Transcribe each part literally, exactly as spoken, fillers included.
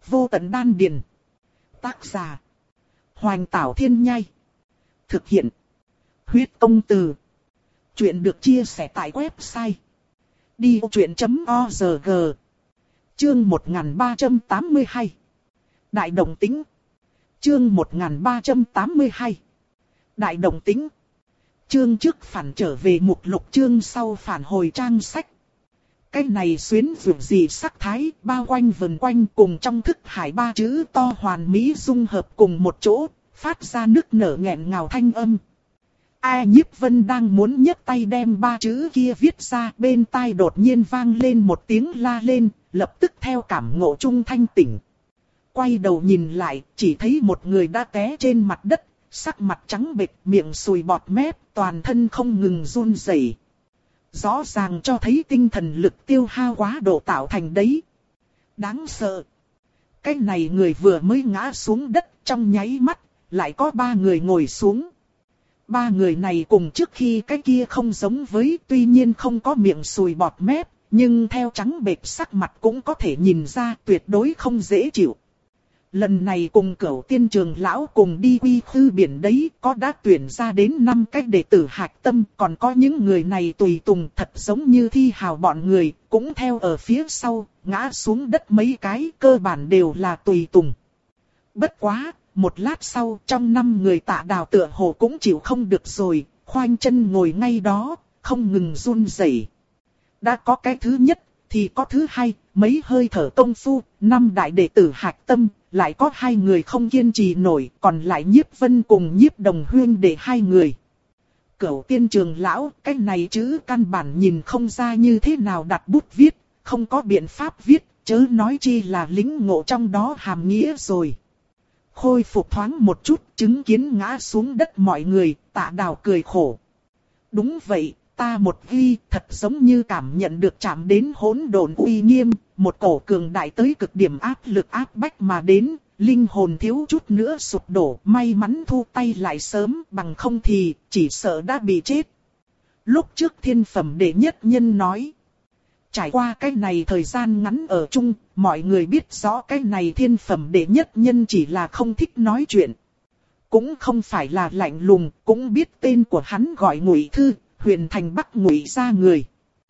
Vô tận đan điền. Tác giả. Hoành Tảo Thiên Nhai. Thực hiện. Huyết Công Từ. Chuyện được chia sẻ tại website đi vô chuyện chấm org. Chương một nghìn ba trăm tám mươi hai. Đại Động Tĩnh. Chương một nghìn ba trăm tám mươi hai. Đại Động Tĩnh. Chương trước phản trở về mục lục, chương sau phản hồi trang sách. Cái này xuyến vượt gì sắc thái, bao quanh vần quanh cùng trong thức hải ba chữ to hoàn mỹ dung hợp cùng một chỗ, phát ra nức nở nghẹn ngào thanh âm. A Nhiếp Vân đang muốn nhấc tay đem ba chữ kia viết ra, bên tai đột nhiên vang lên một tiếng la lên, lập tức theo cảm ngộ trung thanh tỉnh. Quay đầu nhìn lại, chỉ thấy một người đã té trên mặt đất, sắc mặt trắng bệch, miệng sùi bọt mép, toàn thân không ngừng run rẩy. Rõ ràng cho thấy tinh thần lực tiêu hao quá độ tạo thành đấy. Đáng sợ. Cái này người vừa mới ngã xuống đất, trong nháy mắt, lại có ba người ngồi xuống. Ba người này cùng trước khi cái kia không giống với, tuy nhiên không có miệng sùi bọt mép, nhưng theo trắng bệch sắc mặt cũng có thể nhìn ra tuyệt đối không dễ chịu. Lần này cùng Cửu Tiên Trường lão cùng đi quy khư biển đấy, có đã tuyển ra đến năm cái đệ tử hạch tâm, còn có những người này tùy tùng thật giống như thi hào bọn người, cũng theo ở phía sau, ngã xuống đất mấy cái, cơ bản đều là tùy tùng. Bất quá, một lát sau, trong năm người Tạ Đào tựa hồ cũng chịu không được rồi, khoanh chân ngồi ngay đó, không ngừng run rẩy. Đã có cái thứ nhất, thì có thứ hai, mấy hơi thở công phu, năm đại đệ tử hạch tâm, lại có hai người không kiên trì nổi, còn lại Nhiếp Vân cùng Nhiếp Đồng Huyên để hai người. Cửu Tiên Trường lão, cái này chữ căn bản nhìn không ra như thế nào đặt bút viết, không có biện pháp viết, chớ nói chi là lĩnh ngộ trong đó hàm nghĩa rồi. Khôi phục thoáng một chút, chứng kiến ngã xuống đất mọi người, Tạ Đào cười khổ. Đúng vậy, ta một ghi, thật giống như cảm nhận được chạm đến hỗn độn uy nghiêm, một cổ cường đại tới cực điểm áp lực áp bách mà đến, linh hồn thiếu chút nữa sụp đổ, may mắn thu tay lại sớm, bằng không thì chỉ sợ đã bị chết. Lúc trước thiên phẩm đệ nhất nhân nói, trải qua cái này thời gian ngắn ở chung, mọi người biết rõ cái này thiên phẩm đệ nhất nhân chỉ là không thích nói chuyện. Cũng không phải là lạnh lùng, cũng biết tên của hắn gọi Ngụy Thư, Huyền Thành Bắc Ngụy ra người.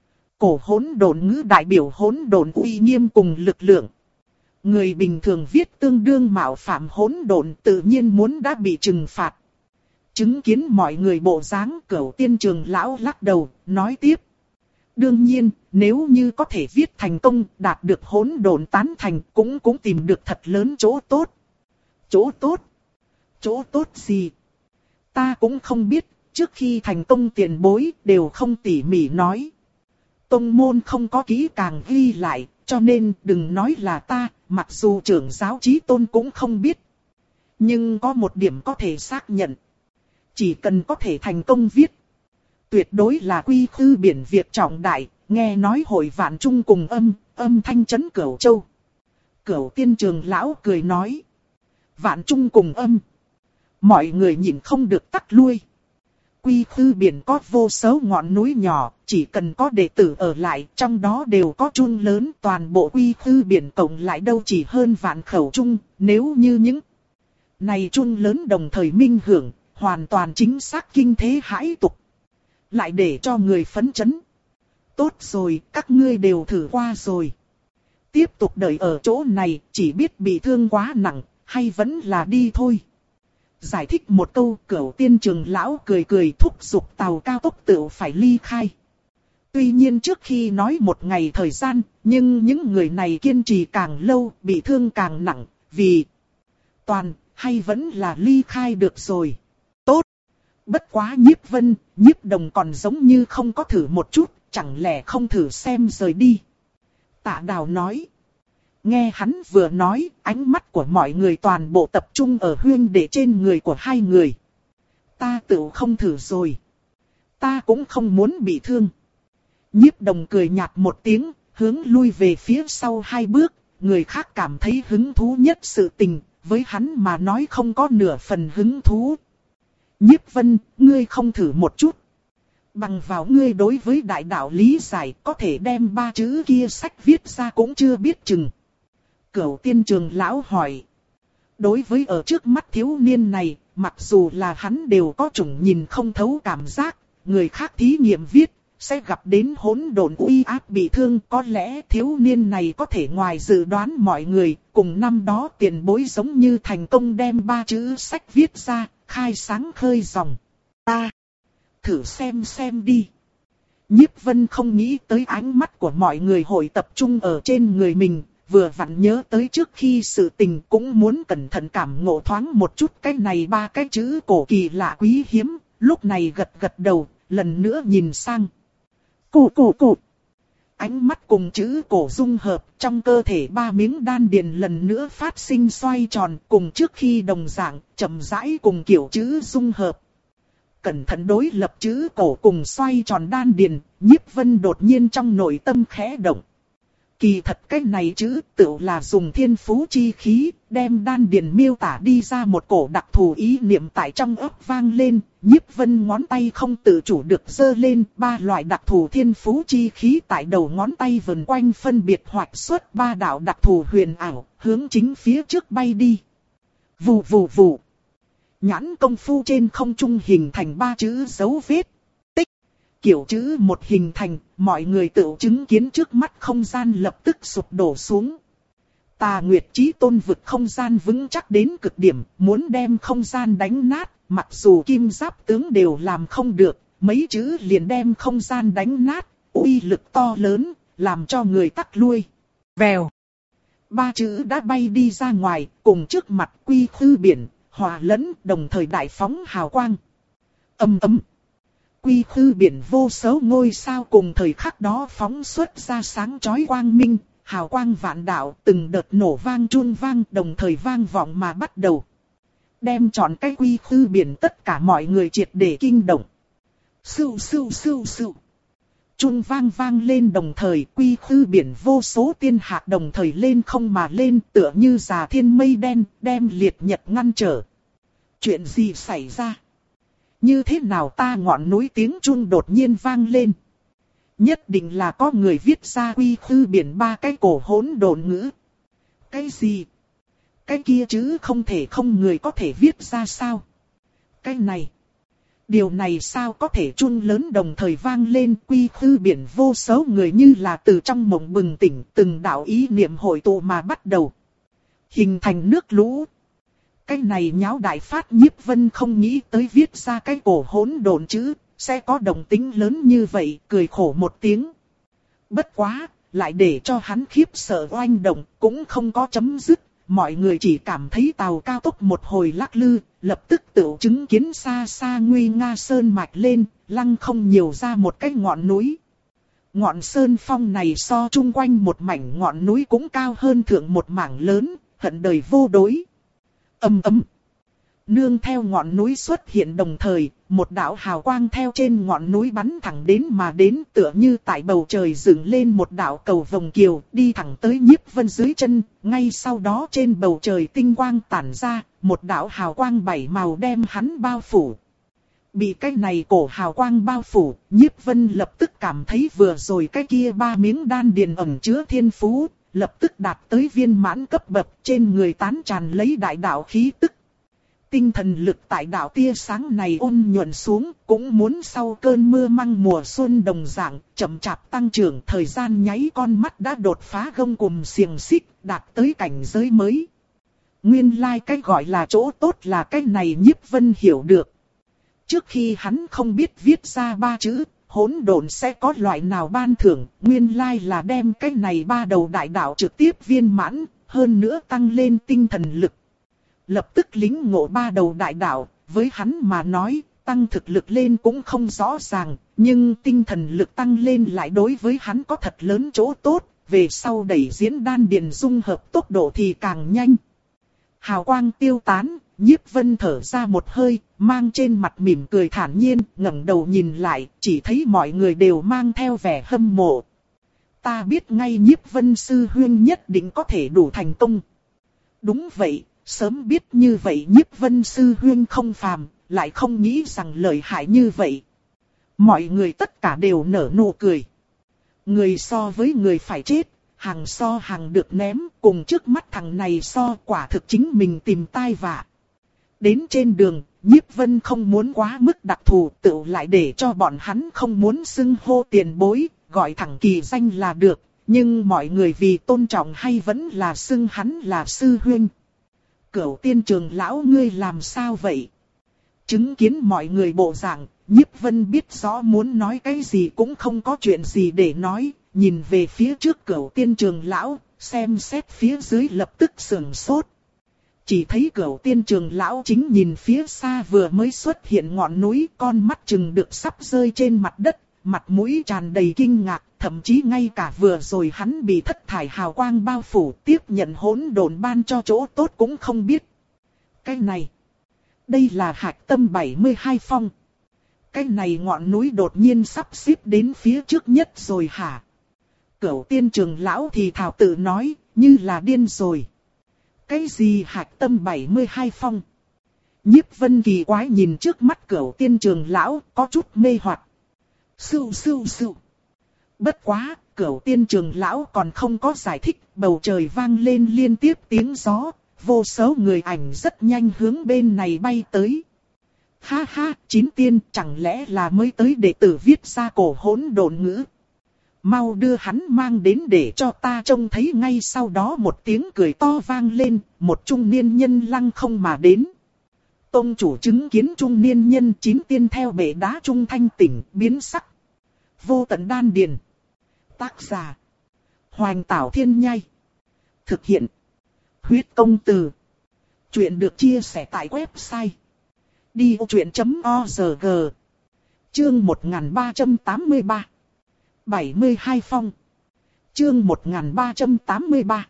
Cổ hỗn độn ngữ đại biểu hỗn độn uy nghiêm cùng lực lượng. Người bình thường viết tương đương mạo phạm hỗn độn tự nhiên muốn đã bị trừng phạt. Chứng kiến mọi người bộ dáng, Cửu Tiên Trường lão lắc đầu, nói tiếp. Đương nhiên, nếu như có thể viết thành công, đạt được hỗn độn tán thành, cũng cũng tìm được thật lớn chỗ tốt. Chỗ tốt? Chỗ tốt gì? Ta cũng không biết, trước khi thành công tiền bối, đều không tỉ mỉ nói. Tông môn không có kỹ càng ghi lại, cho nên đừng nói là ta, mặc dù trưởng giáo chí tôn cũng không biết. Nhưng có một điểm có thể xác nhận. Chỉ cần có thể thành công viết, tuyệt đối là quy khư biển việc trọng đại, nghe nói hội vạn trung cùng âm, âm thanh chấn Cửu Châu. Cửu Tiên Trường lão cười nói. Vạn trung cùng âm. Mọi người nhìn không được tắc lui. Quy khư biển có vô số ngọn núi nhỏ, chỉ cần có đệ tử ở lại, trong đó đều có chung lớn, toàn bộ quy khư biển cộng lại đâu chỉ hơn vạn khẩu chung, nếu như những này chung lớn đồng thời minh hưởng, hoàn toàn chính xác kinh thế hãi tục. Lại để cho người phấn chấn. Tốt rồi, các ngươi đều thử qua rồi. Tiếp tục đợi ở chỗ này, chỉ biết bị thương quá nặng, hay vẫn là đi thôi. Giải thích một câu, Cửu Tiên Trường lão cười cười thúc giục tàu cao tốc tự phải ly khai. Tuy nhiên trước khi nói một ngày thời gian, nhưng những người này kiên trì càng lâu, bị thương càng nặng, vì toàn hay vẫn là ly khai được rồi. Tốt. Bất quá Nhiếp Vân, Nhiếp Đồng còn giống như không có thử một chút, chẳng lẽ không thử xem rời đi. Tạ Đào nói. Nghe hắn vừa nói, ánh mắt của mọi người toàn bộ tập trung ở huyên đệ trên người của hai người. Ta tự không thử rồi. Ta cũng không muốn bị thương. Nhiếp Đồng cười nhạt một tiếng, hướng lui về phía sau hai bước. Người khác cảm thấy hứng thú nhất sự tình, với hắn mà nói không có nửa phần hứng thú. Nhiếp Vân, ngươi không thử một chút. Bằng vào ngươi đối với đại đạo lý giải, có thể đem ba chữ kia sách viết ra cũng chưa biết chừng. Cửu Tiên Trường lão hỏi. Đối với ở trước mắt thiếu niên này, mặc dù là hắn đều có chủng nhìn không thấu cảm giác, người khác thí nghiệm viết, sẽ gặp đến hỗn độn uy áp bị thương. Có lẽ thiếu niên này có thể ngoài dự đoán mọi người, cùng năm đó tiền bối giống như thành công đem ba chữ sách viết ra, khai sáng khơi dòng. Ta, thử xem xem đi. Nhiếp Vân không nghĩ tới ánh mắt của mọi người hội tập trung ở trên người mình, vừa vặn nhớ tới trước khi sự tình cũng muốn cẩn thận cảm ngộ thoáng một chút cái này ba cái chữ cổ kỳ lạ quý hiếm, lúc này gật gật đầu, lần nữa nhìn sang. Cụ cụ cụ. Ánh mắt cùng chữ cổ dung hợp, trong cơ thể ba miếng đan điền lần nữa phát sinh xoay tròn, cùng trước khi đồng dạng, chậm rãi cùng kiểu chữ dung hợp. Cẩn thận đối lập chữ cổ cùng xoay tròn đan điền, Nhiếp Vân đột nhiên trong nội tâm khẽ động. Kỳ thật cái này chữ tựu là dùng thiên phú chi khí, đem đan điền miêu tả đi ra một cổ đặc thù ý niệm tại trong óc vang lên. Nhiếp Vân ngón tay không tự chủ được giơ lên, ba loại đặc thù thiên phú chi khí tại đầu ngón tay vần quanh phân biệt hoạch xuất ba đạo đặc thù huyền ảo, hướng chính phía trước bay đi. Vù vù vù. Nhãn công phu trên không trung hình thành ba chữ dấu vết. Tích. Kiểu chữ một hình thành, mọi người tự chứng kiến trước mắt không gian lập tức sụp đổ xuống. Tà Nguyệt Chí Tôn vực không gian vững chắc đến cực điểm, muốn đem không gian đánh nát, mặc dù kim giáp tướng đều làm không được, mấy chữ liền đem không gian đánh nát, uy lực to lớn, làm cho người tắc lui. Vèo. Ba chữ đã bay đi ra ngoài, cùng trước mặt quy khư biển, hòa lẫn, đồng thời đại phóng hào quang. Âm ầm. Quy khư biển vô số ngôi sao cùng thời khắc đó phóng xuất ra sáng chói quang minh, hào quang vạn đạo, từng đợt nổ vang chuông vang, đồng thời vang vọng mà bắt đầu. Đem trọn cái quy khư biển tất cả mọi người triệt để kinh động. Sưu sưu sưu sưu. Chuông vang vang lên đồng thời, quy khư biển vô số tiên hạc đồng thời lên không mà lên, tựa như già thiên mây đen, đem liệt nhật ngăn trở. Chuyện gì xảy ra? Như thế nào ta ngọn núi tiếng chuông đột nhiên vang lên? Nhất định là có người viết ra quy khư biển ba cái cổ hỗn độn ngữ. Cái gì? Cái kia chứ không thể không người có thể viết ra sao? Cái này. Điều này sao có thể chuông lớn đồng thời vang lên, quy khư biển vô số người như là từ trong mộng bừng tỉnh, từng đạo ý niệm hội tụ mà bắt đầu. Hình thành nước lũ. Cái này nháo đại phát. Nhiếp Vân không nghĩ tới viết ra cái cổ hỗn độn chữ, sẽ có động tính lớn như vậy, cười khổ một tiếng. Bất quá, lại để cho hắn khiếp sợ oanh động, cũng không có chấm dứt. Mọi người chỉ cảm thấy tàu cao tốc một hồi lắc lư, lập tức tự chứng kiến xa xa nguy nga sơn mạch lên, lăng không nhiều ra một cái ngọn núi. Ngọn sơn phong này so chung quanh một mảnh ngọn núi cũng cao hơn thượng một mảng lớn, hận đời vô đối. Ầm ầm. Nương theo ngọn núi xuất hiện đồng thời, một đạo hào quang theo trên ngọn núi bắn thẳng đến mà đến, tựa như tại bầu trời dựng lên một đạo cầu vồng kiều, đi thẳng tới Nhiếp Vân dưới chân. Ngay sau đó trên bầu trời tinh quang tản ra, một đạo hào quang bảy màu đem hắn bao phủ. Bị cái này cổ hào quang bao phủ, Nhiếp Vân lập tức cảm thấy vừa rồi cái kia ba miếng đan điền ẩn chứa thiên phú, lập tức đạt tới viên mãn cấp bậc, trên người tán tràn lấy đại đạo khí tức. Tinh thần lực tại đạo tia sáng này ôn nhuận xuống, cũng muốn sau cơn mưa măng mùa xuân đồng dạng, chậm chạp tăng trưởng, thời gian nháy con mắt đã đột phá gông cùm xiềng xích, đạt tới cảnh giới mới. Nguyên lai like cái gọi là chỗ tốt là cái này Nhiếp Vân hiểu được. Trước khi hắn không biết viết ra ba chữ, hỗn độn sẽ có loại nào ban thưởng, nguyên lai like là đem cái này ba đầu đại đạo trực tiếp viên mãn, hơn nữa tăng lên tinh thần lực. Lập tức lính ngộ ba đầu đại đạo, với hắn mà nói, tăng thực lực lên cũng không rõ ràng, nhưng tinh thần lực tăng lên lại đối với hắn có thật lớn chỗ tốt, về sau đẩy diễn đan điền dung hợp tốc độ thì càng nhanh. Hào quang tiêu tán, Nhiếp Vân thở ra một hơi, mang trên mặt mỉm cười thản nhiên, ngẩng đầu nhìn lại, chỉ thấy mọi người đều mang theo vẻ hâm mộ. Ta biết ngay Nhiếp Vân sư huynh nhất định có thể đủ thành công. Đúng vậy. Sớm biết như vậy Nhiếp Vân sư huynh không phàm, lại không nghĩ rằng lợi hại như vậy. Mọi người tất cả đều nở nụ cười. Người so với người phải chết, hàng so hàng được ném, cùng trước mắt thằng này so quả thực chính mình tìm tai vạ. Đến trên đường, Nhiếp Vân không muốn quá mức đặc thù, tự lại để cho bọn hắn không muốn xưng hô tiền bối, gọi thẳng kỳ danh là được, nhưng mọi người vì tôn trọng hay vẫn là xưng hắn là sư huynh. Cửu Tiên Trường lão ngươi làm sao vậy? Chứng kiến mọi người bộ dạng, Nhiếp Vân biết rõ muốn nói cái gì cũng không có chuyện gì để nói, nhìn về phía trước Cửu Tiên Trường lão, xem xét phía dưới lập tức sửng sốt. Chỉ thấy Cửu Tiên Trường lão chính nhìn phía xa vừa mới xuất hiện ngọn núi, con mắt chừng được sắp rơi trên mặt đất, mặt mũi tràn đầy kinh ngạc, thậm chí ngay cả vừa rồi hắn bị thất thải hào quang bao phủ tiếp nhận hỗn độn ban cho chỗ tốt cũng không biết. Cái này, đây là hạch tâm bảy mươi hai phong. Cái này ngọn núi đột nhiên sắp xếp đến phía trước nhất rồi hả? Cửu Tiên Trường lão thì thào tự nói, như là điên rồi. Cái gì hạch tâm bảy mươi hai phong? Nhiếp Vân kỳ quái nhìn trước mắt Cửu Tiên Trường lão, có chút mê hoặc. Sưu sưu sưu. Bất quá, Cửu Tiên Trường lão còn không có giải thích, bầu trời vang lên liên tiếp tiếng gió, vô số người ảnh rất nhanh hướng bên này bay tới. Ha ha, Chín Tiên, chẳng lẽ là mới tới đệ tử viết ra cổ hỗn độn ngữ? Mau đưa hắn mang đến để cho ta trông thấy. Ngay sau đó một tiếng cười to vang lên, một trung niên nhân lăng không mà đến. Tông chủ chứng kiến trung niên nhân Chín Tiên theo bể đá trung thanh tỉnh, biến sắc. Vô tận đan điền. Tác giả: Hoành Tảo Thiên Nhai. Thực hiện: Huyết Công Từ. Chuyện được chia sẻ tại website đi ô chuyện chấm org. Chương một nghìn ba trăm tám mươi ba. bảy mươi hai phong. Chương một nghìn ba trăm tám mươi ba.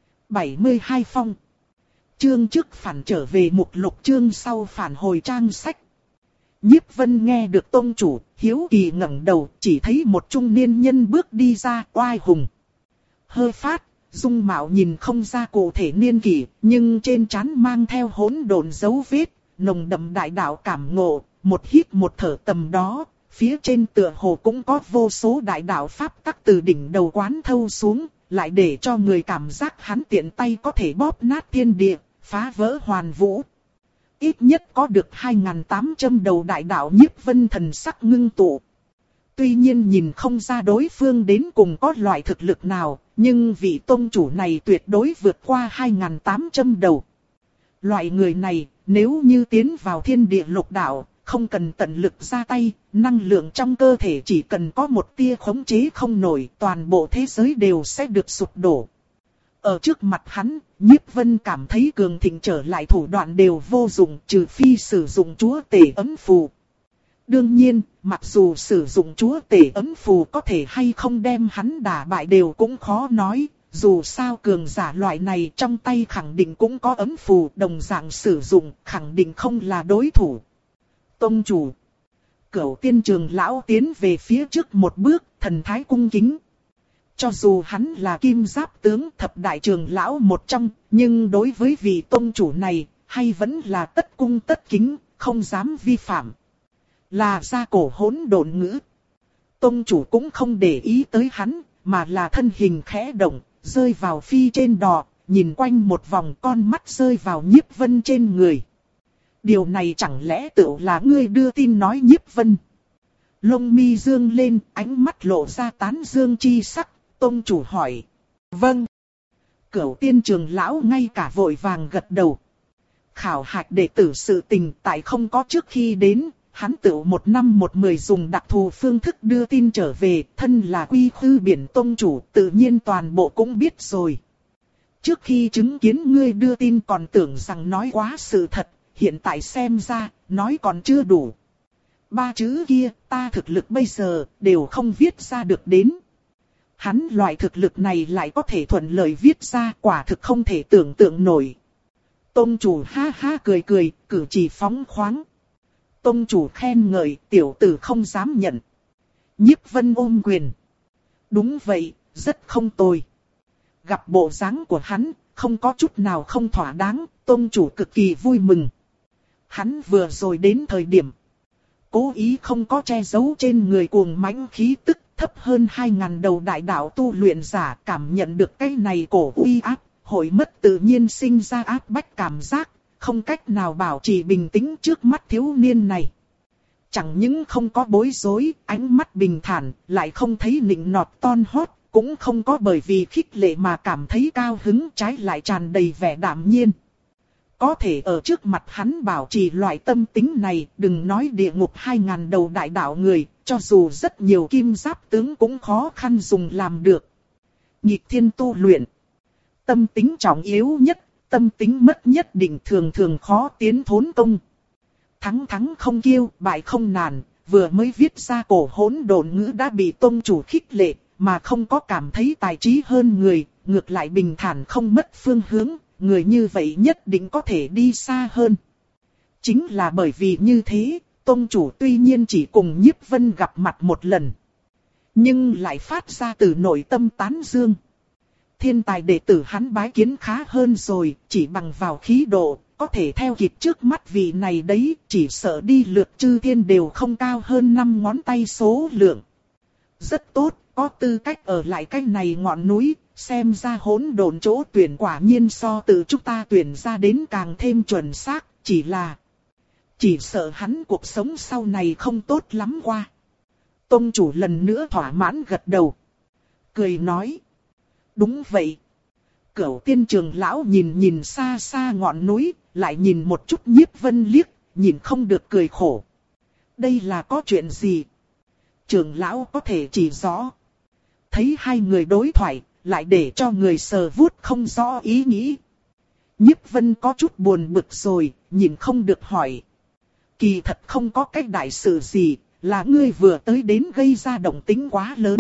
bảy mươi hai phong. Chương trước phản trở về mục lục, chương sau phản hồi trang sách. Nhiếp Vân nghe được tông chủ, hiếu kỳ ngẩng đầu, chỉ thấy một trung niên nhân bước đi ra, oai hùng. Hơi phát, dung mạo nhìn không ra cụ thể niên kỷ, nhưng trên trán mang theo hỗn độn dấu vết, nồng đậm đại đạo cảm ngộ, một hít một thở tầm đó, phía trên tựa hồ cũng có vô số đại đạo pháp tắc từ đỉnh đầu quán thâu xuống, lại để cho người cảm giác hắn tiện tay có thể bóp nát thiên địa, phá vỡ hoàn vũ. Ít nhất có được hai nghìn tám trăm đầu đại đạo. Nhiếp Vân thần sắc ngưng tụ. Tuy nhiên nhìn không ra đối phương đến cùng có loại thực lực nào, nhưng vị tông chủ này tuyệt đối vượt qua hai nghìn tám trăm đầu. Loại người này, nếu như tiến vào thiên địa lục đạo, không cần tận lực ra tay, năng lượng trong cơ thể chỉ cần có một tia khống chế không nổi, toàn bộ thế giới đều sẽ được sụp đổ. Ở trước mặt hắn, Nhiếp Vân cảm thấy cường thịnh trở lại thủ đoạn đều vô dụng, trừ phi sử dụng chúa tể ấm phù. Đương nhiên, mặc dù sử dụng chúa tể ấm phù có thể hay không đem hắn đả bại đều cũng khó nói, dù sao cường giả loại này trong tay khẳng định cũng có ấm phù, đồng dạng sử dụng khẳng định không là đối thủ. Tông chủ. Cửu Tiên Trường lão tiến về phía trước một bước, thần thái cung kính. Cho dù hắn là kim giáp tướng thập đại trường lão một trong, nhưng đối với vị tông chủ này, hay vẫn là tất cung tất kính, không dám vi phạm. Là gia cổ hỗn độn ngữ. Tông chủ cũng không để ý tới hắn, mà là thân hình khẽ động, rơi vào phi trên đò, nhìn quanh một vòng, con mắt rơi vào Nhiếp Vân trên người. Điều này chẳng lẽ tựu là ngươi đưa tin nói Nhiếp Vân? Lông mi dương lên, ánh mắt lộ ra tán dương chi sắc. Tông chủ hỏi. Vâng. Cửu Tiên Trường lão ngay cả vội vàng gật đầu. Khảo hạch đệ tử sự tình tại không có trước khi đến, hắn tự một năm một mười dùng đặc thù phương thức đưa tin trở về, thân là quy khư biển tông chủ, tự nhiên toàn bộ cũng biết rồi. Trước khi chứng kiến ngươi đưa tin còn tưởng rằng nói quá sự thật, hiện tại xem ra, nói còn chưa đủ. Ba chữ kia, ta thực lực bây giờ, đều không viết ra được đến. Hắn loại thực lực này lại có thể thuận lợi viết ra, quả thực không thể tưởng tượng nổi. Tông chủ ha ha cười cười, cử chỉ phóng khoáng. Tông chủ khen ngợi, tiểu tử không dám nhận. Nhiếp Vân ôm quyền. Đúng vậy, rất không tồi. Gặp bộ dáng của hắn, không có chút nào không thỏa đáng, tông chủ cực kỳ vui mừng. Hắn vừa rồi đến thời điểm, cố ý không có che giấu trên người cuồng mãnh khí tức, thấp hơn hai ngàn đầu đại đạo tu luyện giả cảm nhận được cái này cổ uy áp, hội mất tự nhiên sinh ra áp bách cảm giác, không cách nào bảo trì bình tĩnh trước mắt thiếu niên này. Chẳng những không có bối rối, ánh mắt bình thản, lại không thấy nịnh nọt ton hót, cũng không có bởi vì khích lệ mà cảm thấy cao hứng, trái lại tràn đầy vẻ đạm nhiên. Có thể ở trước mặt hắn bảo trì loại tâm tính này, đừng nói địa ngục hai ngàn đầu đại đạo người, cho dù rất nhiều kim giáp tướng cũng khó khăn dùng làm được. Nhịp thiên tu luyện. Tâm tính trọng yếu nhất, tâm tính mất nhất định thường thường khó tiến thốn công. Thắng thắng không kiêu, bại không nản, vừa mới viết ra cổ hỗn độn ngữ đã bị tông chủ khích lệ, mà không có cảm thấy tài trí hơn người, ngược lại bình thản không mất phương hướng, người như vậy nhất định có thể đi xa hơn. Chính là bởi vì như thế, tông chủ tuy nhiên chỉ cùng Nhiếp Vân gặp mặt một lần, nhưng lại phát ra từ nội tâm tán dương. Thiên tài đệ tử hắn bái kiến khá hơn rồi, chỉ bằng vào khí độ, có thể theo kịp trước mắt vị này đấy, chỉ sợ đi lượt chư thiên đều không cao hơn năm ngón tay số lượng. Rất tốt, có tư cách ở lại cái này ngọn núi, xem ra hỗn độn chỗ tuyển quả nhiên so từ chúng ta tuyển ra đến càng thêm chuẩn xác, chỉ là... Chỉ sợ hắn cuộc sống sau này không tốt lắm qua. Tông chủ lần nữa thỏa mãn gật đầu. Cười nói. Đúng vậy. Cửu tiên trường lão nhìn nhìn xa xa ngọn núi, lại nhìn một chút Nhiếp Vân liếc, nhìn không được cười khổ. Đây là có chuyện gì? Trường lão có thể chỉ rõ. Thấy hai người đối thoại, lại để cho người sờ vuốt không rõ ý nghĩ. Nhiếp Vân có chút buồn bực rồi, nhìn không được hỏi. Kỳ thật không có cách đại sự gì, là ngươi vừa tới đến gây ra động tĩnh quá lớn.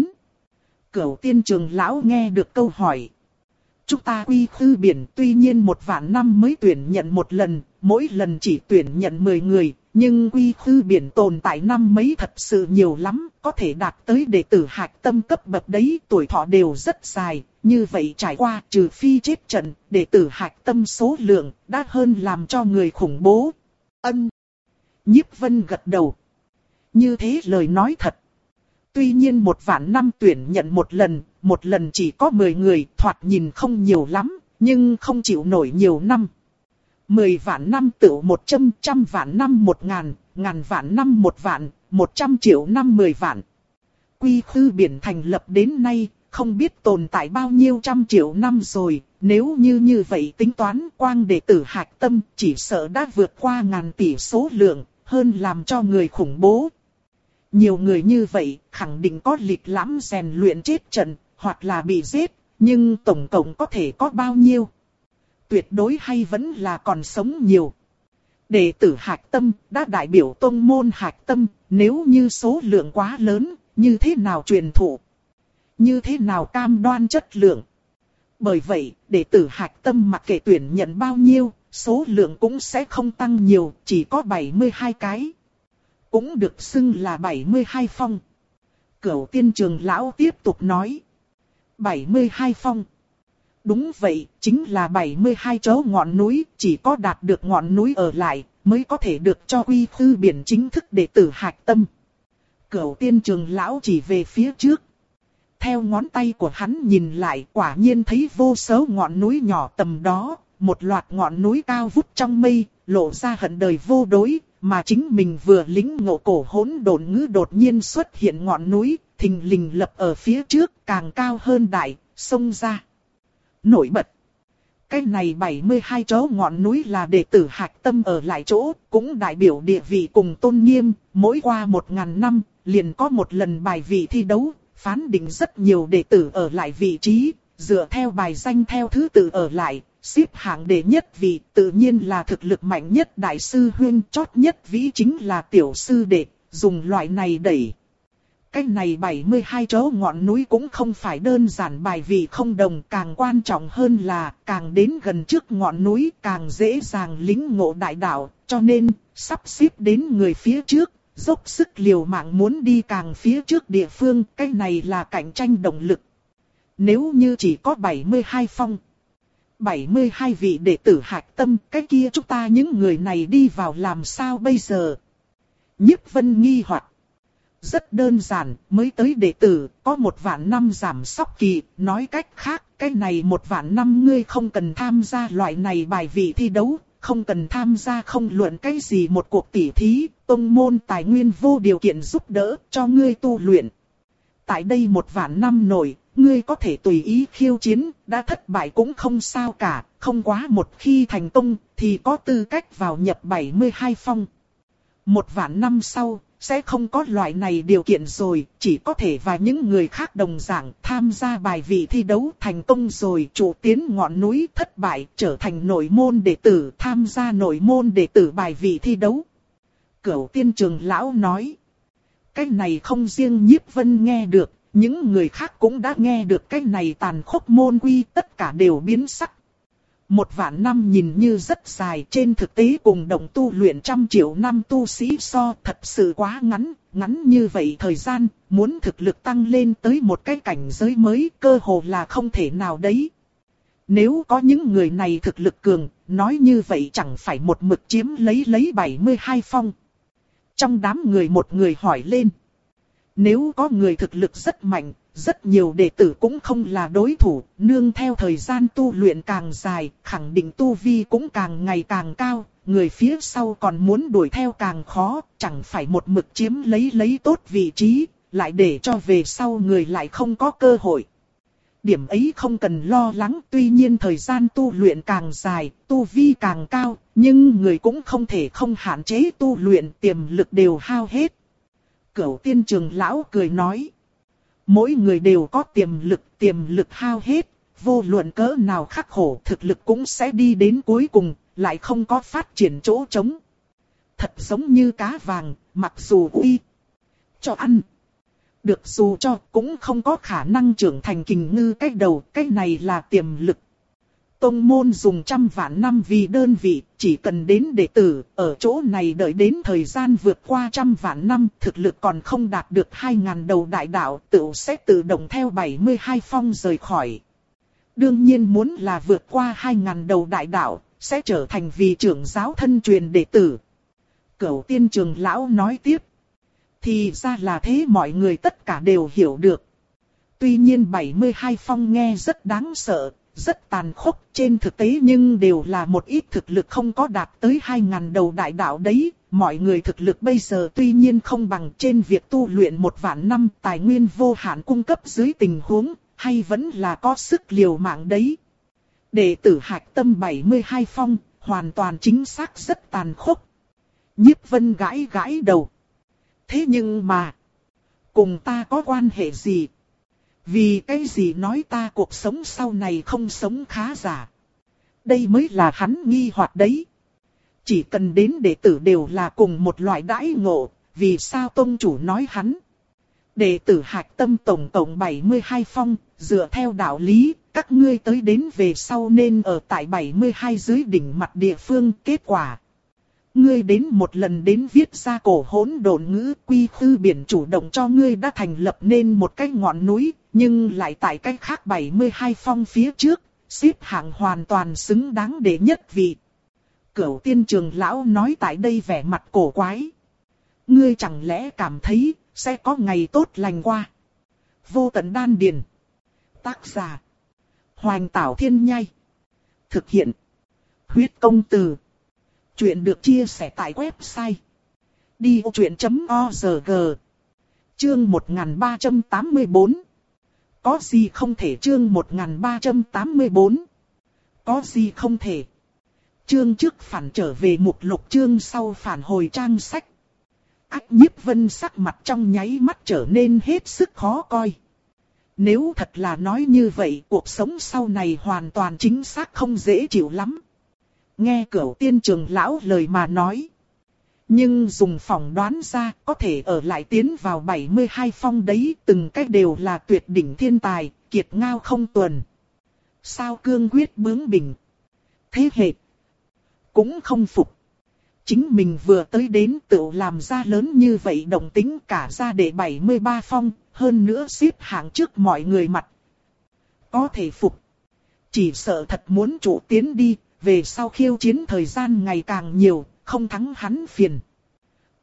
Cửu tiên trường lão nghe được câu hỏi. Chúng ta quy khư biển tuy nhiên một vạn năm mới tuyển nhận một lần, mỗi lần chỉ tuyển nhận mười người, nhưng quy khư biển tồn tại năm mấy thật sự nhiều lắm, có thể đạt tới đệ tử hạch tâm cấp bậc đấy, tuổi thọ đều rất dài, như vậy trải qua trừ phi chết trận, đệ tử hạch tâm số lượng đã hơn làm cho người khủng bố. Ân. Nhiếp Vân gật đầu. Như thế lời nói thật. Tuy nhiên một vạn năm tuyển nhận một lần, một lần chỉ có mười người, thoạt nhìn không nhiều lắm, nhưng không chịu nổi nhiều năm. Mười vạn năm tựu một trăm, trăm vạn năm một ngàn, ngàn vạn năm một vạn, một trăm triệu năm mười vạn. Quy khư biển thành lập đến nay, không biết tồn tại bao nhiêu trăm triệu năm rồi, nếu như như vậy tính toán quang đệ tử hạch tâm chỉ sợ đã vượt qua ngàn tỷ số lượng, hơn làm cho người khủng bố. Nhiều người như vậy, khẳng định có lịch lãm rèn luyện chết trận, hoặc là bị giết, nhưng tổng cộng có thể có bao nhiêu? Tuyệt đối hay vẫn là còn sống nhiều. Đệ tử hạch tâm đã đại biểu tông môn hạch tâm, nếu như số lượng quá lớn, như thế nào truyền thụ? Như thế nào cam đoan chất lượng? Bởi vậy, đệ tử hạch tâm mặc kệ tuyển nhận bao nhiêu, số lượng cũng sẽ không tăng nhiều, chỉ có bảy mươi hai cái. Cũng được xưng là bảy mươi hai phong. Cửu tiên trường lão tiếp tục nói. bảy mươi hai phong. Đúng vậy, chính là bảy mươi hai chỗ ngọn núi, chỉ có đạt được ngọn núi ở lại, mới có thể được cho quy khư biển chính thức đệ tử hạch tâm. Cửu tiên trường lão chỉ về phía trước. Theo ngón tay của hắn nhìn lại, quả nhiên thấy vô số ngọn núi nhỏ tầm đó, một loạt ngọn núi cao vút trong mây, lộ ra hận đời vô đối. Mà chính mình vừa lĩnh ngộ cổ hỗn độn ngữ đột nhiên xuất hiện ngọn núi, thình lình lập ở phía trước, càng cao hơn đại, xông ra. Nổi bật. Cái này bảy mươi hai chỗ ngọn núi là đệ tử hạch tâm ở lại chỗ, cũng đại biểu địa vị cùng tôn nghiêm, mỗi qua một ngàn năm, liền có một lần bài vị thi đấu, phán định rất nhiều đệ tử ở lại vị trí, dựa theo bài danh theo thứ tự ở lại. Xếp hạng đệ nhất vị tự nhiên là thực lực mạnh nhất đại sư huynh, chót nhất vĩ chính là tiểu sư đệ, dùng loại này đẩy. Cái này bảy mươi hai chỗ ngọn núi cũng không phải đơn giản bài vị không đồng, càng quan trọng hơn là càng đến gần trước ngọn núi càng dễ dàng lĩnh ngộ đại đạo, cho nên sắp xếp đến người phía trước, dốc sức liều mạng muốn đi càng phía trước địa phương, cái này là cạnh tranh động lực. Nếu như chỉ có bảy mươi hai phong, bảy mươi hai vị đệ tử hạch tâm, cái kia chúng ta những người này đi vào làm sao bây giờ? Nhiếp Vân nghi hoặc. rất đơn giản, mới tới đệ tử, có một vạn năm giảm sóc kỳ, nói cách khác, cái này một vạn năm ngươi không cần tham gia loại này bài vị thi đấu, không cần tham gia không luận cái gì một cuộc tỉ thí, tông môn tài nguyên vô điều kiện giúp đỡ cho ngươi tu luyện. Tại đây một vạn năm nổi, ngươi có thể tùy ý khiêu chiến, đã thất bại cũng không sao cả, không quá một khi thành công thì có tư cách vào nhập bảy mươi hai phong. Một vạn năm sau, sẽ không có loại này điều kiện rồi, chỉ có thể và những người khác đồng dạng tham gia bài vị thi đấu thành công rồi chủ tiến ngọn núi thất bại trở thành nội môn đệ tử tham gia nội môn đệ tử bài vị thi đấu. Cửu Tiên Trường lão nói, cái này không riêng Nhiếp Vân nghe được, những người khác cũng đã nghe được cái này tàn khốc môn quy tất cả đều biến sắc. Một vạn năm nhìn như rất dài, trên thực tế cùng đồng tu luyện trăm triệu năm tu sĩ so thật sự quá ngắn, ngắn như vậy thời gian, muốn thực lực tăng lên tới một cái cảnh giới mới cơ hồ là không thể nào đấy. Nếu có những người này thực lực cường, nói như vậy chẳng phải một mực chiếm lấy lấy bảy mươi hai phong. Trong đám người một người hỏi lên. Nếu có người thực lực rất mạnh, rất nhiều đệ tử cũng không là đối thủ, nương theo thời gian tu luyện càng dài, khẳng định tu vi cũng càng ngày càng cao, người phía sau còn muốn đuổi theo càng khó, chẳng phải một mực chiếm lấy lấy tốt vị trí, lại để cho về sau người lại không có cơ hội. Điểm ấy không cần lo lắng, tuy nhiên thời gian tu luyện càng dài, tu vi càng cao, nhưng người cũng không thể không hạn chế tu luyện, tiềm lực đều hao hết. Cửu Tiên Trường lão cười nói. Mỗi người đều có tiềm lực, tiềm lực hao hết, vô luận cỡ nào khắc khổ thực lực cũng sẽ đi đến cuối cùng, lại không có phát triển chỗ trống. Thật giống như cá vàng, mặc dù uy cho ăn, được dù cho cũng không có khả năng trưởng thành kình ngư cái đầu, cái này là tiềm lực. Tông môn dùng trăm vạn năm vì đơn vị, chỉ cần đến đệ tử, ở chỗ này đợi đến thời gian vượt qua trăm vạn năm, thực lực còn không đạt được hai ngàn đầu đại đạo, tự sẽ tự động theo bảy mươi hai phong rời khỏi. Đương nhiên muốn là vượt qua hai ngàn đầu đại đạo, sẽ trở thành vị trưởng giáo thân truyền đệ tử. Cửu Tiên Trường lão nói tiếp. Thì ra là thế, mọi người tất cả đều hiểu được. Tuy nhiên bảy mươi hai phong nghe rất đáng sợ, rất tàn khốc, trên thực tế nhưng đều là một ít thực lực không có đạt tới hai ngàn đầu đại đạo đấy. Mọi người thực lực bây giờ tuy nhiên không bằng trên việc tu luyện một vạn năm tài nguyên vô hạn cung cấp dưới tình huống, hay vẫn là có sức liều mạng đấy. Đệ tử hạch tâm bảy mươi hai phong, hoàn toàn chính xác rất tàn khốc. Nhiếp Vân gãi gãi đầu. Thế nhưng mà, cùng ta có quan hệ gì? Vì cái gì nói ta cuộc sống sau này không sống khá giả? Đây mới là hắn nghi hoặc đấy. Chỉ cần đến đệ tử đều là cùng một loại đãi ngộ, vì sao tông chủ nói hắn? Đệ tử hạch tâm tổng tổng bảy mươi hai phong, dựa theo đạo lý, các ngươi tới đến về sau nên ở tại bảy mươi hai dưới đỉnh mặt địa phương. Kết quả, ngươi đến một lần đến viết ra cổ hỗn độn ngữ, quy khư biển chủ động cho ngươi đã thành lập nên một cái ngọn núi, nhưng lại tại cái khác bảy mươi hai phong phía trước, xếp hạng hoàn toàn xứng đáng đệ nhất vị. Cửu Tiên Trường lão nói tại đây vẻ mặt cổ quái. Ngươi chẳng lẽ cảm thấy sẽ có ngày tốt lành qua? Vô Tận Đan Điền. Tác giả: Hoành Tảo Thiên Nhai. Thực hiện: Huyết Công Từ. Chuyện được chia sẻ tại website đi ô chuyện chấm org. Chương một nghìn ba trăm tám mươi tư. Có gì không thể? Chương một nghìn ba trăm tám mươi tư. Có gì không thể? Chương trước phản trở về mục lục, chương sau phản hồi trang sách. Ách Nhiếp Vân sắc mặt trong nháy mắt trở nên hết sức khó coi. Nếu thật là nói như vậy, cuộc sống sau này hoàn toàn chính xác không dễ chịu lắm. Nghe Cửu Tiên Trường lão lời mà nói. Nhưng dùng phỏng đoán ra, có thể ở lại tiến vào bảy mươi hai phong đấy, từng cách đều là tuyệt đỉnh thiên tài, kiệt ngao không tuần. Sao cương quyết bướng bỉnh. Thế hệ cũng không phục. Chính mình vừa tới đến tự làm ra lớn như vậy động tính cả ra để bảy mươi ba phong, hơn nữa xếp hạng trước mọi người mặt. Có thể phục. Chỉ sợ thật muốn chủ tiến đi, về sau khiêu chiến thời gian ngày càng nhiều, không thắng hắn phiền.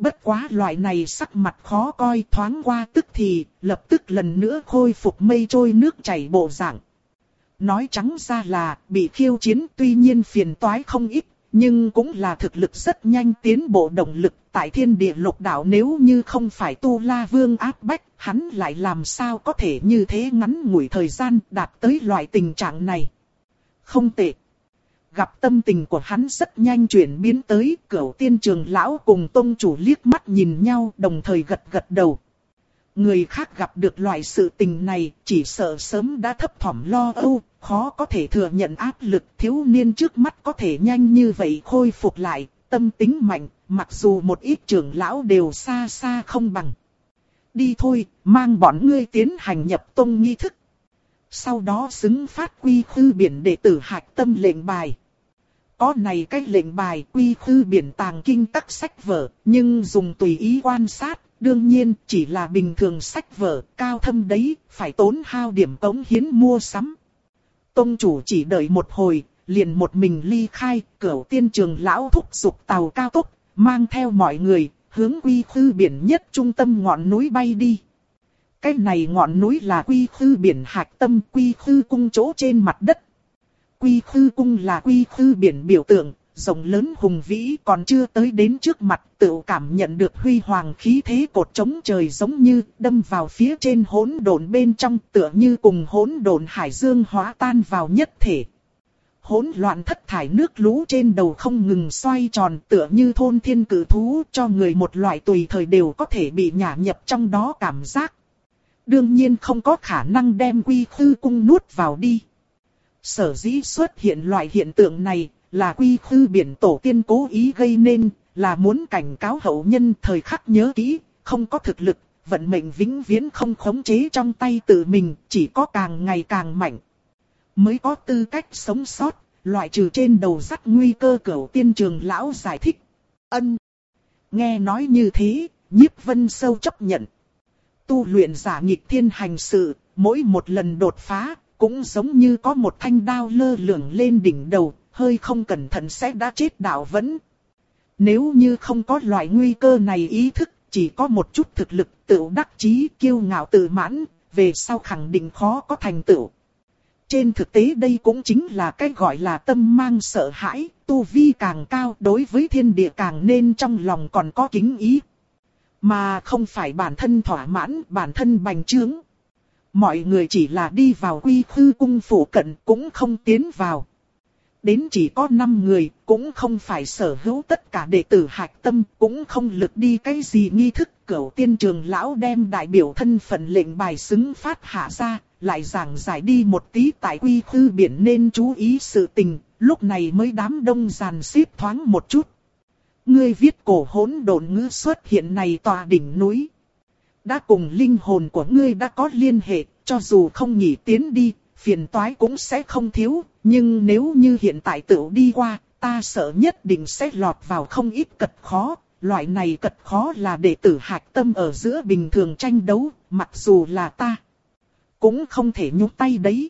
Bất quá loại này sắc mặt khó coi thoáng qua tức thì, lập tức lần nữa khôi phục mây trôi nước chảy bộ dạng. Nói trắng ra là bị khiêu chiến tuy nhiên phiền toái không ít, nhưng cũng là thực lực rất nhanh tiến bộ động lực tại thiên địa lục đạo, nếu như không phải Tu La Vương áp bách, hắn lại làm sao có thể như thế ngắn ngủi thời gian đạt tới loại tình trạng này. Không tệ. Gặp tâm tình của hắn rất nhanh chuyển biến tới, Cửu Tiên Trường Lão cùng tông chủ liếc mắt nhìn nhau đồng thời gật gật đầu. Người khác gặp được loại sự tình này chỉ sợ sớm đã thấp thỏm lo âu, khó có thể thừa nhận áp lực. Thiếu niên trước mắt có thể nhanh như vậy khôi phục lại, tâm tính mạnh, mặc dù một ít trưởng lão đều xa xa không bằng. Đi thôi, mang bọn ngươi tiến hành nhập tông nghi thức. Sau đó xứng phát quy khư biển đệ tử hạch tâm lệnh bài. Có này cái lệnh bài quy khư biển tàng kinh các sách vở, nhưng dùng tùy ý quan sát. Đương nhiên, chỉ là bình thường sách vở, cao thâm đấy, phải tốn hao điểm cống hiến mua sắm. Tông chủ chỉ đợi một hồi, liền một mình ly khai, Cửu Tiên Trường Lão thúc giục tàu cao tốc, mang theo mọi người, hướng quy khư biển nhất trung tâm ngọn núi bay đi. Cái này ngọn núi là quy khư biển hạch tâm, quy khư cung chỗ trên mặt đất. Quy khư cung là quy khư biển biểu tượng, rộng lớn hùng vĩ, còn chưa tới đến trước mặt, tự cảm nhận được huy hoàng khí thế cột trống trời giống như đâm vào phía trên hỗn độn bên trong, tựa như cùng hỗn độn hải dương hóa tan vào nhất thể. Hỗn loạn thất thải nước lũ trên đầu không ngừng xoay tròn, tựa như thôn thiên cử thú, cho người một loại tùy thời đều có thể bị nhả nhập trong đó cảm giác. Đương nhiên không có khả năng đem quy khư cung nuốt vào đi. Sở dĩ xuất hiện loại hiện tượng này là quy khư biển tổ tiên cố ý gây nên, là muốn cảnh cáo hậu nhân thời khắc nhớ kỹ, không có thực lực, vận mệnh vĩnh viễn không khống chế trong tay tự mình, chỉ có càng ngày càng mạnh mới có tư cách sống sót, loại trừ trên đầu rắc nguy cơ. Cửu Tiên Trường Lão giải thích. Ân. Nghe nói như thế, Nhiếp Vân sâu chấp nhận. Tu luyện giả nghịch thiên hành sự, mỗi một lần đột phá, cũng giống như có một thanh đao lơ lửng lên đỉnh đầu, hơi không cẩn thận sẽ đã chết đạo vẫn. Nếu như không có loại nguy cơ này ý thức, chỉ có một chút thực lực tự đắc chí kiêu ngạo tự mãn, về sau khẳng định khó có thành tựu. Trên thực tế đây cũng chính là cái gọi là tâm mang sợ hãi, tu vi càng cao đối với thiên địa càng nên trong lòng còn có kính ý. Mà không phải bản thân thỏa mãn, bản thân bành trướng. Mọi người chỉ là đi vào quy khư cung phủ cận cũng không tiến vào. Đến chỉ có năm người, cũng không phải sở hữu tất cả đệ tử hạch tâm, cũng không lực đi cái gì nghi thức. Cửu Tiên Trường Lão đem đại biểu thân phận lệnh bài xứng phát hạ ra, lại giảng giải đi một tí tại quy khư biển nên chú ý sự tình, lúc này mới đám đông dàn xếp thoáng một chút. Ngươi viết cổ hỗn độn ngữ xuất hiện này tòa đỉnh núi. Đã cùng linh hồn của ngươi đã có liên hệ, cho dù không nhỉ tiến đi, phiền toái cũng sẽ không thiếu, nhưng nếu như hiện tại tự đi qua, ta sợ nhất định sẽ lọt vào không ít cật khó. Loại này cật khó là đệ tử hạch tâm ở giữa bình thường tranh đấu, mặc dù là ta cũng không thể nhúc tay đấy.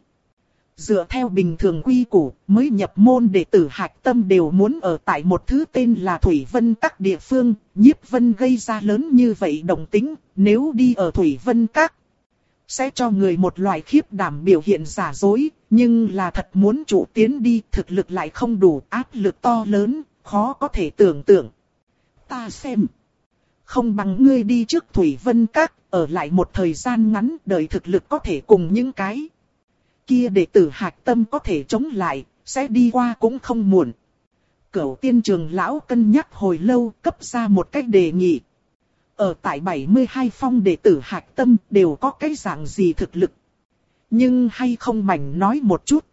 Dựa theo bình thường quy củ, mới nhập môn đệ tử hạch tâm đều muốn ở tại một thứ tên là Thủy Vân Các địa phương. Nhiếp Vân gây ra lớn như vậy động tĩnh, nếu đi ở Thủy Vân Các sẽ cho người một loại khiếp đảm biểu hiện giả dối, nhưng là thật muốn trụ tiến đi, thực lực lại không đủ, áp lực to lớn, khó có thể tưởng tượng. Ta xem, không bằng ngươi đi trước Thủy Vân Các, ở lại một thời gian ngắn, đợi thực lực có thể cùng những cái kia đệ tử hạch tâm có thể chống lại, sẽ đi qua cũng không muộn. Cửu Tiên Trường Lão cân nhắc hồi lâu, cấp ra một cách đề nghị. Ở tại bảy mươi hai phong đệ tử hạch tâm đều có cái dạng gì thực lực. Nhưng hay không mảnh nói một chút.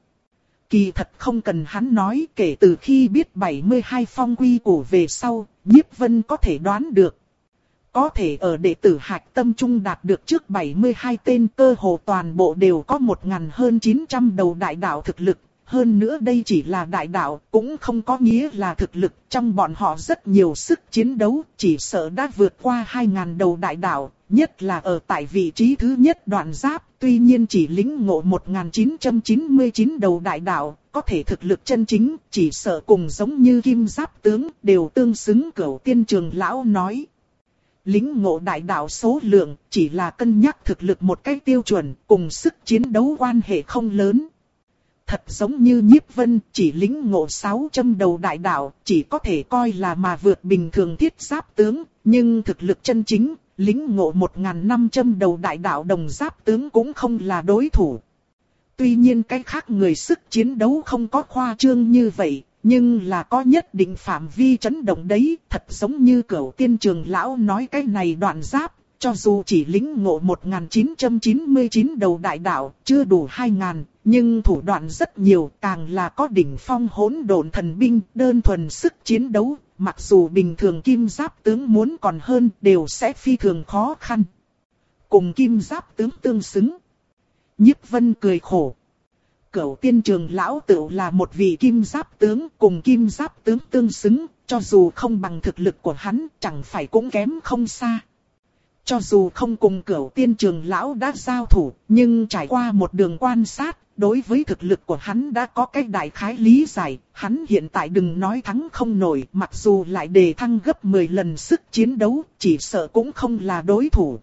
Kỳ thật không cần hắn nói, kể từ khi biết bảy mươi hai phong quy củ về sau, Nhiếp Vân có thể đoán được. Có thể ở đệ tử hạch tâm trung đạt được trước bảy mươi hai tên, cơ hồ toàn bộ đều có một nghìn hơn chín trăm đầu đại đạo thực lực. Hơn nữa đây chỉ là đại đạo, cũng không có nghĩa là thực lực. Trong bọn họ rất nhiều sức chiến đấu, chỉ sợ đã vượt qua hai nghìn đầu đại đạo. Nhất là ở tại vị trí thứ nhất đoạn giáp, tuy nhiên chỉ lĩnh ngộ một nghìn chín trăm chín mươi chín đầu đại đạo, có thể thực lực chân chính, chỉ sợ cùng giống như kim giáp tướng, đều tương xứng. Cửu Tiên Trường Lão nói. Lính ngộ đại đạo số lượng chỉ là cân nhắc thực lực một cách tiêu chuẩn, cùng sức chiến đấu quan hệ không lớn. Thật giống như Nhiếp Vân chỉ lính ngộ sáu trăm đầu đại đạo, chỉ có thể coi là mà vượt bình thường thiết giáp tướng, nhưng thực lực chân chính, lính ngộ một nghìn năm trăm đầu đại đạo đồng giáp tướng cũng không là đối thủ. Tuy nhiên cái khác người sức chiến đấu không có khoa trương như vậy, nhưng là có nhất định phạm vi chấn động đấy, thật giống như Cửu Tiên Trường Lão nói cái này đoạn giáp, cho dù chỉ lính ngộ một nghìn chín trăm chín mươi chín đầu đại đạo, chưa đủ hai nghìn, nhưng thủ đoạn rất nhiều, càng là có đỉnh phong hỗn độn thần binh, đơn thuần sức chiến đấu, mặc dù bình thường kim giáp tướng muốn còn hơn, đều sẽ phi thường khó khăn. Cùng kim giáp tướng tương xứng. Nhiếp Vân cười khổ. Cửu Tiên Trường Lão tự là một vị kim giáp tướng, cùng kim giáp tướng tương xứng, cho dù không bằng thực lực của hắn, chẳng phải cũng kém không xa. Cho dù không cùng Cửu Tiên Trường Lão đã giao thủ, nhưng trải qua một đường quan sát, đối với thực lực của hắn đã có cách đại khái lý giải, hắn hiện tại đừng nói thắng không nổi, mặc dù lại đề thăng gấp mười lần sức chiến đấu, chỉ sợ cũng không là đối thủ.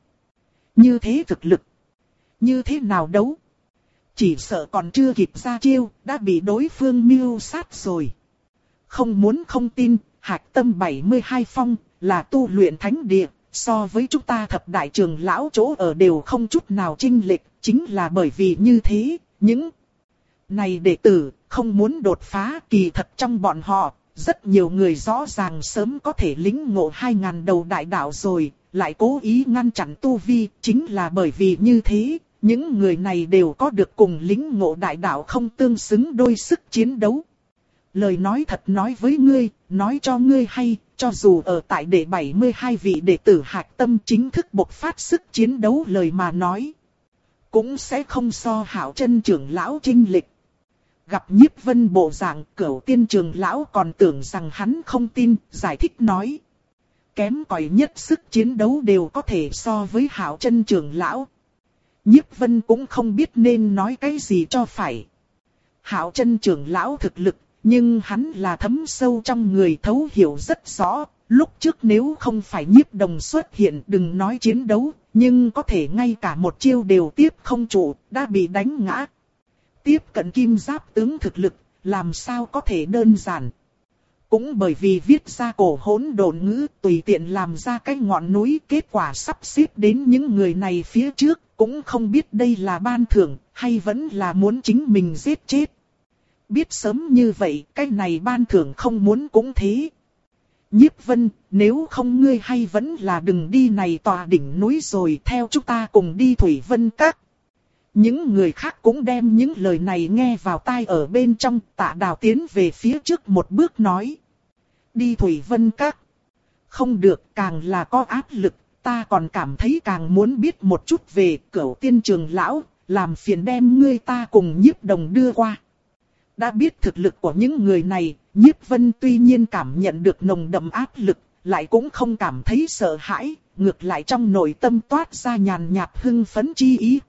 Như thế thực lực, như thế nào đấu? Chỉ sợ còn chưa kịp ra chiêu, đã bị đối phương mưu sát rồi. Không muốn không tin, Hạc Tâm bảy mươi hai phong, là tu luyện thánh địa, so với chúng ta thập đại trường lão chỗ ở đều không chút nào chênh lệch, chính là bởi vì như thế, những này đệ tử không muốn đột phá, kỳ thật trong bọn họ, rất nhiều người rõ ràng sớm có thể lĩnh ngộ hai ngàn đầu đại đạo rồi, lại cố ý ngăn chặn tu vi, chính là bởi vì như thế. Những người này đều có được cùng lính ngộ đại đạo không tương xứng đôi sức chiến đấu. Lời nói thật nói với ngươi, nói cho ngươi hay, cho dù ở tại đệ bảy mươi hai vị đệ tử Hạc Tâm chính thức bộc phát sức chiến đấu lời mà nói, cũng sẽ không so Hạo Chân trưởng lão chênh lệch. Gặp Nhiếp Vân bộ dạng, Cửu Tiên Trường Lão còn tưởng rằng hắn không tin, giải thích nói. Kém cỏi nhất sức chiến đấu đều có thể so với Hạo Chân trưởng lão. Nhiếp Vân cũng không biết nên nói cái gì cho phải. Hạo Chân trưởng lão thực lực, nhưng hắn là thấm sâu trong người thấu hiểu rất rõ. Lúc trước nếu không phải Nhiếp Đồng xuất hiện đừng nói chiến đấu, nhưng có thể ngay cả một chiêu đều tiếp không trụ, đã bị đánh ngã. Tiếp cận kim giáp tướng thực lực, làm sao có thể đơn giản. Cũng bởi vì viết ra cổ hỗn độn ngữ tùy tiện làm ra cái ngọn núi, kết quả sắp xếp đến những người này phía trước, cũng không biết đây là ban thưởng hay vẫn là muốn chính mình giết chết. Biết sớm như vậy, cái này ban thưởng không muốn cũng thế. Nhiếp Vân, nếu không ngươi hay vẫn là đừng đi này tòa đỉnh núi rồi, theo chúng ta cùng đi Thủy Vân Các. Những người khác cũng đem những lời này nghe vào tai ở bên trong, Tạ Đào tiến về phía trước một bước nói. Đi Thủy Vân Các. Không được, càng là có áp lực, ta còn cảm thấy càng muốn biết một chút về Cửu Tiên Trường Lão, làm phiền đem ngươi ta cùng Nhiếp Đồng đưa qua. Đã biết thực lực của những người này, Nhiếp Vân tuy nhiên cảm nhận được nồng đậm áp lực, lại cũng không cảm thấy sợ hãi, ngược lại trong nội tâm toát ra nhàn nhạt hưng phấn chi ý.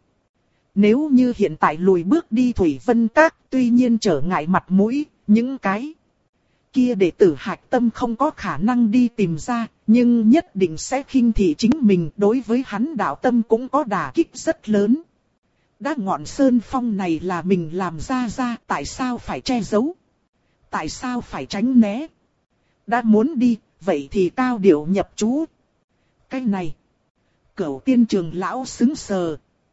Nếu như hiện tại lùi bước đi Thủy Vân Các, tuy nhiên trở ngại mặt mũi, những cái kia đệ tử Hạc Tâm không có khả năng đi tìm ra, nhưng nhất định sẽ khinh thị chính mình, đối với hắn đạo tâm cũng có đả kích rất lớn. Đã ngọn sơn phong này là mình làm ra ra, tại sao phải che giấu? Tại sao phải tránh né? Đã muốn đi, vậy thì cao điệu nhập trú. Cái này, Cửu Tiên Trường Lão xứng sờ.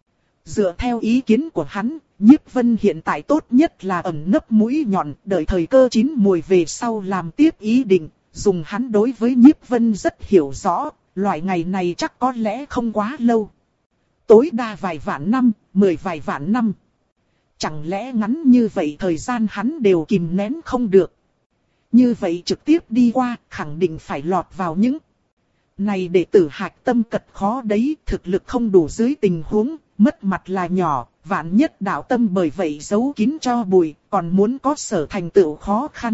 Dựa theo ý kiến của hắn, Nhiếp Vân hiện tại tốt nhất là ẩn nấp mũi nhọn, đợi thời cơ chín mùi về sau làm tiếp ý định. Dùng hắn đối với Nhiếp Vân rất hiểu rõ, loại ngày này chắc có lẽ không quá lâu. Tối đa vài vạn năm, mười vài vạn năm. Chẳng lẽ ngắn như vậy thời gian hắn đều kìm nén không được. Như vậy trực tiếp đi qua, khẳng định phải lọt vào những này đệ tử Hạc Tâm cật khó đấy, thực lực không đủ dưới tình huống, mất mặt là nhỏ, vạn nhất đạo tâm bởi vậy giấu kín cho bụi, còn muốn có sở thành tựu khó khăn.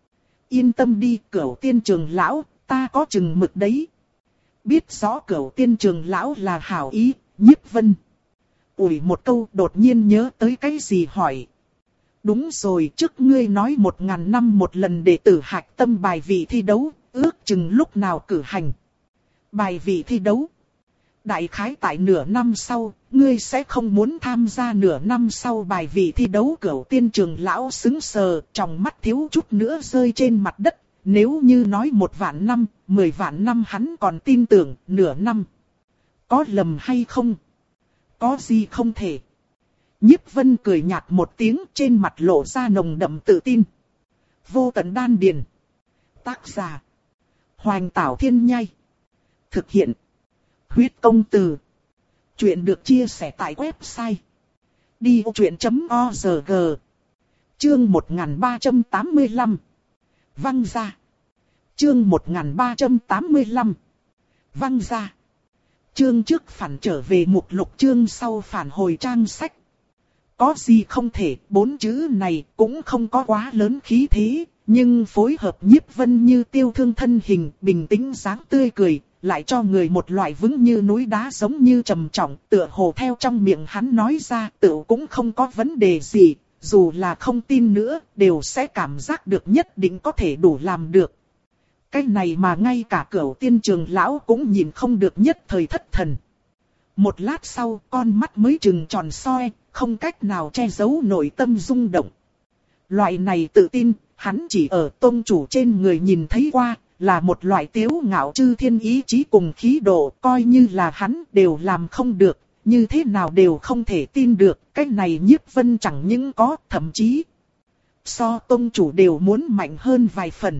Yên tâm đi, Cửu Tiên Trường Lão, ta có chừng mực đấy. Biết rõ Cửu Tiên Trường Lão là hảo ý, Nhiếp Vân ủi một câu đột nhiên nhớ tới cái gì hỏi. Đúng rồi, trước ngươi nói một ngàn năm một lần đệ tử Hạc Tâm bài vị thi đấu, ước chừng lúc nào cử hành. Bài vị thi đấu. Đại khái tại nửa năm sau, ngươi sẽ không muốn tham gia nửa năm sau bài vị thi đấu. Cửu Tiên trưởng lão sững sờ, trong mắt thiếu chút nữa rơi trên mặt đất. Nếu như nói một vạn năm, mười vạn năm hắn còn tin tưởng, nửa năm. Có lầm hay không? Có gì không thể? Nhiếp Vân cười nhạt một tiếng, trên mặt lộ ra nồng đậm tự tin. Vô tận đan điền. Tác giả. Hoành Tảo Thiên Nhai. Thực hiện. Huyết Công Từ. Chuyện được chia sẻ tại website đi vô chuyện chấm org. Chương một nghìn ba trăm tám mươi lăm. Văng ra. Chương một nghìn ba trăm tám mươi lăm. Văng ra. Chương trước phản trở về mục lục, chương sau phản hồi trang sách. Có gì không thể, bốn chữ này cũng không có quá lớn khí thế, nhưng phối hợp Nhiếp Vân như tiêu thương thân hình, bình tĩnh dáng tươi cười, lại cho người một loại vững như núi đá giống như trầm trọng, tựa hồ theo trong miệng hắn nói ra, tựa cũng không có vấn đề gì, dù là không tin nữa, đều sẽ cảm giác được nhất định có thể đủ làm được. Cái này mà ngay cả Cửu Tiên trưởng lão cũng nhìn không được, nhất thời thất thần. Một lát sau, con mắt mới trừng tròn soi, không cách nào che giấu nội tâm rung động. Loại này tự tin, hắn chỉ ở tông chủ trên người nhìn thấy qua, là một loại tiếu ngạo chư thiên ý chí cùng khí độ, coi như là hắn đều làm không được, như thế nào đều không thể tin được, cái này Nhiếp Vân chẳng những có, thậm chí so tông chủ đều muốn mạnh hơn vài phần.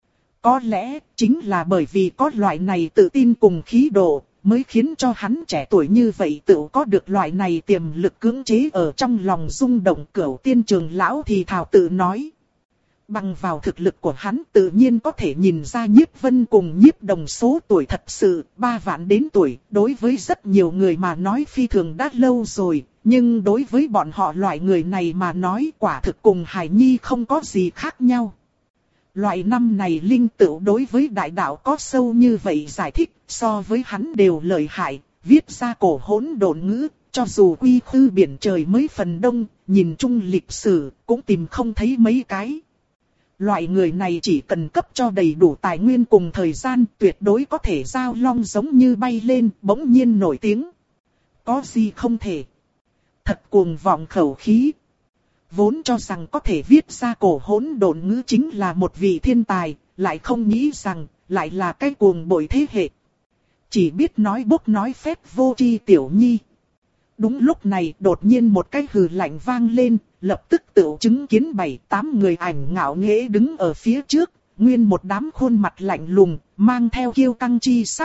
Có lẽ, chính là bởi vì có loại này tự tin cùng khí độ, mới khiến cho hắn trẻ tuổi như vậy tự có được loại này tiềm lực cưỡng chế ở trong lòng rung động. Cửu Tiên trưởng lão thì thào tự nói. Bằng vào thực lực của hắn tự nhiên có thể nhìn ra Nhiếp Vân cùng Nhiếp Đồng số tuổi thật sự, ba vạn đến tuổi, đối với rất nhiều người mà nói phi thường đã lâu rồi, nhưng đối với bọn họ loại người này mà nói quả thực cùng Hải Nhi không có gì khác nhau. Loại năm này linh tựu đối với đại đạo có sâu như vậy giải thích, so với hắn đều lợi hại, viết ra cổ hỗn độn ngữ, cho dù quy khư biển trời mới phần đông, nhìn chung lịch sử, cũng tìm không thấy mấy cái. Loại người này chỉ cần cấp cho đầy đủ tài nguyên cùng thời gian, tuyệt đối có thể giao long giống như bay lên, bỗng nhiên nổi tiếng. Có gì không thể? Thật cuồng vọng khẩu khí. Vốn cho rằng có thể viết ra cổ hỗn độn ngữ chính là một vị thiên tài, lại không nghĩ rằng, lại là cái cuồng bội thế hệ. Chỉ biết nói bốc nói phép vô tri tiểu nhi. Đúng lúc này đột nhiên một cái hừ lạnh vang lên, lập tức tự chứng kiến bảy tám người ảnh ngạo nghễ đứng ở phía trước, nguyên một đám khuôn mặt lạnh lùng, mang theo kiêu căng chi sắc.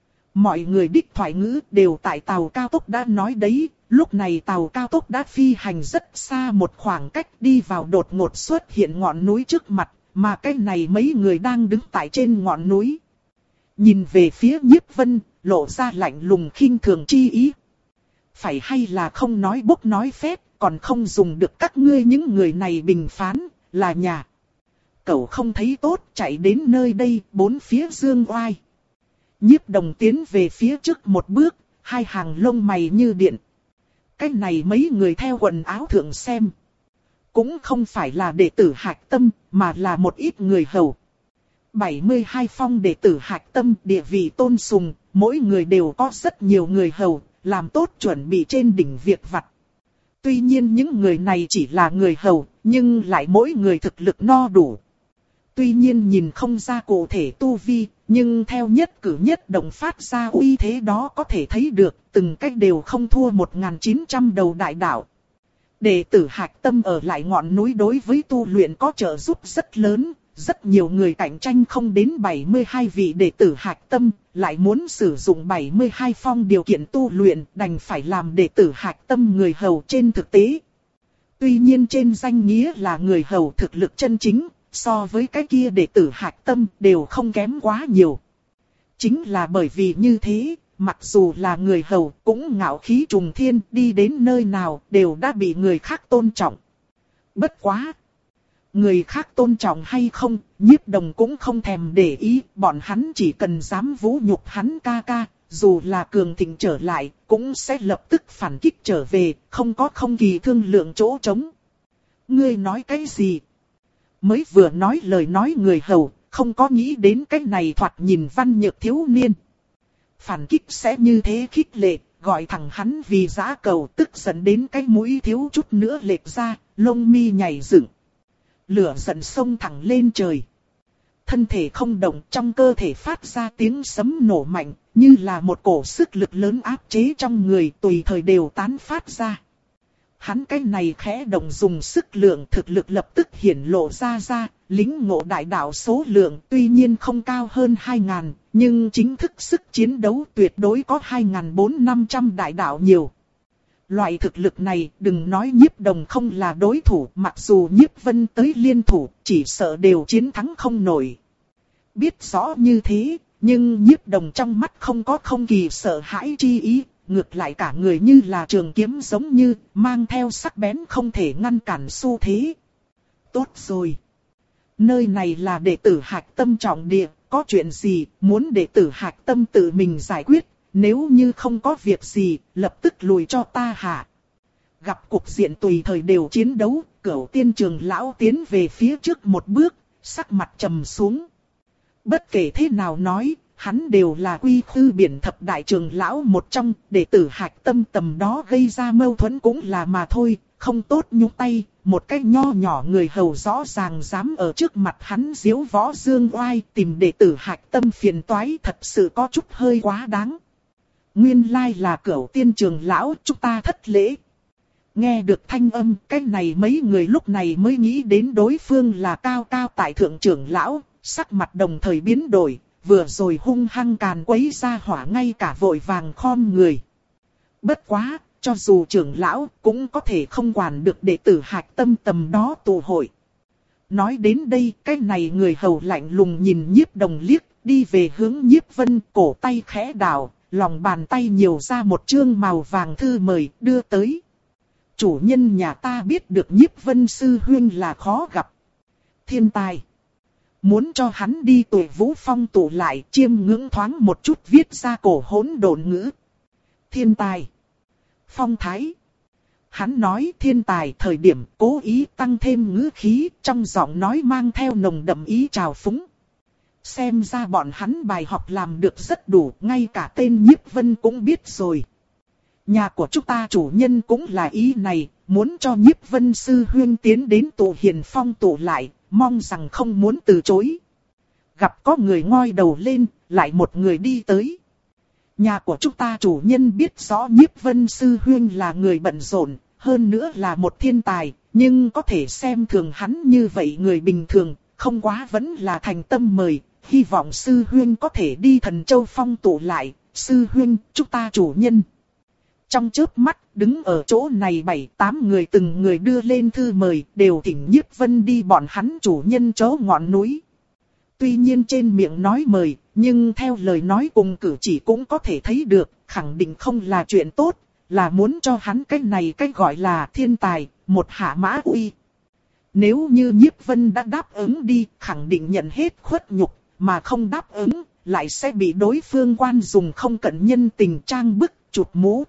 Mọi người đích thoại ngữ đều tại tàu cao tốc đã nói đấy, lúc này tàu cao tốc đã phi hành rất xa một khoảng cách, đi vào đột ngột xuất hiện ngọn núi trước mặt, mà cái này mấy người đang đứng tại trên ngọn núi. Nhìn về phía Nhiếp Vân, lộ ra lạnh lùng khinh thường chi ý. Phải hay là không nói bốc nói phép, còn không dùng được các ngươi những người này bình phán, là nhà. Cậu không thấy tốt, chạy đến nơi đây, bốn phía dương oai. Nhiếp Đồng tiến về phía trước một bước, hai hàng lông mày như điện. Cái này mấy người theo quần áo thượng xem. Cũng không phải là đệ tử Hạch Tâm, mà là một ít người hầu. bảy mươi hai phong đệ tử Hạch Tâm địa vị tôn sùng, mỗi người đều có rất nhiều người hầu, làm tốt chuẩn bị trên đỉnh việc vặt. Tuy nhiên những người này chỉ là người hầu, nhưng lại mỗi người thực lực no đủ. Tuy nhiên nhìn không ra cụ thể tu vi, nhưng theo nhất cử nhất động phát ra uy thế đó có thể thấy được, từng cách đều không thua một nghìn chín trăm đầu đại đạo. Đệ tử Hạch Tâm ở lại ngọn núi đối với tu luyện có trợ giúp rất lớn, rất nhiều người cạnh tranh không đến bảy mươi hai vị đệ tử Hạch Tâm, lại muốn sử dụng bảy mươi hai phong điều kiện tu luyện, đành phải làm đệ tử Hạch Tâm người hầu trên thực tế. Tuy nhiên trên danh nghĩa là người hầu, thực lực chân chính, so với cái kia đệ tử Hạch Tâm đều không kém quá nhiều. Chính là bởi vì như thế, mặc dù là người hầu cũng ngạo khí trùng thiên, đi đến nơi nào đều đã bị người khác tôn trọng. Bất quá! Người khác tôn trọng hay không, Nhiếp Đồng cũng không thèm để ý, bọn hắn chỉ cần dám vũ nhục hắn ca ca, dù là cường thịnh trở lại, cũng sẽ lập tức phản kích trở về, không có không kỳ thương lượng chỗ trống. Ngươi nói cái gì? Mới vừa nói lời nói người hầu, không có nghĩ đến cái này thoạt nhìn văn nhược thiếu niên. Phản kích sẽ như thế khích lệ, gọi thẳng hắn vì giã cầu, tức giận đến cái mũi thiếu chút nữa lệch ra, lông mi nhảy dựng. Lửa giận xông thẳng lên trời. Thân thể không động, trong cơ thể phát ra tiếng sấm nổ mạnh, như là một cổ sức lực lớn áp chế trong người, tùy thời đều tán phát ra. Hắn cái này khẽ động dùng sức lượng, thực lực lập tức hiển lộ ra ra, lính ngộ đại đạo số lượng tuy nhiên không cao hơn hai ngàn, nhưng chính thức sức chiến đấu tuyệt đối có hai ngàn bốn trăm năm trăm đại đạo nhiều. Loại thực lực này đừng nói Nhiếp Đồng không là đối thủ, mặc dù Nhiếp Vân tới liên thủ, chỉ sợ đều chiến thắng không nổi. Biết rõ như thế, nhưng Nhiếp Đồng trong mắt không có không kỳ sợ hãi chi ý, ngược lại cả người như là trường kiếm giống như, mang theo sắc bén không thể ngăn cản xu thế. Tốt rồi. Nơi này là đệ tử Hạch Tâm trọng địa, có chuyện gì, muốn đệ tử Hạch Tâm tự mình giải quyết, nếu như không có việc gì, lập tức lùi cho ta hạ. Gặp cục diện tùy thời đều chiến đấu, Cửu Tiên Trường lão tiến về phía trước một bước, sắc mặt trầm xuống. Bất kể thế nào nói, hắn đều là Quy Khư Biển Thập đại trường lão một trong, đệ tử Hạch Tâm tầm đó gây ra mâu thuẫn cũng là mà thôi, không tốt nhúng tay, một cái nho nhỏ người hầu rõ ràng dám ở trước mặt hắn diếu võ dương oai, tìm đệ tử Hạch Tâm phiền toái, thật sự có chút hơi quá đáng. Nguyên lai là Cửu Tiên Trường lão, chúng ta thất lễ. Nghe được thanh âm, cái này mấy người lúc này mới nghĩ đến đối phương là cao cao tại thượng trưởng lão, sắc mặt đồng thời biến đổi, vừa rồi hung hăng càn quấy ra hỏa ngay cả vội vàng khom người. Bất quá, cho dù trưởng lão cũng có thể không quản được đệ tử Hạch Tâm tầm đó tụ hội. Nói đến đây, cái này người hầu lạnh lùng nhìn Nhiếp Đồng liếc, đi về hướng Nhiếp Vân, cổ tay khẽ đảo, lòng bàn tay nhiều ra một chương màu vàng thư mời, đưa tới. Chủ nhân nhà ta biết được Nhiếp Vân sư huynh là khó gặp thiên tài. Muốn cho hắn đi Tuệ Vũ Phong tụ lại, chiêm ngưỡng thoáng một chút, viết ra cổ hỗn độn ngữ. Thiên tài. Phong thái. Hắn nói thiên tài thời điểm cố ý tăng thêm ngữ khí, trong giọng nói mang theo nồng đậm ý trào phúng. Xem ra bọn hắn bài học làm được rất đủ, ngay cả tên Nhiếp Vân cũng biết rồi. Nhà của chúng ta chủ nhân cũng là ý này, muốn cho Nhiếp Vân sư huynh tiến đến tụ hiền phong tụ lại, mong rằng không muốn từ chối. Gặp có người ngoi đầu lên, lại một người đi tới. Nhà của chúng ta chủ nhân biết rõ Nhiếp Vân sư huynh là người bận rộn, hơn nữa là một thiên tài, nhưng có thể xem thường hắn như vậy người bình thường, không quá vẫn là thành tâm mời, hy vọng sư huynh có thể đi Thần Châu Phong tụ lại, sư huynh, chúng ta chủ nhân. Trong chớp mắt, đứng ở chỗ này bảy tám người từng người đưa lên thư mời, đều thỉnh Nhiếp Vân đi bọn hắn chủ nhân chỗ ngọn núi. Tuy nhiên trên miệng nói mời, nhưng theo lời nói cùng cử chỉ cũng có thể thấy được, khẳng định không là chuyện tốt, là muốn cho hắn cái này cái gọi là thiên tài, một hạ mã uy. Nếu như Nhiếp Vân đã đáp ứng đi, khẳng định nhận hết khuất nhục, mà không đáp ứng, lại sẽ bị đối phương quan dùng không cẩn nhân tình trang bức, chụp mũ.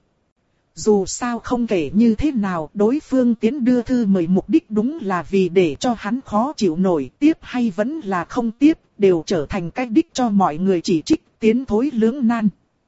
Dù sao không kể như thế nào, đối phương tiến đưa thư mời mục đích đúng là vì để cho hắn khó chịu nổi, tiếp hay vẫn là không tiếp, đều trở thành cái đích cho mọi người chỉ trích, tiến thối lưỡng nan.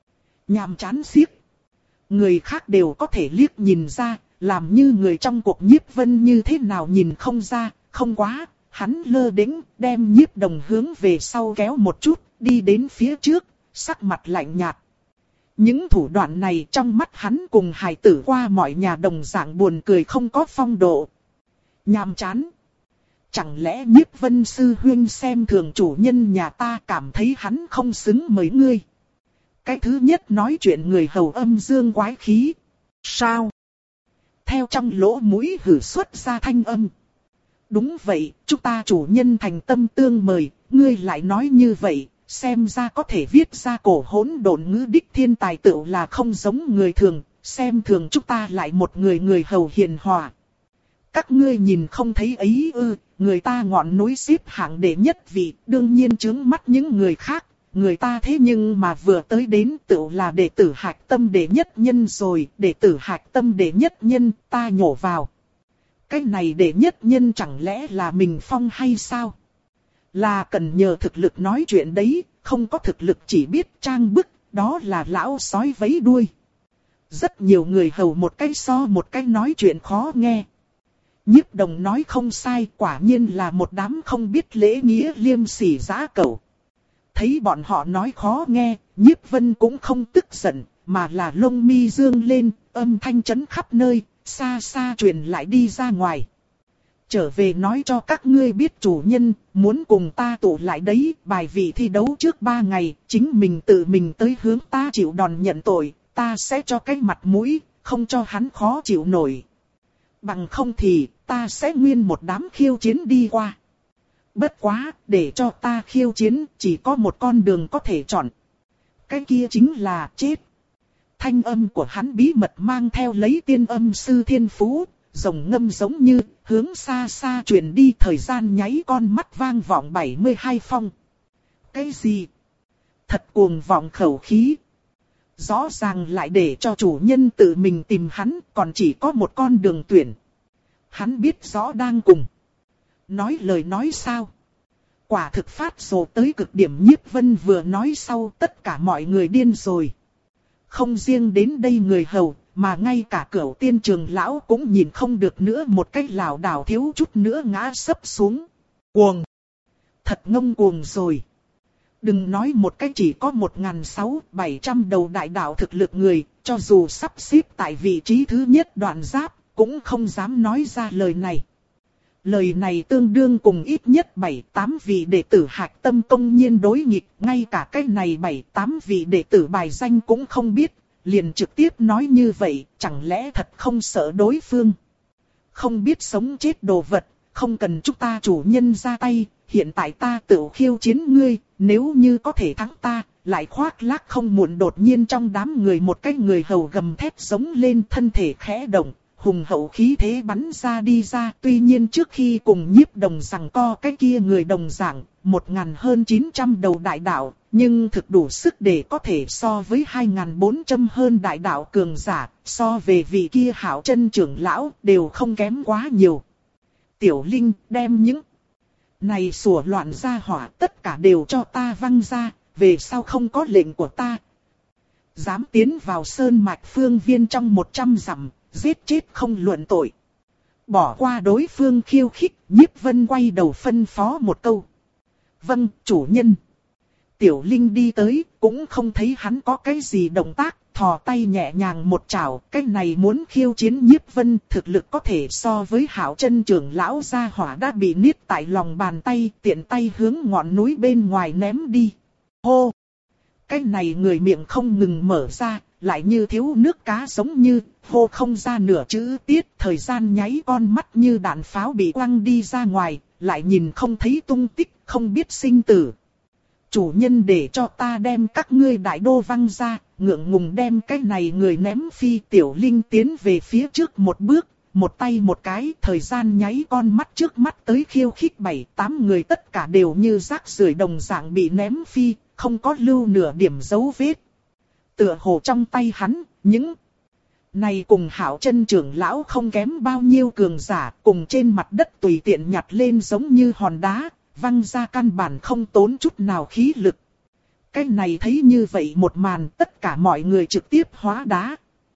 Nhàm chán xiếc. Người khác đều có thể liếc nhìn ra, làm như người trong cuộc Nhiếp Vân như thế nào nhìn không ra, không quá, hắn lơ đễnh, đem Nhiếp Đồng hướng về sau kéo một chút, đi đến phía trước, sắc mặt lạnh nhạt. Những thủ đoạn này trong mắt hắn cùng hài tử qua mọi nhà đồng dạng buồn cười không có phong độ. Nhàm chán. Chẳng lẽ Nhiếp Vân sư huynh xem thường chủ nhân nhà ta, cảm thấy hắn không xứng mấy ngươi. Cái thứ nhất nói chuyện người hầu âm dương quái khí. Sao? Theo trong lỗ mũi hử xuất ra thanh âm. Đúng vậy, chúng ta chủ nhân thành tâm tương mời, ngươi lại nói như vậy. Xem ra có thể viết ra cổ hỗn độn ngữ đích thiên tài tựu là không giống người thường, xem thường chúng ta lại một người người hầu hiền hòa. Các ngươi nhìn không thấy ấy ư, người ta ngọn núi xếp hạng đệ nhất vị, đương nhiên chướng mắt những người khác, người ta thế nhưng mà vừa tới đến tựu là đệ tử Hạch Tâm đệ nhất nhân rồi, đệ tử Hạch Tâm đệ nhất nhân, ta nhổ vào. Cái này đệ nhất nhân chẳng lẽ là mình phong hay sao? Là cần nhờ thực lực nói chuyện đấy, không có thực lực chỉ biết trang bức, đó là lão sói vẫy đuôi. Rất nhiều người hầu một cái so một cái nói chuyện khó nghe. Nhiếp Đồng nói không sai, quả nhiên là một đám không biết lễ nghĩa liêm sỉ dã cẩu. Thấy bọn họ nói khó nghe, Nhiếp Vân cũng không tức giận, mà là lông mi dương lên, âm thanh chấn khắp nơi, xa xa truyền lại đi ra ngoài. Trở về nói cho các ngươi biết chủ nhân, muốn cùng ta tụ lại đấy, bài vị thi đấu trước ba ngày, chính mình tự mình tới hướng ta chịu đòn nhận tội, ta sẽ cho cái mặt mũi, không cho hắn khó chịu nổi. Bằng không thì, ta sẽ nguyên một đám khiêu chiến đi qua. Bất quá, để cho ta khiêu chiến, chỉ có một con đường có thể chọn. Cái kia chính là chết. Thanh âm của hắn bí mật mang theo lấy tiên âm sư thiên phú, rồng ngâm giống như, hướng xa xa truyền đi, thời gian nháy con mắt vang vọng bảy mươi hai phong. Cái gì? Thật cuồng vọng khẩu khí. Rõ ràng lại để cho chủ nhân tự mình tìm hắn, còn chỉ có một con đường tuyển. Hắn biết rõ đang cùng. Nói lời nói sao? Quả thực phát rồ tới cực điểm. Nhiếp Vân vừa nói sau, tất cả mọi người điên rồi. Không riêng đến đây người hầu, mà ngay cả Cửu Tiên Trường lão cũng nhìn không được nữa, một cách lảo đảo thiếu chút nữa ngã sấp xuống. Cuồng! Thật ngông cuồng rồi. Đừng nói một cách chỉ có một nghìn sáu bảy trăm đầu đại đạo thực lực người, cho dù sắp xếp tại vị trí thứ nhất đoạn giáp, cũng không dám nói ra lời này. Lời này tương đương cùng ít nhất bảy tám vị đệ tử Hạc Tâm công nhiên đối nghịch, ngay cả cái này bảy tám vị đệ tử bài danh cũng không biết, liền trực tiếp nói như vậy, chẳng lẽ thật không sợ đối phương. Không biết sống chết đồ vật, không cần chúng ta chủ nhân ra tay, hiện tại ta tự khiêu chiến ngươi, nếu như có thể thắng ta, lại khoác lác không muộn. Đột nhiên trong đám người một cái người hầu gầm thét giống lên, thân thể khẽ động, hùng hậu khí thế bắn ra đi ra. Tuy nhiên trước khi cùng Nhiếp Đồng giằng co cái kia người đồng dạng, một ngàn hơn chín trăm đầu đại đạo, nhưng thực đủ sức để có thể so với hai ngàn bốn trăm hơn đại đạo cường giả, so về vị kia Hạo Chân trưởng lão đều không kém quá nhiều. Tiểu Linh đem những này sủa loạn ra hỏa tất cả đều cho ta văng ra, về sau không có lệnh của ta. Dám tiến vào sơn mạch phương viên trong một trăm dặm, giết chết không luận tội. Bỏ qua đối phương khiêu khích, Nhiếp Vân quay đầu phân phó một câu. Vâng, chủ nhân. Tiểu Linh đi tới, cũng không thấy hắn có cái gì động tác, thò tay nhẹ nhàng một chảo. Cái này muốn khiêu chiến Nhiếp Vân, thực lực có thể so với Hạo Chân trưởng lão gia hỏa đã bị niết tại lòng bàn tay, tiện tay hướng ngọn núi bên ngoài ném đi. Hô! Cái này người miệng không ngừng mở ra, lại như thiếu nước cá giống như, hô không ra nửa chữ tiết. Thời gian nháy con mắt như đạn pháo bị quăng đi ra ngoài, lại nhìn không thấy tung tích, không biết sinh tử. Chủ nhân để cho ta đem các ngươi đại đô văng ra, ngượng ngùng đem cái này người ném phi. Tiểu Linh tiến về phía trước một bước, một tay một cái, thời gian nháy con mắt trước mắt tới khiêu khích bảy tám người tất cả đều như rác rưởi đồng dạng bị ném phi, không có lưu nửa điểm dấu vết. Tựa hồ trong tay hắn, những này cùng Hạo Chân trưởng lão không kém bao nhiêu cường giả, cùng trên mặt đất tùy tiện nhặt lên giống như hòn đá, văng ra căn bản không tốn chút nào khí lực. Cái này thấy như vậy một màn, tất cả mọi người trực tiếp hóa đá.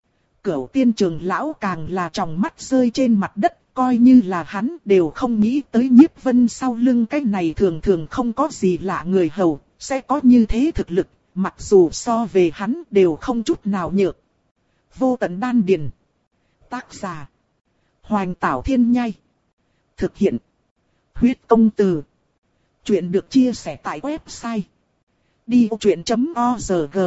Cửu Tiên trưởng lão càng là tròng mắt rơi trên mặt đất, coi như là hắn đều không nghĩ tới Nhiếp Vân sau lưng cái này thường thường không có gì lạ người hầu, sẽ có như thế thực lực, mặc dù so về hắn đều không chút nào nhược. Vô Tận Đan Điền. Tác giả: Hoành Tảo Thiên Nhai. Thực hiện: Huyết Công Từ. Chuyện được chia sẻ tại website đi ô chuyện chấm org.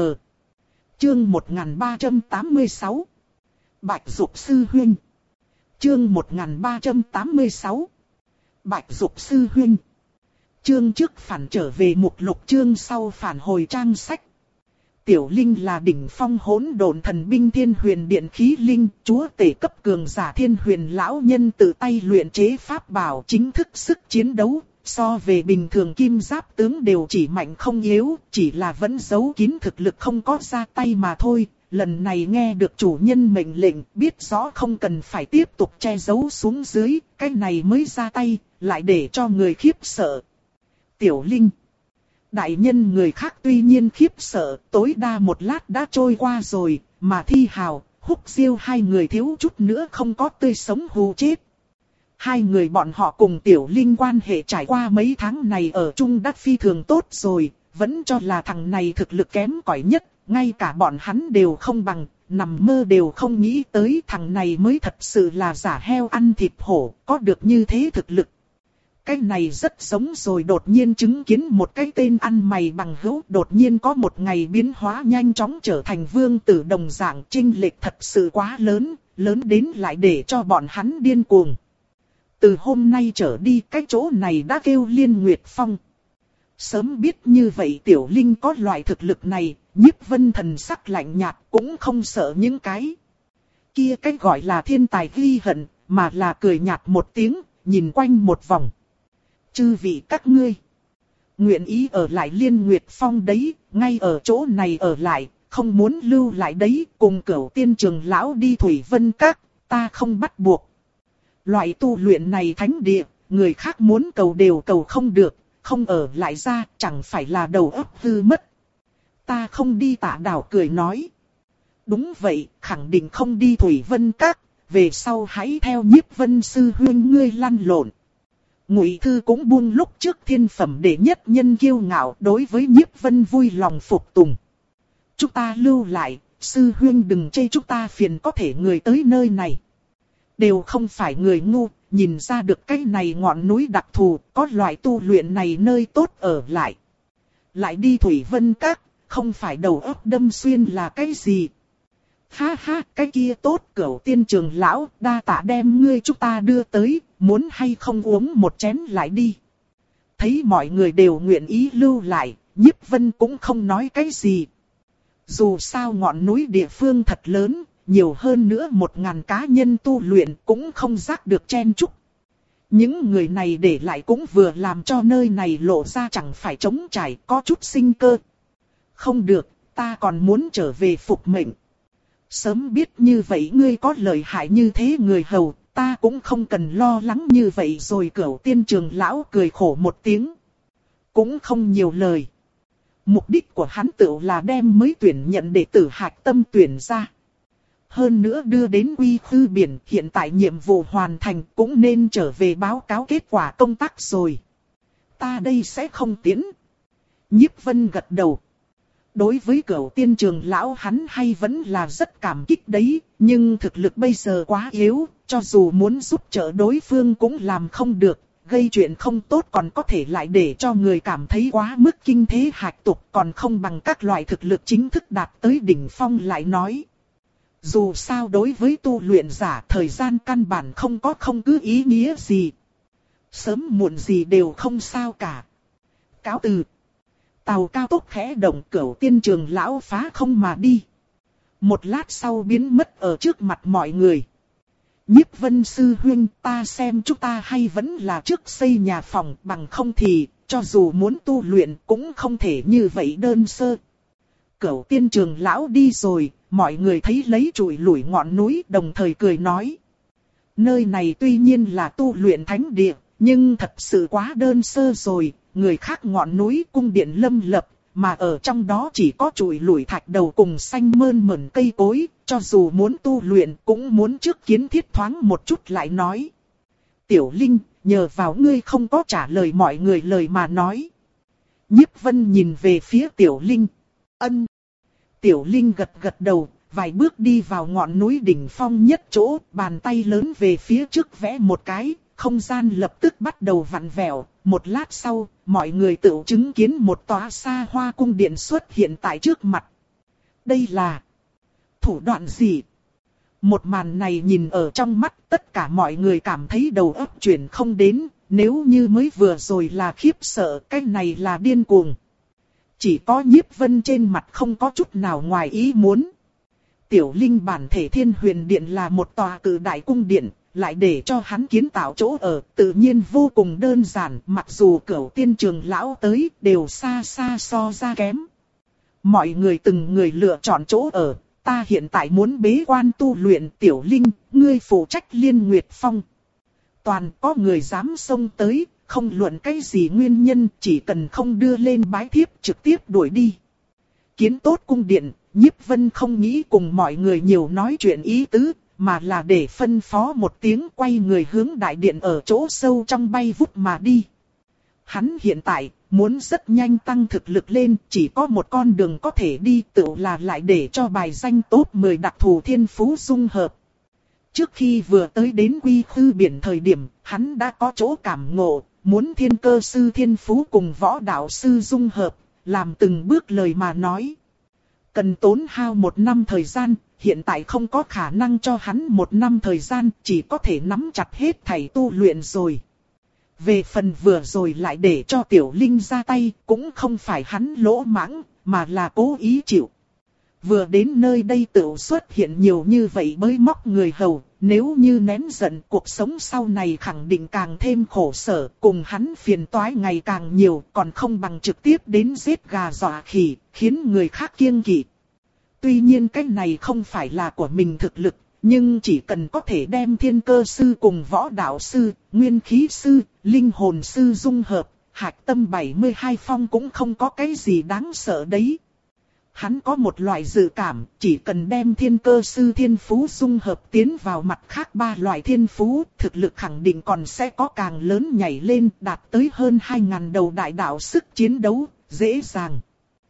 Chương một nghìn ba trăm tám mươi sáu. Bạch Dục sư huynh. Chương một nghìn ba trăm tám mươi sáu. Bạch Dục sư huynh. Chương trước phản trở về mục lục, chương sau phản hồi trang sách. Tiểu Linh là đỉnh phong hỗn độn thần binh Thiên Huyền Điện khí linh, chúa tể cấp cường giả Thiên Huyền lão nhân tự tay luyện chế pháp bảo, chính thức sức chiến đấu. So về bình thường kim giáp tướng đều chỉ mạnh không yếu, chỉ là vẫn giấu kín thực lực không có ra tay mà thôi. Lần này nghe được chủ nhân mệnh lệnh, biết rõ không cần phải tiếp tục che giấu xuống dưới, cái này mới ra tay, lại để cho người khiếp sợ. Tiểu Linh, Đại nhân người khác tuy nhiên khiếp sợ, tối đa một lát đã trôi qua rồi, mà Thi Hào, Húc Diêu hai người thiếu chút nữa không có tươi sống hù chết. Hai người bọn họ cùng Tiểu Linh quan hệ trải qua mấy tháng này ở chung đã phi thường tốt rồi, vẫn cho là thằng này thực lực kém cỏi nhất, ngay cả bọn hắn đều không bằng, nằm mơ đều không nghĩ tới thằng này mới thật sự là giả heo ăn thịt hổ, có được như thế thực lực. Cái này rất giống rồi đột nhiên chứng kiến một cái tên ăn mày bằng hữu đột nhiên có một ngày biến hóa nhanh chóng trở thành vương tử đồng dạng, chênh lệch thật sự quá lớn, lớn đến lại để cho bọn hắn điên cuồng. Từ hôm nay trở đi cái chỗ này đã kêu Liên Nguyệt Phong. Sớm biết như vậy Tiểu Linh có loại thực lực này, Nhiếp Vân thần sắc lạnh nhạt cũng không sợ những cái kia cái gọi là thiên tài ghi hận, mà là cười nhạt một tiếng, nhìn quanh một vòng. Chư vị các ngươi, nguyện ý ở lại Liên Nguyệt Phong đấy, ngay ở chỗ này ở lại, không muốn lưu lại đấy, cùng Cửu Tiên Trường lão đi Thủy Vân Các, ta không bắt buộc. Loại tu luyện này thánh địa, người khác muốn cầu đều cầu không được, không ở lại ra, chẳng phải là đầu óc hư mất. Ta không đi. Tạ Đào cười nói. Đúng vậy, khẳng định không đi Thủy Vân Các, về sau hãy theo Nhiếp Vân sư huynh ngươi lăn lộn. Ngụy Thư cũng buông lúc trước thiên phẩm đệ nhất nhân kiêu ngạo, đối với Nhiếp Vân vui lòng phục tùng. Chúng ta lưu lại, sư huynh đừng chê chúng ta phiền, có thể người tới nơi này đều không phải người ngu, nhìn ra được cái này ngọn núi đặc thù, có loại tu luyện này nơi tốt ở lại. Lại đi Thủy Vân Các, không phải đầu óc đâm xuyên là cái gì. Ha ha, cái kia tốt. Cửu Tiên Trường lão, đa tạ đem ngươi chúng ta đưa tới, muốn hay không uống một chén lại đi. Thấy mọi người đều nguyện ý lưu lại, Nhiếp Vân cũng không nói cái gì. Dù sao ngọn núi địa phương thật lớn, nhiều hơn nữa một ngàn cá nhân tu luyện cũng không rác được chen chúc. Những người này để lại cũng vừa làm cho nơi này lộ ra chẳng phải trống trải, có chút sinh cơ. Không được, ta còn muốn trở về phục mệnh. Sớm biết như vậy ngươi có lợi hại như thế người hầu, ta cũng không cần lo lắng như vậy rồi. Cửu Tiên Trường lão cười khổ một tiếng, cũng không nhiều lời. Mục đích của hắn tự là đem mới tuyển nhận đệ tử hạch tâm tuyển ra. Hơn nữa đưa đến Quy Khư Biển, hiện tại nhiệm vụ hoàn thành cũng nên trở về báo cáo kết quả công tác rồi. Ta đây sẽ không tiến. Nhiếp Vân gật đầu. Đối với Cửu Tiên Trường lão hắn hay vẫn là rất cảm kích đấy, nhưng thực lực bây giờ quá yếu, cho dù muốn giúp trợ đối phương cũng làm không được, gây chuyện không tốt còn có thể lại để cho người cảm thấy quá mức kinh thế hạch tục, còn không bằng các loại thực lực chính thức đạt tới đỉnh phong lại nói. Dù sao đối với tu luyện giả thời gian căn bản không có không cứ ý nghĩa gì. Sớm muộn gì đều không sao cả. Cáo từ. Tàu cao tốc khẽ động, Cửu Tiên Trường lão phá không mà đi. Một lát sau biến mất ở trước mặt mọi người. Nhiếp Vân sư huynh, ta xem chúng ta hay vẫn là trước xây nhà phòng, bằng không thì cho dù muốn tu luyện cũng không thể như vậy đơn sơ. Cửu Tiên Trường lão đi rồi, mọi người thấy lấy trụi lủi ngọn núi đồng thời cười nói. Nơi này tuy nhiên là tu luyện thánh địa, nhưng thật sự quá đơn sơ rồi, người khác ngọn núi cung điện lâm lập, mà ở trong đó chỉ có trụi lủi thạch đầu cùng xanh mơn mởn cây cối, cho dù muốn tu luyện cũng muốn trước kiến thiết thoáng một chút lại nói. Tiểu Linh, nhờ vào ngươi không có trả lời mọi người lời mà nói. Nhiếp Vân nhìn về phía Tiểu Linh. Ân. Tiểu Linh gật gật đầu, vài bước đi vào ngọn núi đỉnh phong nhất chỗ, bàn tay lớn về phía trước vẽ một cái, không gian lập tức bắt đầu vặn vẹo. Một lát sau, mọi người tự chứng kiến một tòa xa hoa cung điện xuất hiện tại trước mặt. Đây là thủ đoạn gì? Một màn này nhìn ở trong mắt tất cả mọi người cảm thấy đầu óc chuyển không đến, nếu như mới vừa rồi là khiếp sợ, cái này là điên cuồng. Chỉ có Nhiếp Vân trên mặt không có chút nào ngoài ý muốn. Tiểu Linh bản thể Thiên Huyền Điện là một tòa cự đại cung điện, lại để cho hắn kiến tạo chỗ ở, tự nhiên vô cùng đơn giản, mặc dù Cửu Tiên Trường lão tới, đều xa xa so ra kém. Mọi người từng người lựa chọn chỗ ở, ta hiện tại muốn bế quan tu luyện. Tiểu Linh, ngươi phụ trách Liên Nguyệt Phong. Toàn có người dám xông tới, không luận cái gì nguyên nhân, chỉ cần không đưa lên bái thiếp trực tiếp đuổi đi. Kiến tốt cung điện, Nhiếp Vân không nghĩ cùng mọi người nhiều nói chuyện ý tứ, mà là để phân phó một tiếng quay người hướng đại điện ở chỗ sâu trong bay vút mà đi. Hắn hiện tại, muốn rất nhanh tăng thực lực lên, chỉ có một con đường có thể đi, tự là lại để cho bài danh top mười đặc thù thiên phú dung hợp. Trước khi vừa tới đến Quy Khư Biển thời điểm, hắn đã có chỗ cảm ngộ, muốn thiên cơ sư thiên phú cùng võ đạo sư dung hợp, làm từng bước lời mà nói. Cần tốn hao một năm thời gian, hiện tại không có khả năng cho hắn một năm thời gian, chỉ có thể nắm chặt hết thảy tu luyện rồi. Về phần vừa rồi lại để cho Tiểu Linh ra tay, cũng không phải hắn lỗ mãng, mà là cố ý chịu. Vừa đến nơi đây tự xuất hiện nhiều như vậy bới móc người hầu, nếu như nén giận cuộc sống sau này khẳng định càng thêm khổ sở, cùng hắn phiền toái ngày càng nhiều, còn không bằng trực tiếp đến giết gà dọa khỉ, khiến người khác kiêng kỵ. Tuy nhiên cái này không phải là của mình thực lực, nhưng chỉ cần có thể đem thiên cơ sư cùng võ đạo sư, nguyên khí sư, linh hồn sư dung hợp, hạch tâm bảy mươi hai phong cũng không có cái gì đáng sợ đấy. Hắn có một loại dự cảm, chỉ cần đem thiên cơ sư thiên phú dung hợp tiến vào mặt khác ba loại thiên phú, thực lực khẳng định còn sẽ có càng lớn nhảy lên, đạt tới hơn hai nghìn đầu đại đạo sức chiến đấu, dễ dàng.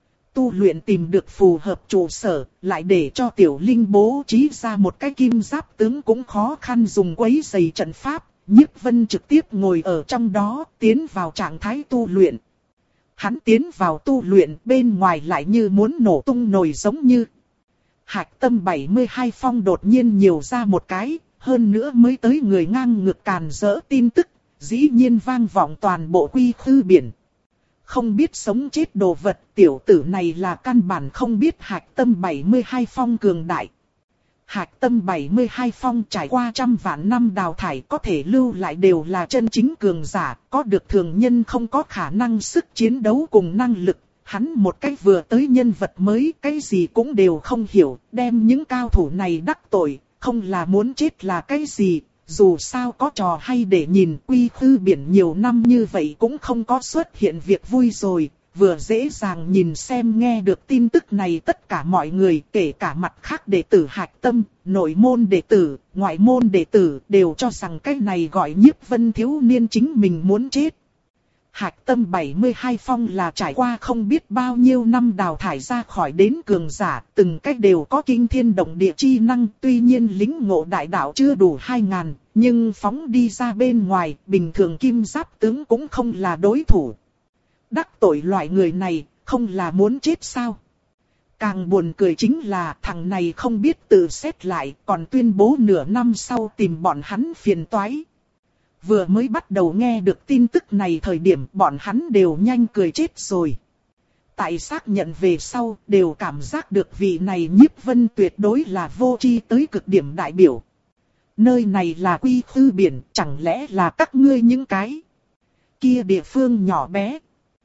Tu luyện tìm được phù hợp trụ sở, lại để cho Tiểu Linh bố trí ra một cái kim giáp tướng cũng khó khăn dùng quấy giày trận pháp, Nhiếp Vân trực tiếp ngồi ở trong đó, tiến vào trạng thái tu luyện. Hắn tiến vào tu luyện, bên ngoài lại như muốn nổ tung nồi giống như. Hạch tâm bảy mươi hai phong đột nhiên nhiều ra một cái, hơn nữa mới tới người ngang ngược càn rỡ tin tức, dĩ nhiên vang vọng toàn bộ Quy Khư Biển. Không biết sống chết đồ vật, tiểu tử này là căn bản không biết hạch tâm bảy mươi hai phong cường đại. Hạch tâm bảy mươi hai phong trải qua trăm vạn năm đào thải có thể lưu lại đều là chân chính cường giả, có được thường nhân không có khả năng sức chiến đấu cùng năng lực. Hắn một cách vừa tới nhân vật mới, cái gì cũng đều không hiểu, đem những cao thủ này đắc tội, không là muốn chết là cái gì. Dù sao có trò hay để nhìn, Quy Khư Biển nhiều năm như vậy cũng không có xuất hiện việc vui rồi. Vừa dễ dàng nhìn xem nghe được tin tức này tất cả mọi người, kể cả mặt khác đệ tử hạch tâm, nội môn đệ tử, ngoại môn đệ tử, đều cho rằng cái này gọi Nhiếp Vân thiếu niên chính mình muốn chết. Hạch tâm bảy mươi hai phong là trải qua không biết bao nhiêu năm đào thải ra khỏi đến cường giả, từng cách đều có kinh thiên động địa chi năng, tuy nhiên lính ngộ đại đạo chưa đủ hai ngàn, nhưng phóng đi ra bên ngoài, bình thường kim giáp tướng cũng không là đối thủ. Đắc tội loại người này, không là muốn chết sao? Càng buồn cười chính là thằng này không biết tự xét lại, còn tuyên bố nửa năm sau tìm bọn hắn phiền toái. Vừa mới bắt đầu nghe được tin tức này thời điểm bọn hắn đều nhanh cười chết rồi. Tại xác nhận về sau đều cảm giác được vị này Nhiếp Vân tuyệt đối là vô tri tới cực điểm đại biểu. Nơi này là Quy Khư Biển, chẳng lẽ là các ngươi những cái kia địa phương nhỏ bé.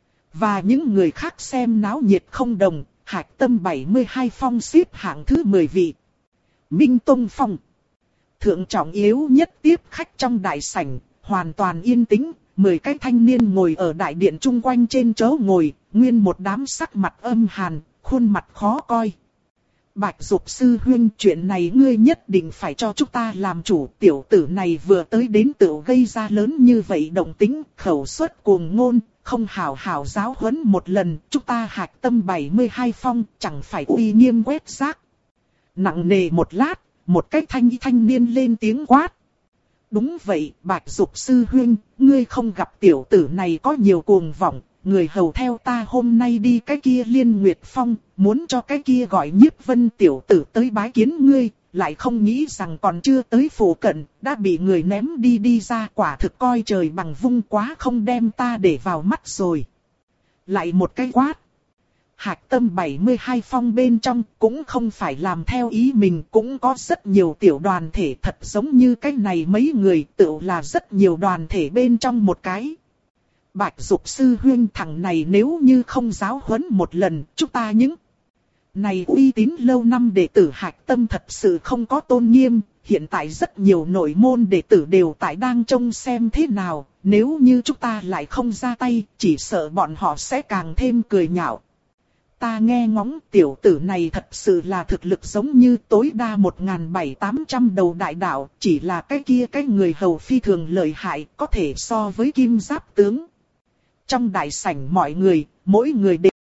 Và những người khác xem náo nhiệt không đồng, hạch tâm bảy mươi hai phong xếp hạng thứ mười vị. Minh Tông Phong. Thượng trọng yếu nhất tiếp khách trong đại sảnh, hoàn toàn yên tĩnh, mười cái thanh niên ngồi ở đại điện chung quanh trên chỗ ngồi, nguyên một đám sắc mặt âm hàn, khuôn mặt khó coi. Bạch Dục sư huynh, chuyện này ngươi nhất định phải cho chúng ta làm chủ, tiểu tử này vừa tới đến tự gây ra lớn như vậy động tĩnh, khẩu suất cuồng ngôn, không hảo hảo giáo huấn một lần, chúng ta hạch tâm bảy mươi hai phong, chẳng phải uy nghiêm quét rác. Nặng nề một lát, một cái thanh thanh niên lên tiếng quát. Đúng vậy, Bạch Dục sư huynh, ngươi không gặp tiểu tử này có nhiều cuồng vọng, người hầu theo ta hôm nay đi cái kia Liên Nguyệt Phong, muốn cho cái kia gọi Nhiếp Vân tiểu tử tới bái kiến ngươi, lại không nghĩ rằng còn chưa tới phủ cận, đã bị người ném đi đi ra, quả thực coi trời bằng vung, quá không đem ta để vào mắt rồi. Lại một cái quát. Hạch tâm bảy mươi hai phong bên trong cũng không phải làm theo ý mình, cũng có rất nhiều tiểu đoàn thể, thật giống như cái này mấy người tự là rất nhiều đoàn thể bên trong một cái. Bạch Dục sư huynh, thằng này nếu như không giáo huấn một lần, chúng ta những này uy tín lâu năm đệ tử hạch tâm thật sự không có tôn nghiêm, hiện tại rất nhiều nội môn đệ tử đều tại đang trông xem thế nào, nếu như chúng ta lại không ra tay, chỉ sợ bọn họ sẽ càng thêm cười nhạo. Ta nghe ngóng tiểu tử này thật sự là thực lực giống như tối đa một nghìn bảy tám trăm đầu đại đạo, chỉ là cái kia cái người hầu phi thường lợi hại, có thể so với kim giáp tướng. Trong đại sảnh mọi người, mỗi người đều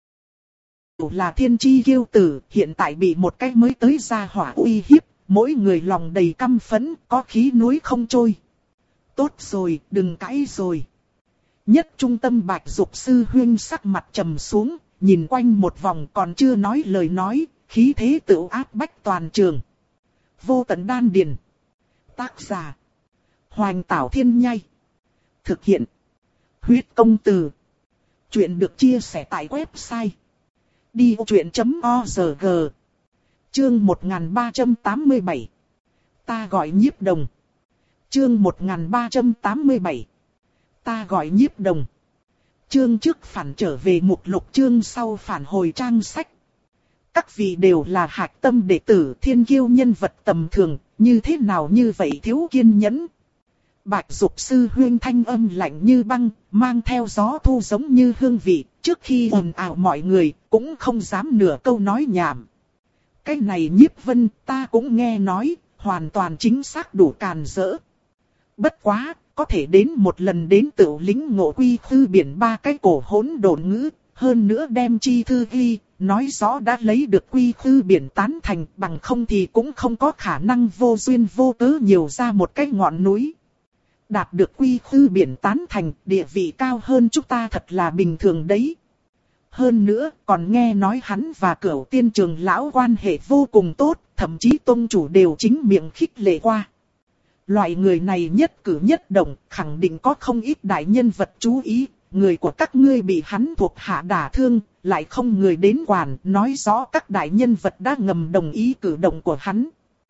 là thiên chi kiêu tử, hiện tại bị một cái mới tới gia hỏa uy hiếp, mỗi người lòng đầy căm phẫn, có khí núi không trôi. Tốt rồi, đừng cãi rồi. Nhất trung tâm Bạch Dục sư huynh sắc mặt trầm xuống, nhìn quanh một vòng còn chưa nói lời nói, khí thế tự áp bách toàn trường. Vô tận đan điền. Tác giả: Hoành Tảo Thiên Nhai. Thực hiện: Huyết Công Từ. Chuyện được chia sẻ tại website đi ô chuyện chấm org. Chương một nghìn ba trăm tám mươi bảy. Ta gọi Nhiếp Đồng. Chương một nghìn ba trăm tám mươi bảy. Ta gọi Nhiếp Đồng. Chương trước phản trở về mục lục, chương sau phản hồi trang sách. Các vị đều là hạch tâm đệ tử, thiên kiêu nhân vật tầm thường, như thế nào như vậy thiếu kiên nhẫn. Bạch Dục sư huynh thanh âm lạnh như băng, mang theo gió thu giống như hương vị, trước khi ồn ào mọi người, cũng không dám nửa câu nói nhảm. Cái này Nhiếp Vân, ta cũng nghe nói, hoàn toàn chính xác đủ càn rỡ. Bất quá, có thể đến một lần đến tự lính ngộ quy khư biển ba cái cổ hỗn độn ngữ, hơn nữa đem chi thư ghi, nói rõ đã lấy được quy khư biển tán thành, bằng không thì cũng không có khả năng vô duyên vô cớ nhiều ra một cái ngọn núi. Đạt được quy khư biển tán thành, địa vị cao hơn chúng ta thật là bình thường đấy. Hơn nữa, còn nghe nói hắn và Cửu Tiên Trường lão quan hệ vô cùng tốt, thậm chí tông chủ đều chính miệng khích lệ qua. Loại người này nhất cử nhất động, khẳng định có không ít đại nhân vật chú ý, người của các ngươi bị hắn thuộc hạ đả thương, lại không người đến quản, nói rõ các đại nhân vật đã ngầm đồng ý cử động của hắn.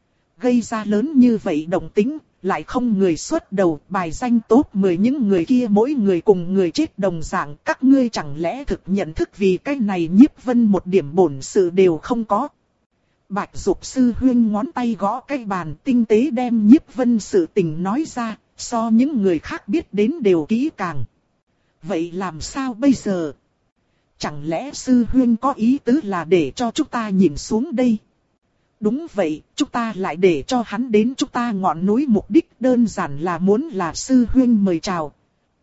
Gây ra lớn như vậy động tính, lại không người xuất đầu, bài danh top mười những người kia mỗi người cùng người chết đồng dạng, các ngươi chẳng lẽ thực nhận thức vì cái này Nhiếp Vân một điểm bổn sự đều không có. Bạch Dục sư huynh ngón tay gõ cái bàn, tinh tế đem Nhiếp Vân sự tình nói ra, so những người khác biết đến đều kỹ càng. Vậy làm sao bây giờ? Chẳng lẽ sư huynh có ý tứ là để cho chúng ta nhìn xuống đây? Đúng vậy, chúng ta lại để cho hắn đến chúng ta ngọn núi, mục đích đơn giản là muốn là sư huynh mời chào.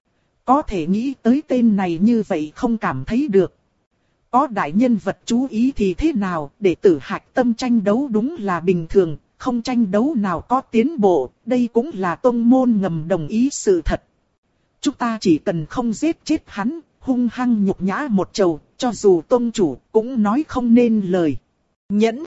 Có thể nghĩ tới tên này như vậy không cảm thấy được. Có đại nhân vật chú ý thì thế nào, đệ tử hạch tâm tranh đấu đúng là bình thường, không tranh đấu nào có tiến bộ, đây cũng là tông môn ngầm đồng ý sự thật. Chúng ta chỉ cần không giết chết hắn, hung hăng nhục nhã một trầu, cho dù tông chủ cũng nói không nên lời. Nhẫn.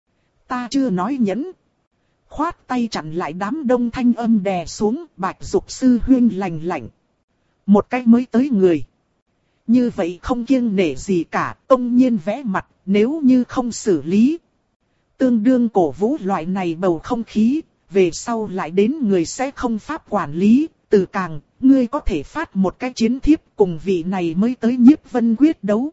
Ta chưa nói nhẫn. Khoát tay chặn lại đám đông thanh âm đè xuống, Bạch Dục sư huynh lạnh lạnh. Một cái mới tới người. Như vậy không kiêng nể gì cả, tông nhiên vẽ mặt, nếu như không xử lý. Tương đương cổ vũ loại này bầu không khí, về sau lại đến người sẽ không pháp quản lý, từ càng, ngươi có thể phát một cái chiến thiếp cùng vị này mới tới Nhiếp Vân quyết đấu.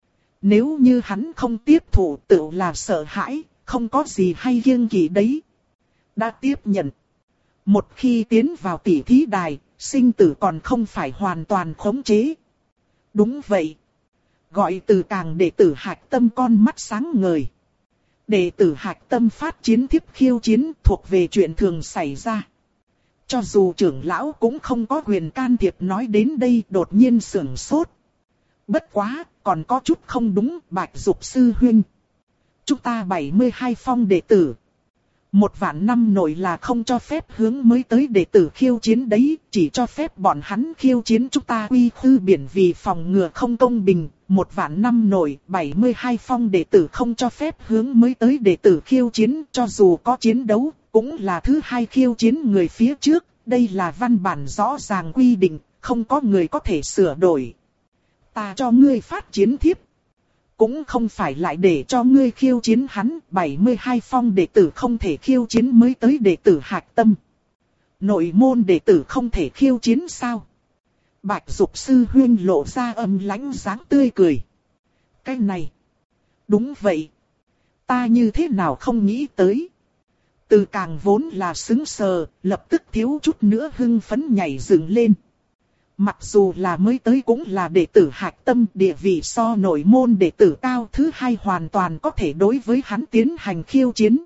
Nếu như hắn không tiếp thụ tự là sợ hãi, không có gì hay kiêng kỵ đấy. Đã tiếp nhận. Một khi tiến vào tỷ thí đài, sinh tử còn không phải hoàn toàn khống chế. Đúng vậy. Gọi từ càng đệ tử hạch tâm con mắt sáng ngời. Đệ tử hạch tâm phát chiến thiếp khiêu chiến thuộc về chuyện thường xảy ra. Cho dù trưởng lão cũng không có quyền can thiệp, nói đến đây đột nhiên sửng sốt. Bất quá, còn có chút không đúng, Bạch Dục sư huynh. Chúng ta bảy mươi hai phong đệ tử. Một vạn năm nội là không cho phép hướng mới tới đệ tử khiêu chiến đấy, chỉ cho phép bọn hắn khiêu chiến chúng ta quy khư biển vì phòng ngừa không công bình. Một vạn năm nội, bảy mươi hai phong đệ tử không cho phép hướng mới tới đệ tử khiêu chiến, cho dù có chiến đấu, cũng là thứ hai khiêu chiến người phía trước. Đây là văn bản rõ ràng quy định, không có người có thể sửa đổi. Ta cho ngươi phát chiến thiếp. Cũng không phải lại để cho ngươi khiêu chiến hắn, bảy mươi hai phong đệ tử không thể khiêu chiến mới tới đệ tử hạch tâm. Nội môn đệ tử không thể khiêu chiến sao? Bạch Dục sư huynh lộ ra âm lãnh dáng tươi cười. Cái này. Đúng vậy. Ta như thế nào không nghĩ tới. Từ Càng vốn là sững sờ, lập tức thiếu chút nữa hưng phấn nhảy dựng lên. Mặc dù là mới tới cũng là đệ tử hạch tâm, địa vị so nội môn đệ tử cao thứ hai hoàn toàn có thể đối với hắn tiến hành khiêu chiến.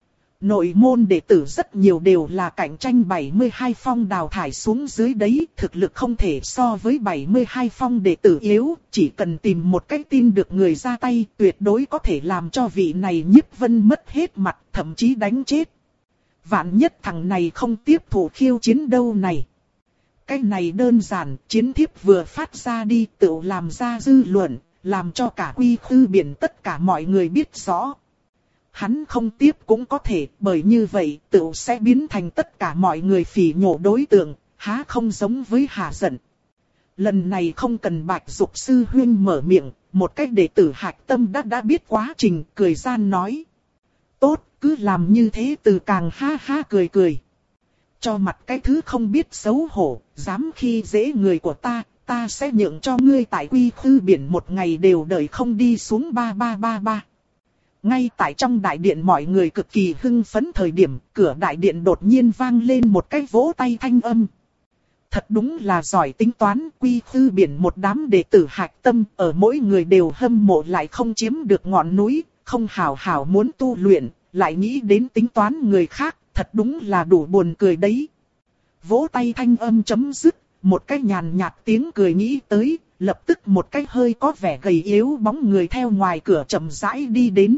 Nội môn đệ tử rất nhiều đều là cạnh tranh bảy mươi hai phong đào thải xuống dưới đấy, thực lực không thể so với bảy mươi hai phong đệ tử yếu, chỉ cần tìm một cách tin được người ra tay, tuyệt đối có thể làm cho vị này Nhiếp Vân mất hết mặt, thậm chí đánh chết. Vạn nhất thằng này không tiếp thụ khiêu chiến đâu này. Cái này đơn giản, chiến thiếp vừa phát ra đi tự làm ra dư luận, làm cho cả Quy Khư Biển tất cả mọi người biết rõ. Hắn không tiếp cũng có thể, bởi như vậy tự sẽ biến thành tất cả mọi người phỉ nhổ đối tượng, há không giống với Hà Giận. Lần này không cần Bạch Dục sư huynh mở miệng, một cách đệ tử Hạch Tâm đã đã biết quá trình, cười gian nói. Tốt, cứ làm như thế. Từ Càng ha ha cười cười. Cho mặt cái thứ không biết xấu hổ, dám khi dễ người của ta, ta sẽ nhượng cho ngươi tại Quy Khư Biển một ngày đều đợi không đi xuống ba ba ba ba. Ngay tại trong đại điện mọi người cực kỳ hưng phấn thời điểm, cửa đại điện đột nhiên vang lên một cái vỗ tay thanh âm. Thật đúng là giỏi tính toán, Quy Khư Biển một đám đệ tử Hạch Tâm, ở mỗi người đều hâm mộ lại không chiếm được ngọn núi, không hào hào muốn tu luyện, lại nghĩ đến tính toán người khác, thật đúng là đủ buồn cười đấy. Vỗ tay thanh âm chấm dứt, một cái nhàn nhạt tiếng cười nghĩ tới, lập tức một cái hơi có vẻ gầy yếu bóng người theo ngoài cửa chậm rãi đi đến.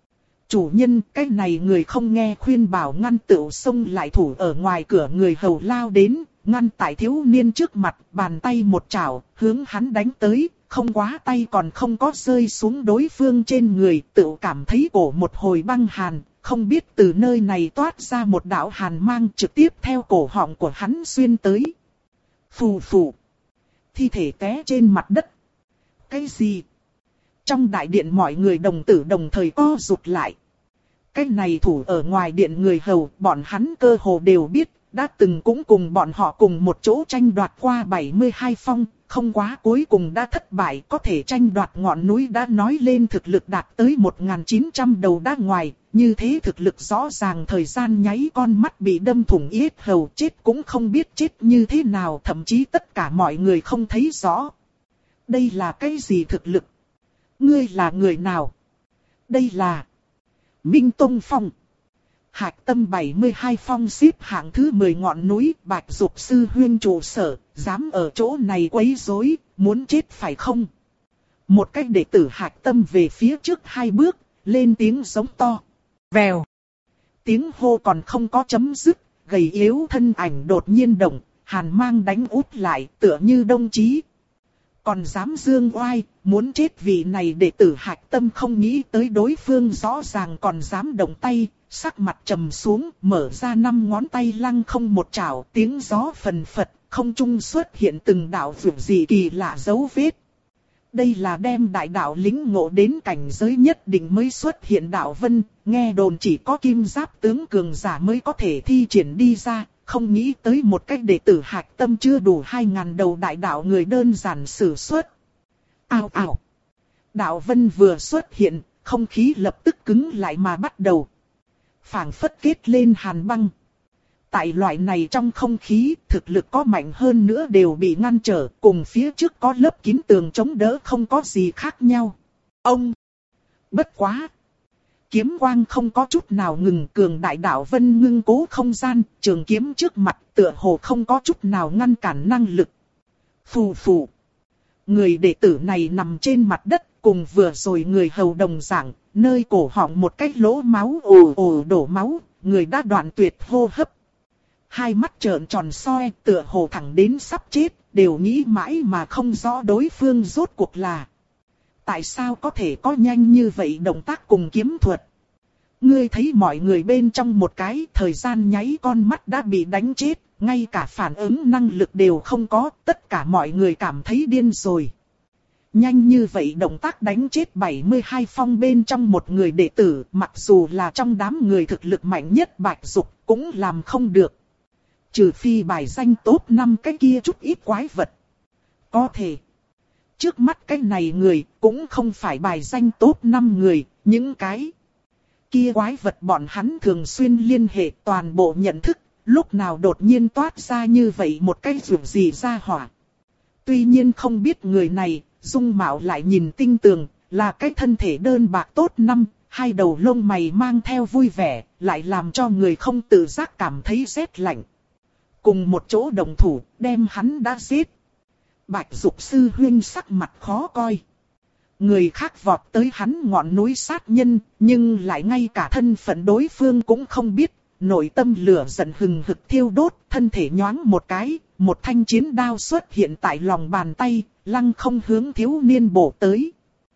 Chủ nhân, cái này người không nghe khuyên bảo ngăn tựu xông lại thủ ở ngoài cửa người hầu lao đến, ngăn tại thiếu niên trước mặt, bàn tay một chảo, hướng hắn đánh tới, không quá tay còn không có rơi xuống đối phương trên người, tựu cảm thấy cổ một hồi băng hàn, không biết từ nơi này toát ra một đạo hàn mang trực tiếp theo cổ họng của hắn xuyên tới. Phù phù. Thi thể té trên mặt đất. Cái gì? Trong đại điện mọi người đồng tử đồng thời co rụt lại. Cái này thủ ở ngoài điện người hầu, bọn hắn cơ hồ đều biết, đã từng cũng cùng bọn họ cùng một chỗ tranh đoạt qua bảy mươi hai phong, không quá cuối cùng đã thất bại, có thể tranh đoạt ngọn núi đã nói lên thực lực đạt tới một nghìn chín trăm đầu đá ngoài, như thế thực lực rõ ràng thời gian nháy con mắt bị đâm thủng yết hầu chết cũng không biết chết như thế nào, thậm chí tất cả mọi người không thấy rõ. Đây là cái gì thực lực? Ngươi là người nào? Đây là Minh Tông Phong. Hạch Tâm bảy mươi hai phong xếp hạng thứ mười ngọn núi, Bạch Dục sư huynh trụ sở, dám ở chỗ này quấy rối, muốn chết phải không? Một cách đệ tử Hạch Tâm về phía trước hai bước, lên tiếng giống to. Vèo. Tiếng hô còn không có chấm dứt, gầy yếu thân ảnh đột nhiên động, hàn mang đánh út lại, tựa như đông chí. Còn dám dương oai, muốn chết vì này đệ tử Hạch Tâm không nghĩ tới đối phương rõ ràng còn dám động tay, sắc mặt trầm xuống, mở ra năm ngón tay lăng không một chảo, tiếng gió phần phật, không trung xuất hiện từng đạo vượt dị kỳ lạ dấu vết. Đây là đem đại đạo lĩnh ngộ đến cảnh giới nhất định mới xuất hiện đạo vân, nghe đồn chỉ có kim giáp tướng cường giả mới có thể thi triển đi ra. Không nghĩ tới một cách đệ tử Hạch Tâm chưa đủ hai ngàn đầu đại đạo người đơn giản sử xuất. Ao ao. Đạo vân vừa xuất hiện, không khí lập tức cứng lại mà bắt đầu. Phảng phất kết lên hàn băng. Tại loại này trong không khí, thực lực có mạnh hơn nữa đều bị ngăn trở, cùng phía trước có lớp kín tường chống đỡ không có gì khác nhau. Ông! Bất quá! Kiếm quang không có chút nào ngừng, cường đại đạo vân ngưng cố không gian, trường kiếm trước mặt tựa hồ không có chút nào ngăn cản năng lực. Phù phù. Người đệ tử này nằm trên mặt đất, cùng vừa rồi người hầu đồng dạng, nơi cổ họng một cái lỗ máu ồ ồ đổ máu, người đã đoạn tuyệt hô hấp. Hai mắt trợn tròn soi, tựa hồ thẳng đến sắp chết, đều nghĩ mãi mà không rõ đối phương rốt cuộc là. Tại sao có thể có nhanh như vậy động tác cùng kiếm thuật? Ngươi thấy mọi người bên trong một cái thời gian nháy con mắt đã bị đánh chết, ngay cả phản ứng năng lực đều không có, tất cả mọi người cảm thấy điên rồi. Nhanh như vậy động tác đánh chết bảy mươi hai phong bên trong một người đệ tử, mặc dù là trong đám người thực lực mạnh nhất Bạch Dục cũng làm không được. Trừ phi bài danh top năm cái kia chút ít quái vật. Có thể. Trước mắt cái này người cũng không phải bài danh top năm người, những cái kia quái vật bọn hắn thường xuyên liên hệ toàn bộ nhận thức, lúc nào đột nhiên toát ra như vậy một cái rủi gì ra hỏa. Tuy nhiên không biết người này, dung mạo lại nhìn tinh tường, là cái thân thể đơn bạc tốt năm, hai đầu lông mày mang theo vui vẻ, lại làm cho người không tự giác cảm thấy rét lạnh. Cùng một chỗ đồng thủ, đem hắn đã giết. Bạch Dục sư huynh sắc mặt khó coi. Người khác vọt tới hắn ngọn núi sát nhân, nhưng lại ngay cả thân phận đối phương cũng không biết. Nội tâm lửa giận hừng hực thiêu đốt, thân thể nhoáng một cái, một thanh chiến đao xuất hiện tại lòng bàn tay, lăng không hướng thiếu niên bổ tới.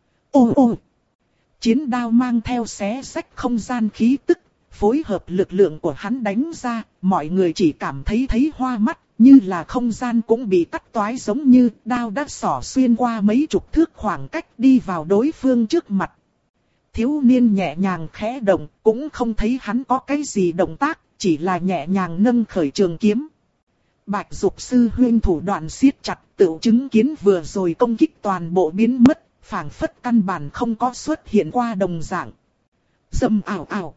Ô ô! Chiến đao mang theo xé rách không gian khí tức, phối hợp lực lượng của hắn đánh ra, mọi người chỉ cảm thấy thấy hoa mắt, như là không gian cũng bị cắt toái giống như đao đã xỏ xuyên qua mấy chục thước khoảng cách đi vào đối phương trước mặt. Thiếu niên nhẹ nhàng khẽ động, cũng không thấy hắn có cái gì động tác, chỉ là nhẹ nhàng nâng khởi trường kiếm. Bạch Dục sư huynh thủ đoạn siết chặt, tự chứng kiến vừa rồi công kích toàn bộ biến mất, phảng phất căn bản không có xuất hiện qua đồng dạng. Dầm ảo ảo.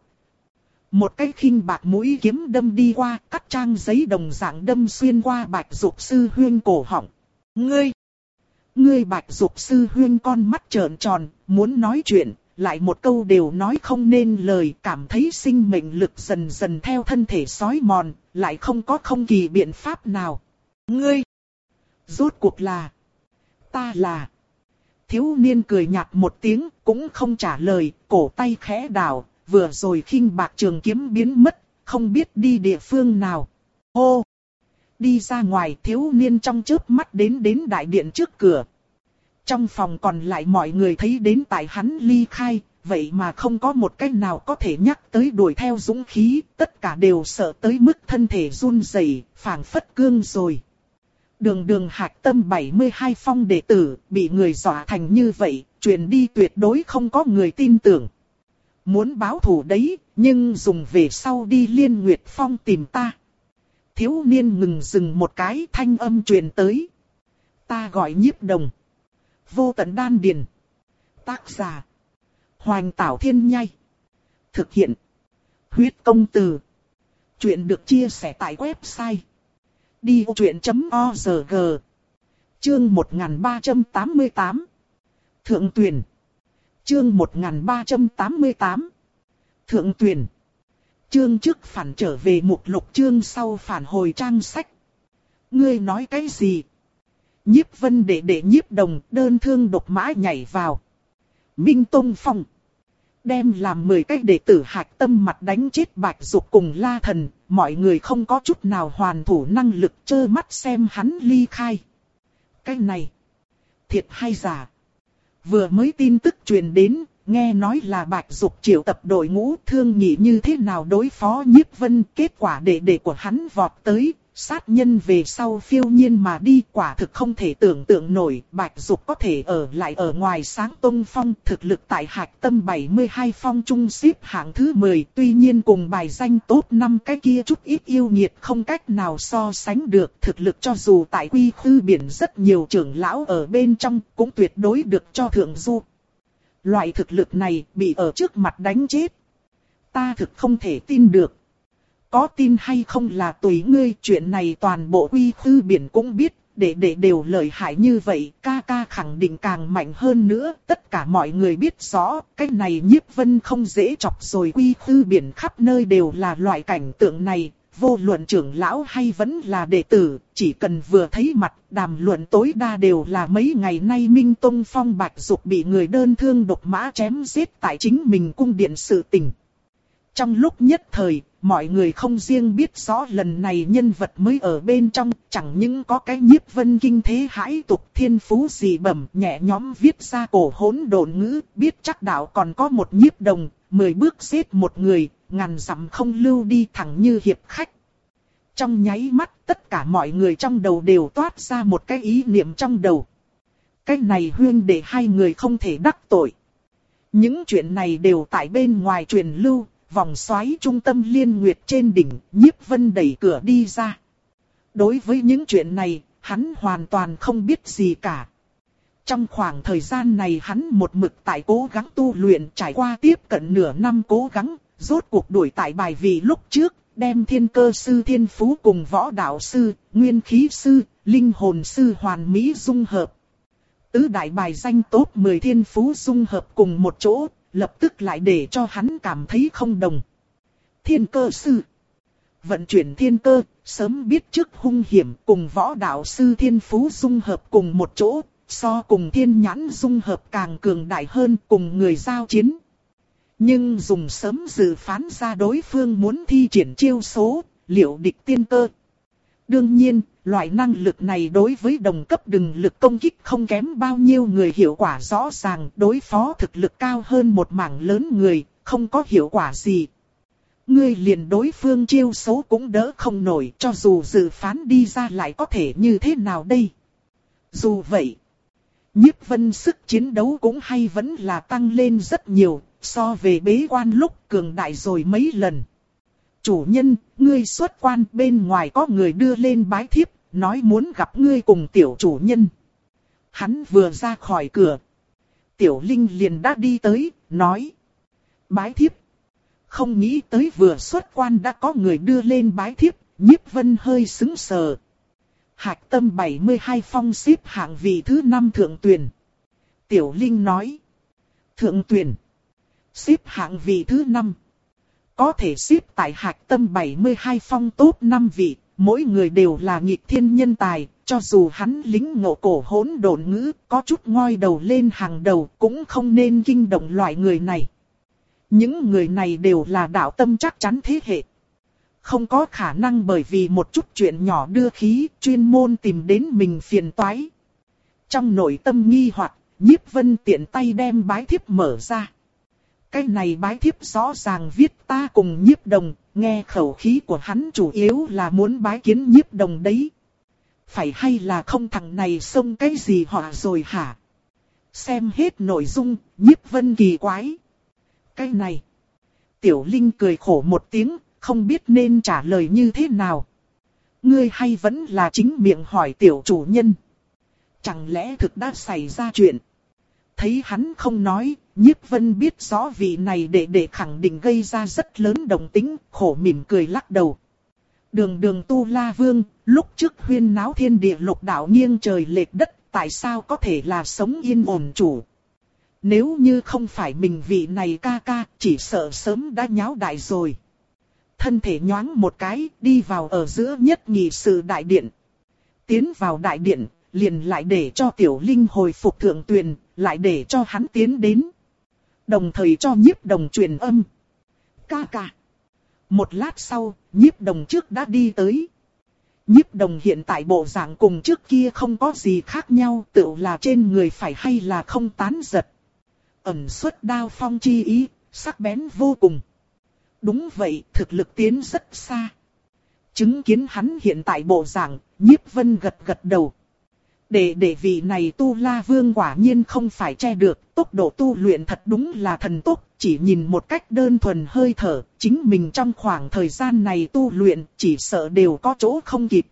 Một cái khinh bạc mũi kiếm đâm đi qua, cắt trang giấy đồng dạng đâm xuyên qua Bạch Dục sư huynh cổ họng. Ngươi! Ngươi Bạch Dục sư huynh con mắt trợn tròn, muốn nói chuyện, lại một câu đều nói không nên lời, cảm thấy sinh mệnh lực dần dần theo thân thể sói mòn, lại không có không kỳ biện pháp nào. Ngươi! Rốt cuộc là... Ta là... Thiếu niên cười nhạt một tiếng, cũng không trả lời, cổ tay khẽ đảo, vừa rồi khinh bạc trường kiếm biến mất, không biết đi địa phương nào. Hô! Đi ra ngoài, thiếu niên trong chớp mắt đến đến đại điện trước cửa. Trong phòng còn lại mọi người thấy đến tại hắn ly khai, vậy mà không có một cái nào có thể nhắc tới đuổi theo dũng khí, tất cả đều sợ tới mức thân thể run rẩy, phảng phất cương rồi. Đường đường hạc tâm bảy mươi hai phong đệ tử, bị người dọa thành như vậy, truyền đi tuyệt đối không có người tin tưởng. Muốn báo thù đấy, nhưng dùng về sau đi Liên Nguyệt Phong tìm ta. Thiếu niên ngừng dừng một cái, thanh âm truyền tới. Ta gọi Nhiếp Đồng. Vô tận đan điền. Tác giả. Hoành Tảo Thiên Nhai. Thực hiện. Huyết công từ. Chuyện được chia sẻ tại website. đi ô chuyện chấm org. Chương một nghìn ba trăm tám mươi tám. Thượng Tuyển. Chương một nghìn ba trăm tám mươi tám. Thượng Tuyển. Chương trước phản trở về mục lục, chương sau phản hồi trang sách. Ngươi nói cái gì? Nhiếp Vân đệ đệ Nhiếp Đồng đơn thương độc mã nhảy vào. Minh Tông Phong. Đem làm mười cái đệ tử hạch tâm mặt đánh chết Bạch Dục cùng La Thần. Mọi người không có chút nào hoàn thủ năng lực, trơ mắt xem hắn ly khai. Cái này. Thiệt hay giả? Vừa mới tin tức truyền đến, nghe nói là Bạch Dục triệu tập đội ngũ thương nghị như thế nào đối phó Nhiếp Vân. Kết quả đệ đệ của hắn vọt tới, sát nhân về sau phiêu nhiên mà đi, quả thực không thể tưởng tượng nổi. Bạch Dục có thể ở lại ở ngoài Sáng Tông Phong, thực lực tại hạch tâm bảy mươi hai phong trung xếp hạng thứ mười, tuy nhiên cùng bài danh top năm cái kia chút ít yêu nghiệt không cách nào so sánh được. Thực lực cho dù tại Quy Khư Biển rất nhiều trưởng lão ở bên trong, cũng tuyệt đối được cho thượng du. Loại thực lực này bị ở trước mặt đánh chết. Ta thực không thể tin được. Có tin hay không là tùy ngươi, chuyện này toàn bộ Quy Khư Biển cũng biết, đệ đệ đều lợi hại như vậy, ca ca khẳng định càng mạnh hơn nữa, tất cả mọi người biết rõ, cái này Nhiếp Vân không dễ chọc rồi. Quy Khư Biển khắp nơi đều là loại cảnh tượng này, vô luận trưởng lão hay vẫn là đệ tử, chỉ cần vừa thấy mặt, đàm luận tối đa đều là mấy ngày nay Minh Tông Phong Bạch Dục bị người đơn thương độc mã chém giết tại chính mình cung điện sự tình. Trong lúc nhất thời, mọi người không riêng biết rõ lần này nhân vật mới ở bên trong, chẳng những có cái Nhiếp Vân kinh thế hãi tục thiên phú dị bẩm nhẹ nhõm viết ra cổ hỗn độn ngữ, biết chắc đạo còn có một Nhiếp Đồng, mười bước giết một người, ngàn dặm không lưu đi, thẳng như hiệp khách. Trong nháy mắt, tất cả mọi người trong đầu đều toát ra một cái ý niệm trong đầu. Cái này huyên để hai người không thể đắc tội. Những chuyện này đều tại bên ngoài truyền lưu. Vòng xoáy trung tâm Liên Nguyệt trên đỉnh, Nhiếp Vân đẩy cửa đi ra. Đối với những chuyện này, hắn hoàn toàn không biết gì cả. Trong khoảng thời gian này hắn một mực tại cố gắng tu luyện, trải qua tiếp cận nửa năm cố gắng, rốt cuộc đuổi tại bài vị lúc trước, đem thiên cơ sư thiên phú cùng võ đạo sư, nguyên khí sư, linh hồn sư hoàn mỹ dung hợp. Tứ đại bài danh top mười thiên phú dung hợp cùng một chỗ, lập tức lại để cho hắn cảm thấy không đồng. Thiên cơ sư, vận chuyển thiên cơ, sớm biết trước hung hiểm, cùng võ đạo sư thiên phú dung hợp cùng một chỗ, so cùng thiên nhãn dung hợp càng cường đại hơn, cùng người giao chiến. Nhưng dùng sớm dự phán ra đối phương muốn thi triển chiêu số, liệu địch tiên cơ. Đương nhiên, loại năng lực này đối với đồng cấp đừng lực công kích không kém bao nhiêu người hiệu quả rõ ràng, đối phó thực lực cao hơn một mảng lớn người, không có hiệu quả gì. Ngươi liền đối phương chiêu số cũng đỡ không nổi, cho dù dự phán đi ra lại có thể như thế nào đây. Dù vậy, Nhiếp Vân sức chiến đấu cũng hay vẫn là tăng lên rất nhiều, so về bế quan lúc cường đại rồi mấy lần. Chủ nhân, ngươi xuất quan, bên ngoài có người đưa lên bái thiếp, nói muốn gặp ngươi cùng tiểu chủ nhân. Hắn vừa ra khỏi cửa, Tiểu Linh liền đã đi tới, nói. Bái thiếp. Không nghĩ tới vừa xuất quan đã có người đưa lên bái thiếp, Nhiếp Vân hơi sững sờ. Hạch tâm bảy mươi hai phong xếp hạng vị thứ năm thượng tuyển. Tiểu Linh nói. Thượng tuyển. Xếp hạng vị thứ năm. Có thể xếp tại hạch tâm bảy mươi hai phong top năm vị, mỗi người đều là nghịch thiên nhân tài, cho dù hắn lính ngộ cổ hỗn độn ngữ, có chút ngoi đầu lên hàng đầu, cũng không nên kinh động loại người này. Những người này đều là đạo tâm chắc chắn thế hệ. Không có khả năng bởi vì một chút chuyện nhỏ đưa khí, chuyên môn tìm đến mình phiền toái. Trong nội tâm nghi hoặc, Nhiếp Vân tiện tay đem bái thiếp mở ra. Cái này bái thiếp rõ ràng viết ta cùng Nhiếp Đồng, nghe khẩu khí của hắn chủ yếu là muốn bái kiến Nhiếp Đồng đấy. Phải hay là không, thằng này xông cái gì họ rồi hả? Xem hết nội dung, Nhiếp Vân kỳ quái. Cái này. Tiểu Linh cười khổ một tiếng, không biết nên trả lời như thế nào. Ngươi hay vẫn là chính miệng hỏi tiểu chủ nhân. Chẳng lẽ thực đã xảy ra chuyện? Thấy hắn không nói, Nhiếp Vân biết rõ vị này để để khẳng định gây ra rất lớn động tĩnh, khổ mỉm cười lắc đầu. Đường đường Tu La Vương, lúc trước huyên náo thiên địa lục đạo nghiêng trời lệch đất, tại sao có thể là sống yên ổn chủ? Nếu như không phải mình vị này ca ca, chỉ sợ sớm đã nháo đại rồi. Thân thể nhoáng một cái, đi vào ở giữa nhất nghị sự đại điện. Tiến vào đại điện, liền lại để cho Tiểu Linh hồi phục thượng tuyền, lại để cho hắn tiến đến. Đồng thời cho Nhiếp Đồng truyền âm. Ca ca. Một lát sau, Nhiếp Đồng trước đã đi tới. Nhiếp Đồng hiện tại bộ dạng cùng trước kia không có gì khác nhau, tựu là trên người phải hay là không tán giật. Ẩn xuất đao phong chi ý, sắc bén vô cùng. Đúng vậy, thực lực tiến rất xa. Chứng kiến hắn hiện tại bộ dạng, Nhiếp Vân gật gật đầu. Để để vị này Tu La Vương quả nhiên không phải che được, tốc độ tu luyện thật đúng là thần tốc, chỉ nhìn một cách đơn thuần hơi thở, chính mình trong khoảng thời gian này tu luyện chỉ sợ đều có chỗ không kịp.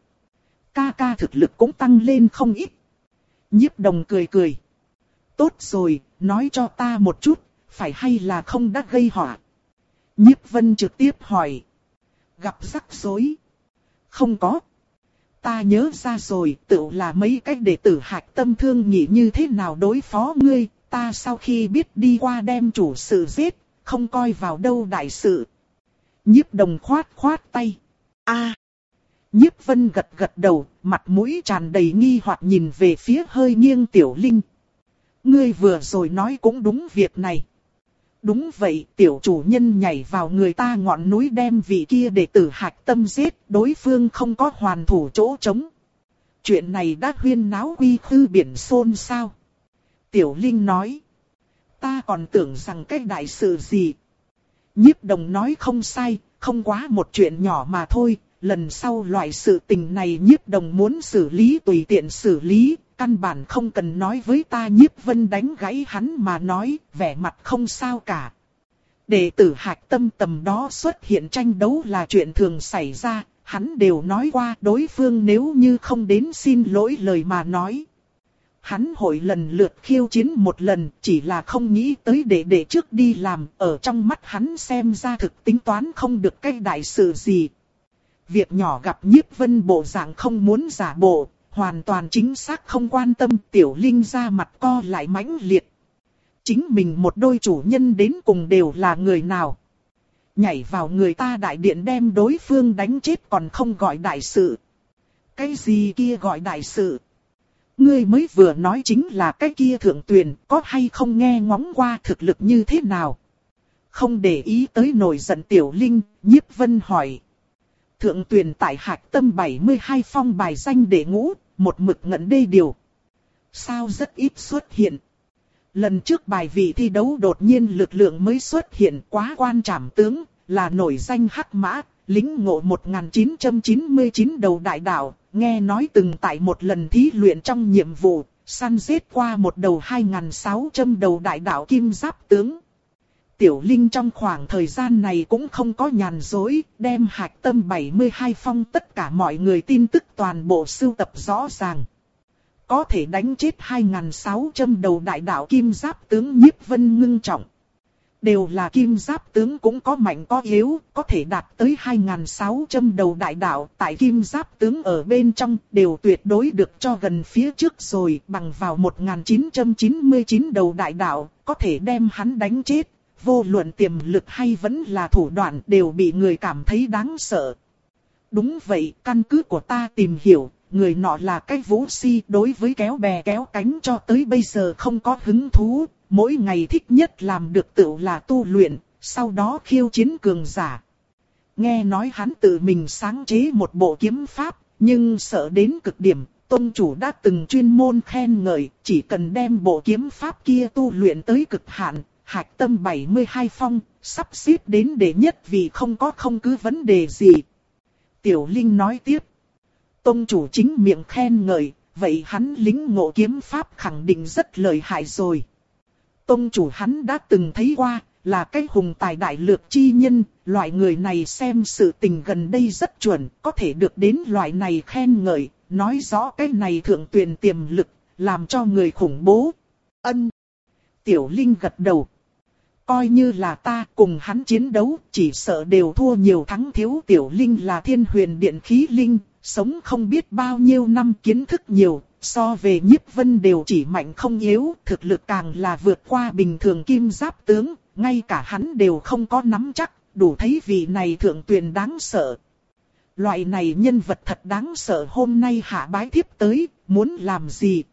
Ca ca thực lực cũng tăng lên không ít. Nhiếp Đồng cười cười. Tốt rồi, nói cho ta một chút, phải hay là không đã gây họa? Nhiếp Vân trực tiếp hỏi. Gặp rắc rối? Không có. Ta nhớ ra rồi, tự là mấy cách đệ tử Hạch Tâm thương nghị như thế nào đối phó ngươi, ta sau khi biết đi qua đem chủ sự giết, không coi vào đâu đại sự. Nhiếp Đồng khoát khoát tay. A. Nhiếp Vân gật gật đầu, mặt mũi tràn đầy nghi hoặc nhìn về phía hơi nghiêng Tiểu Linh. Ngươi vừa rồi nói cũng đúng việc này. Đúng vậy, tiểu chủ nhân nhảy vào người ta ngọn núi đem vị kia đệ tử Hạch Tâm giết, đối phương không có hoàn thủ chỗ trống. Chuyện này đã huyên náo quy khư biển xôn sao? Tiểu Linh nói. Ta còn tưởng rằng cái đại sự gì. Nhiếp Đồng nói không sai, không quá một chuyện nhỏ mà thôi. Lần sau loại sự tình này Nhiếp Đồng muốn xử lý tùy tiện xử lý. Căn bản không cần nói với ta. Nhiếp Vân đánh gãy hắn mà nói, vẻ mặt không sao cả. Đệ tử Hạch Tâm tầm đó xuất hiện tranh đấu là chuyện thường xảy ra, hắn đều nói qua đối phương nếu như không đến xin lỗi lời mà nói. hắn hội lần lượt khiêu chiến một lần, chỉ là không nghĩ tới đệ đệ trước đi làm, ở trong mắt hắn xem ra thực tính toán không được cái đại sự gì. Việc nhỏ gặp Nhiếp Vân bộ dạng không muốn giả bộ, hoàn toàn chính xác không quan tâm, Tiểu Linh ra mặt co lại mãnh liệt. Chính mình một đôi chủ nhân đến cùng đều là người nào? Nhảy vào người ta đại điện đem đối phương đánh chết còn không gọi đại sự. Cái gì kia gọi đại sự? Ngươi mới vừa nói chính là cái kia Thượng Tuyền, có hay không nghe ngóng qua thực lực như thế nào? Không để ý tới nổi giận Tiểu Linh, Nhiếp Vân hỏi. Thượng Tuyền tại Hạc Tâm bảy mươi hai phong bài danh đệ ngũ, một mực ngẩn đê điều. Sao rất ít xuất hiện. Lần trước bài vị thi đấu đột nhiên lực lượng mới xuất hiện, quá quan trảm tướng, là nổi danh Hắc Mã, lính ngộ một nghìn chín trăm chín mươi chín đầu đại đạo, nghe nói từng tại một lần thí luyện trong nhiệm vụ, săn giết qua một đầu hai nghìn sáu trăm đầu đại đạo kim giáp tướng. Tiểu Linh trong khoảng thời gian này cũng không có nhàn dối, đem Hạc Tâm bảy mươi hai phong tất cả mọi người tin tức toàn bộ sưu tập rõ ràng. Có thể đánh chết hai nghìn sáu trăm đầu đại đạo kim giáp tướng Nhiếp Vân ngưng trọng. Đều là kim giáp tướng cũng có mạnh có yếu, có thể đạt tới hai nghìn sáu trăm đầu đại đạo, tại kim giáp tướng ở bên trong đều tuyệt đối được cho gần phía trước rồi, bằng vào một nghìn chín trăm chín mươi chín đầu đại đạo, có thể đem hắn đánh chết, vô luận tiềm lực hay vẫn là thủ đoạn đều bị người cảm thấy đáng sợ. Đúng vậy, căn cứ của ta tìm hiểu, người nọ là cái vũ si, đối với kéo bè kéo cánh cho tới bây giờ không có hứng thú. Mỗi ngày thích nhất làm được tự là tu luyện, sau đó khiêu chiến cường giả. Nghe nói hắn tự mình sáng chế một bộ kiếm pháp, nhưng sợ đến cực điểm, tông chủ đã từng chuyên môn khen ngợi, chỉ cần đem bộ kiếm pháp kia tu luyện tới cực hạn, Hạc Tâm bảy mươi hai phong, sắp xếp đến đệ nhất vì không có không cứ vấn đề gì. Tiểu Linh nói tiếp, tông chủ chính miệng khen ngợi, vậy hắn lính ngộ kiếm pháp khẳng định rất lợi hại rồi. Tông chủ hắn đã từng thấy qua, là cái hùng tài đại lược chi nhân, loại người này xem sự tình gần đây rất chuẩn, có thể được đến loại này khen ngợi, nói rõ cái này Thượng Tuyền tiềm lực, làm cho người khủng bố. Ân. Tiểu Linh gật đầu. Coi như là ta cùng hắn chiến đấu, chỉ sợ đều thua nhiều thắng thiếu. Tiểu Linh là Thiên Huyền Điện khí linh, sống không biết bao nhiêu năm, kiến thức nhiều. So về Nhiếp Vân đều chỉ mạnh không yếu, thực lực càng là vượt qua bình thường kim giáp tướng, ngay cả hắn đều không có nắm chắc, đủ thấy vị này Thượng Tuyền đáng sợ. Loại này nhân vật thật đáng sợ, hôm nay hạ bái thiếp tới, muốn làm gì?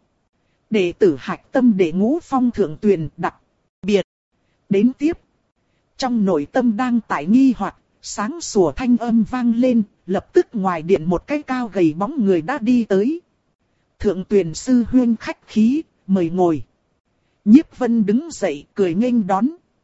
Đệ tử Hạc Tâm đệ ngũ phong Thượng Tuyền đặc biệt. Đến tiếp, trong nội tâm đang tại nghi hoặc, sáng sủa thanh âm vang lên, lập tức ngoài điện một cái cao gầy bóng người đã đi tới. Thượng Tuyền sư huynh khách khí, mời ngồi. Nhiếp Vân đứng dậy cười nghênh đón.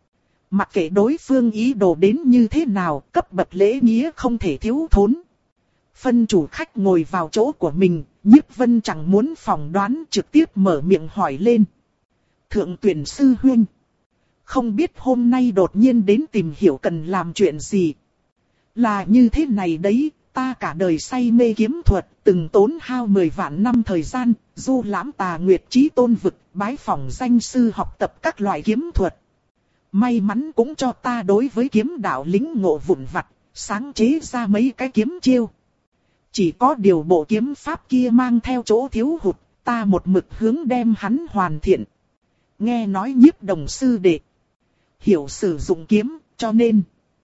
Mặc kệ đối phương ý đồ đến như thế nào, cấp bậc lễ nghĩa không thể thiếu thốn. Phân chủ khách ngồi vào chỗ của mình, Nhiếp Vân chẳng muốn phỏng đoán, trực tiếp mở miệng hỏi lên. Thượng Tuyền sư huynh, không biết hôm nay đột nhiên đến tìm hiểu cần làm chuyện gì. Là như thế này đấy. Ta cả đời say mê kiếm thuật, từng tốn hao mười vạn năm thời gian, du lãm Tà Nguyệt Chí Tôn vực, bái phỏng danh sư học tập các loại kiếm thuật. May mắn cũng cho ta đối với kiếm đạo lĩnh ngộ vụn vặt, sáng chế ra mấy cái kiếm chiêu. Chỉ có điều bộ kiếm pháp kia mang theo chỗ thiếu hụt, ta một mực hướng đem hắn hoàn thiện. Nghe nói Nhiếp Đồng sư đệ hiểu sử dụng kiếm, cho nên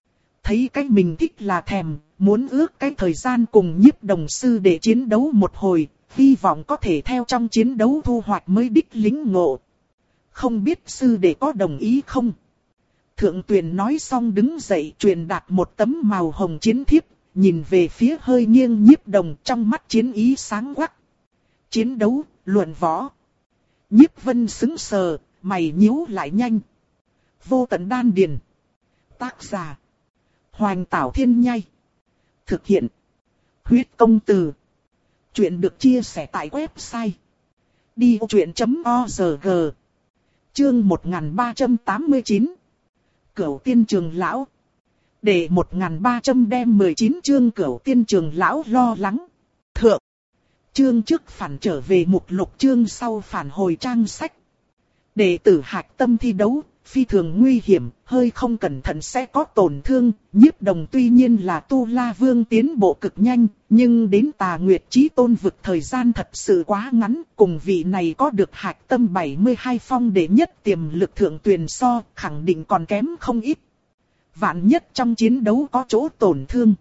thấy cái mình thích là thèm. Muốn ước cái thời gian cùng Nhiếp Đồng sư để chiến đấu một hồi, hy vọng có thể theo trong chiến đấu thu hoạch mới đích lĩnh ngộ. Không biết sư đệ có đồng ý không? Thượng Tuyền nói xong đứng dậy truyền đạt một tấm màu hồng chiến thiếp, nhìn về phía hơi nghiêng Nhiếp Đồng, trong mắt chiến ý sáng quắc. Chiến đấu, luận võ. Nhiếp Vân sững sờ, mày nhíu lại nhanh. Vô Tận Đan Điền. Tác giả Hoành Tảo Thiên Nhai. Thực hiện Huyết Công Từ. Chuyện được chia sẻ tại website đi vô chuyện chấm org. Chương một nghìn ba trăm tám mươi chín. Cửu Tiên Trường Lão. Để một nghìn ba trăm đem mười chín chương Cửu Tiên Trường Lão lo lắng. Thượng Chương trước phản trở về mục lục, chương sau phản hồi trang sách. Đệ tử hạch tâm thi đấu, phi thường nguy hiểm, hơi không cẩn thận sẽ có tổn thương. Nhiếp Đồng tuy nhiên là Tu La Vương tiến bộ cực nhanh, nhưng đến Tà Nguyệt Chí Tôn vực thời gian thật sự quá ngắn. Cùng vị này có được hạch tâm bảy mươi hai phong đệ nhất tiềm lực Thượng Tuyền so, khẳng định còn kém không ít. Vạn nhất trong chiến đấu có chỗ tổn thương.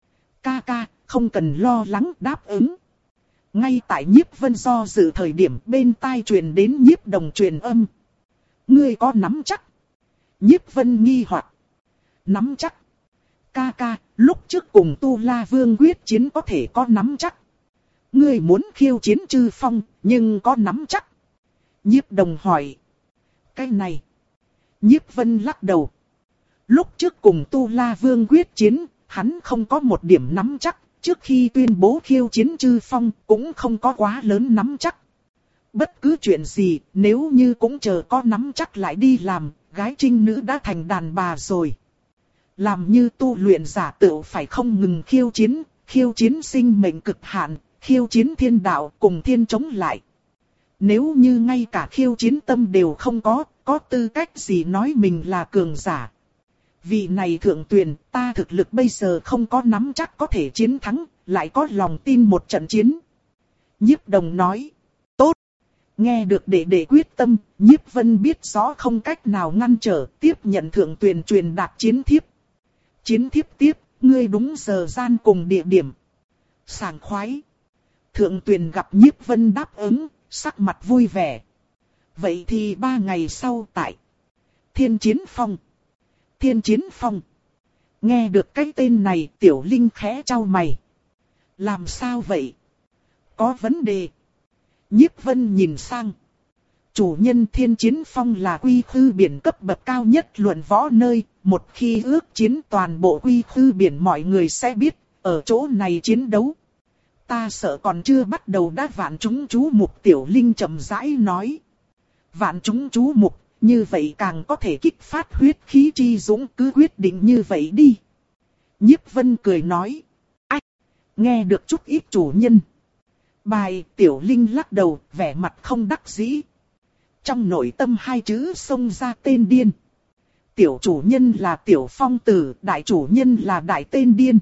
Ca ca, không cần lo lắng, đáp ứng. Ngay tại Nhiếp Vân do dự thời điểm, bên tai truyền đến Nhiếp Đồng truyền âm. Ngươi có nắm chắc? Nhiếp Vân nghi hoặc. Nắm chắc? Ca ca, lúc trước cùng Tu La Vương quyết chiến có thể có nắm chắc. Ngươi muốn khiêu chiến Chư Phong, nhưng có nắm chắc? Nhiếp Đồng hỏi. Cái này. Nhiếp Vân lắc đầu. Lúc trước cùng Tu La Vương quyết chiến, hắn không có một điểm nắm chắc. Trước khi tuyên bố khiêu chiến Chư Phong, cũng không có quá lớn nắm chắc. Bất cứ chuyện gì, nếu như cũng chờ có nắm chắc lại đi làm, gái trinh nữ đã thành đàn bà rồi. Làm như tu luyện giả tự phải không ngừng khiêu chiến, khiêu chiến sinh mệnh cực hạn, khiêu chiến thiên đạo cùng thiên chống lại. Nếu như ngay cả khiêu chiến tâm đều không có, có tư cách gì nói mình là cường giả. Vị này Thượng Tuyền, ta thực lực bây giờ không có nắm chắc có thể chiến thắng, lại có lòng tin một trận chiến. Nhiếp Đồng nói, tốt. Nghe được đệ đệ quyết tâm, Nhiếp Vân biết rõ không cách nào ngăn trở, tiếp nhận Thượng Tuyền truyền đạt chiến thiếp. Chiến thiếp tiếp, ngươi đúng giờ gian cùng địa điểm. Sảng khoái. Thượng Tuyền gặp Nhiếp Vân đáp ứng, sắc mặt vui vẻ. Vậy thì ba ngày sau tại Thiên Chiến Phong. Thiên Chiến Phong. Nghe được cái tên này, Tiểu Linh khẽ chau mày. Làm sao vậy? Có vấn đề. Nhiếp Vân nhìn sang. Chủ nhân Thiên Chiến Phong là quy khư biển cấp bậc cao nhất luận võ nơi. Một khi ước chiến toàn bộ quy khư biển mọi người sẽ biết, ở chỗ này chiến đấu. Ta sợ còn chưa bắt đầu đã vạn chúng chú mục, Tiểu Linh chậm rãi nói. Vạn chúng chú mục, như vậy càng có thể kích phát huyết khí chi dũng, cứ quyết định như vậy đi. Nhiếp Vân cười nói. Ách, nghe được chút ít chủ nhân. Bài, Tiểu Linh lắc đầu, vẻ mặt không đắc dĩ. Trong nội tâm hai chữ xông ra tên điên. Tiểu chủ nhân là Tiểu Phong Tử, đại chủ nhân là đại tên điên.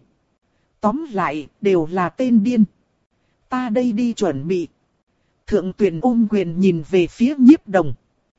Tóm lại, đều là tên điên. Ta đây đi chuẩn bị. Thượng Tuyền ôm quyền nhìn về phía Nhiếp Đồng.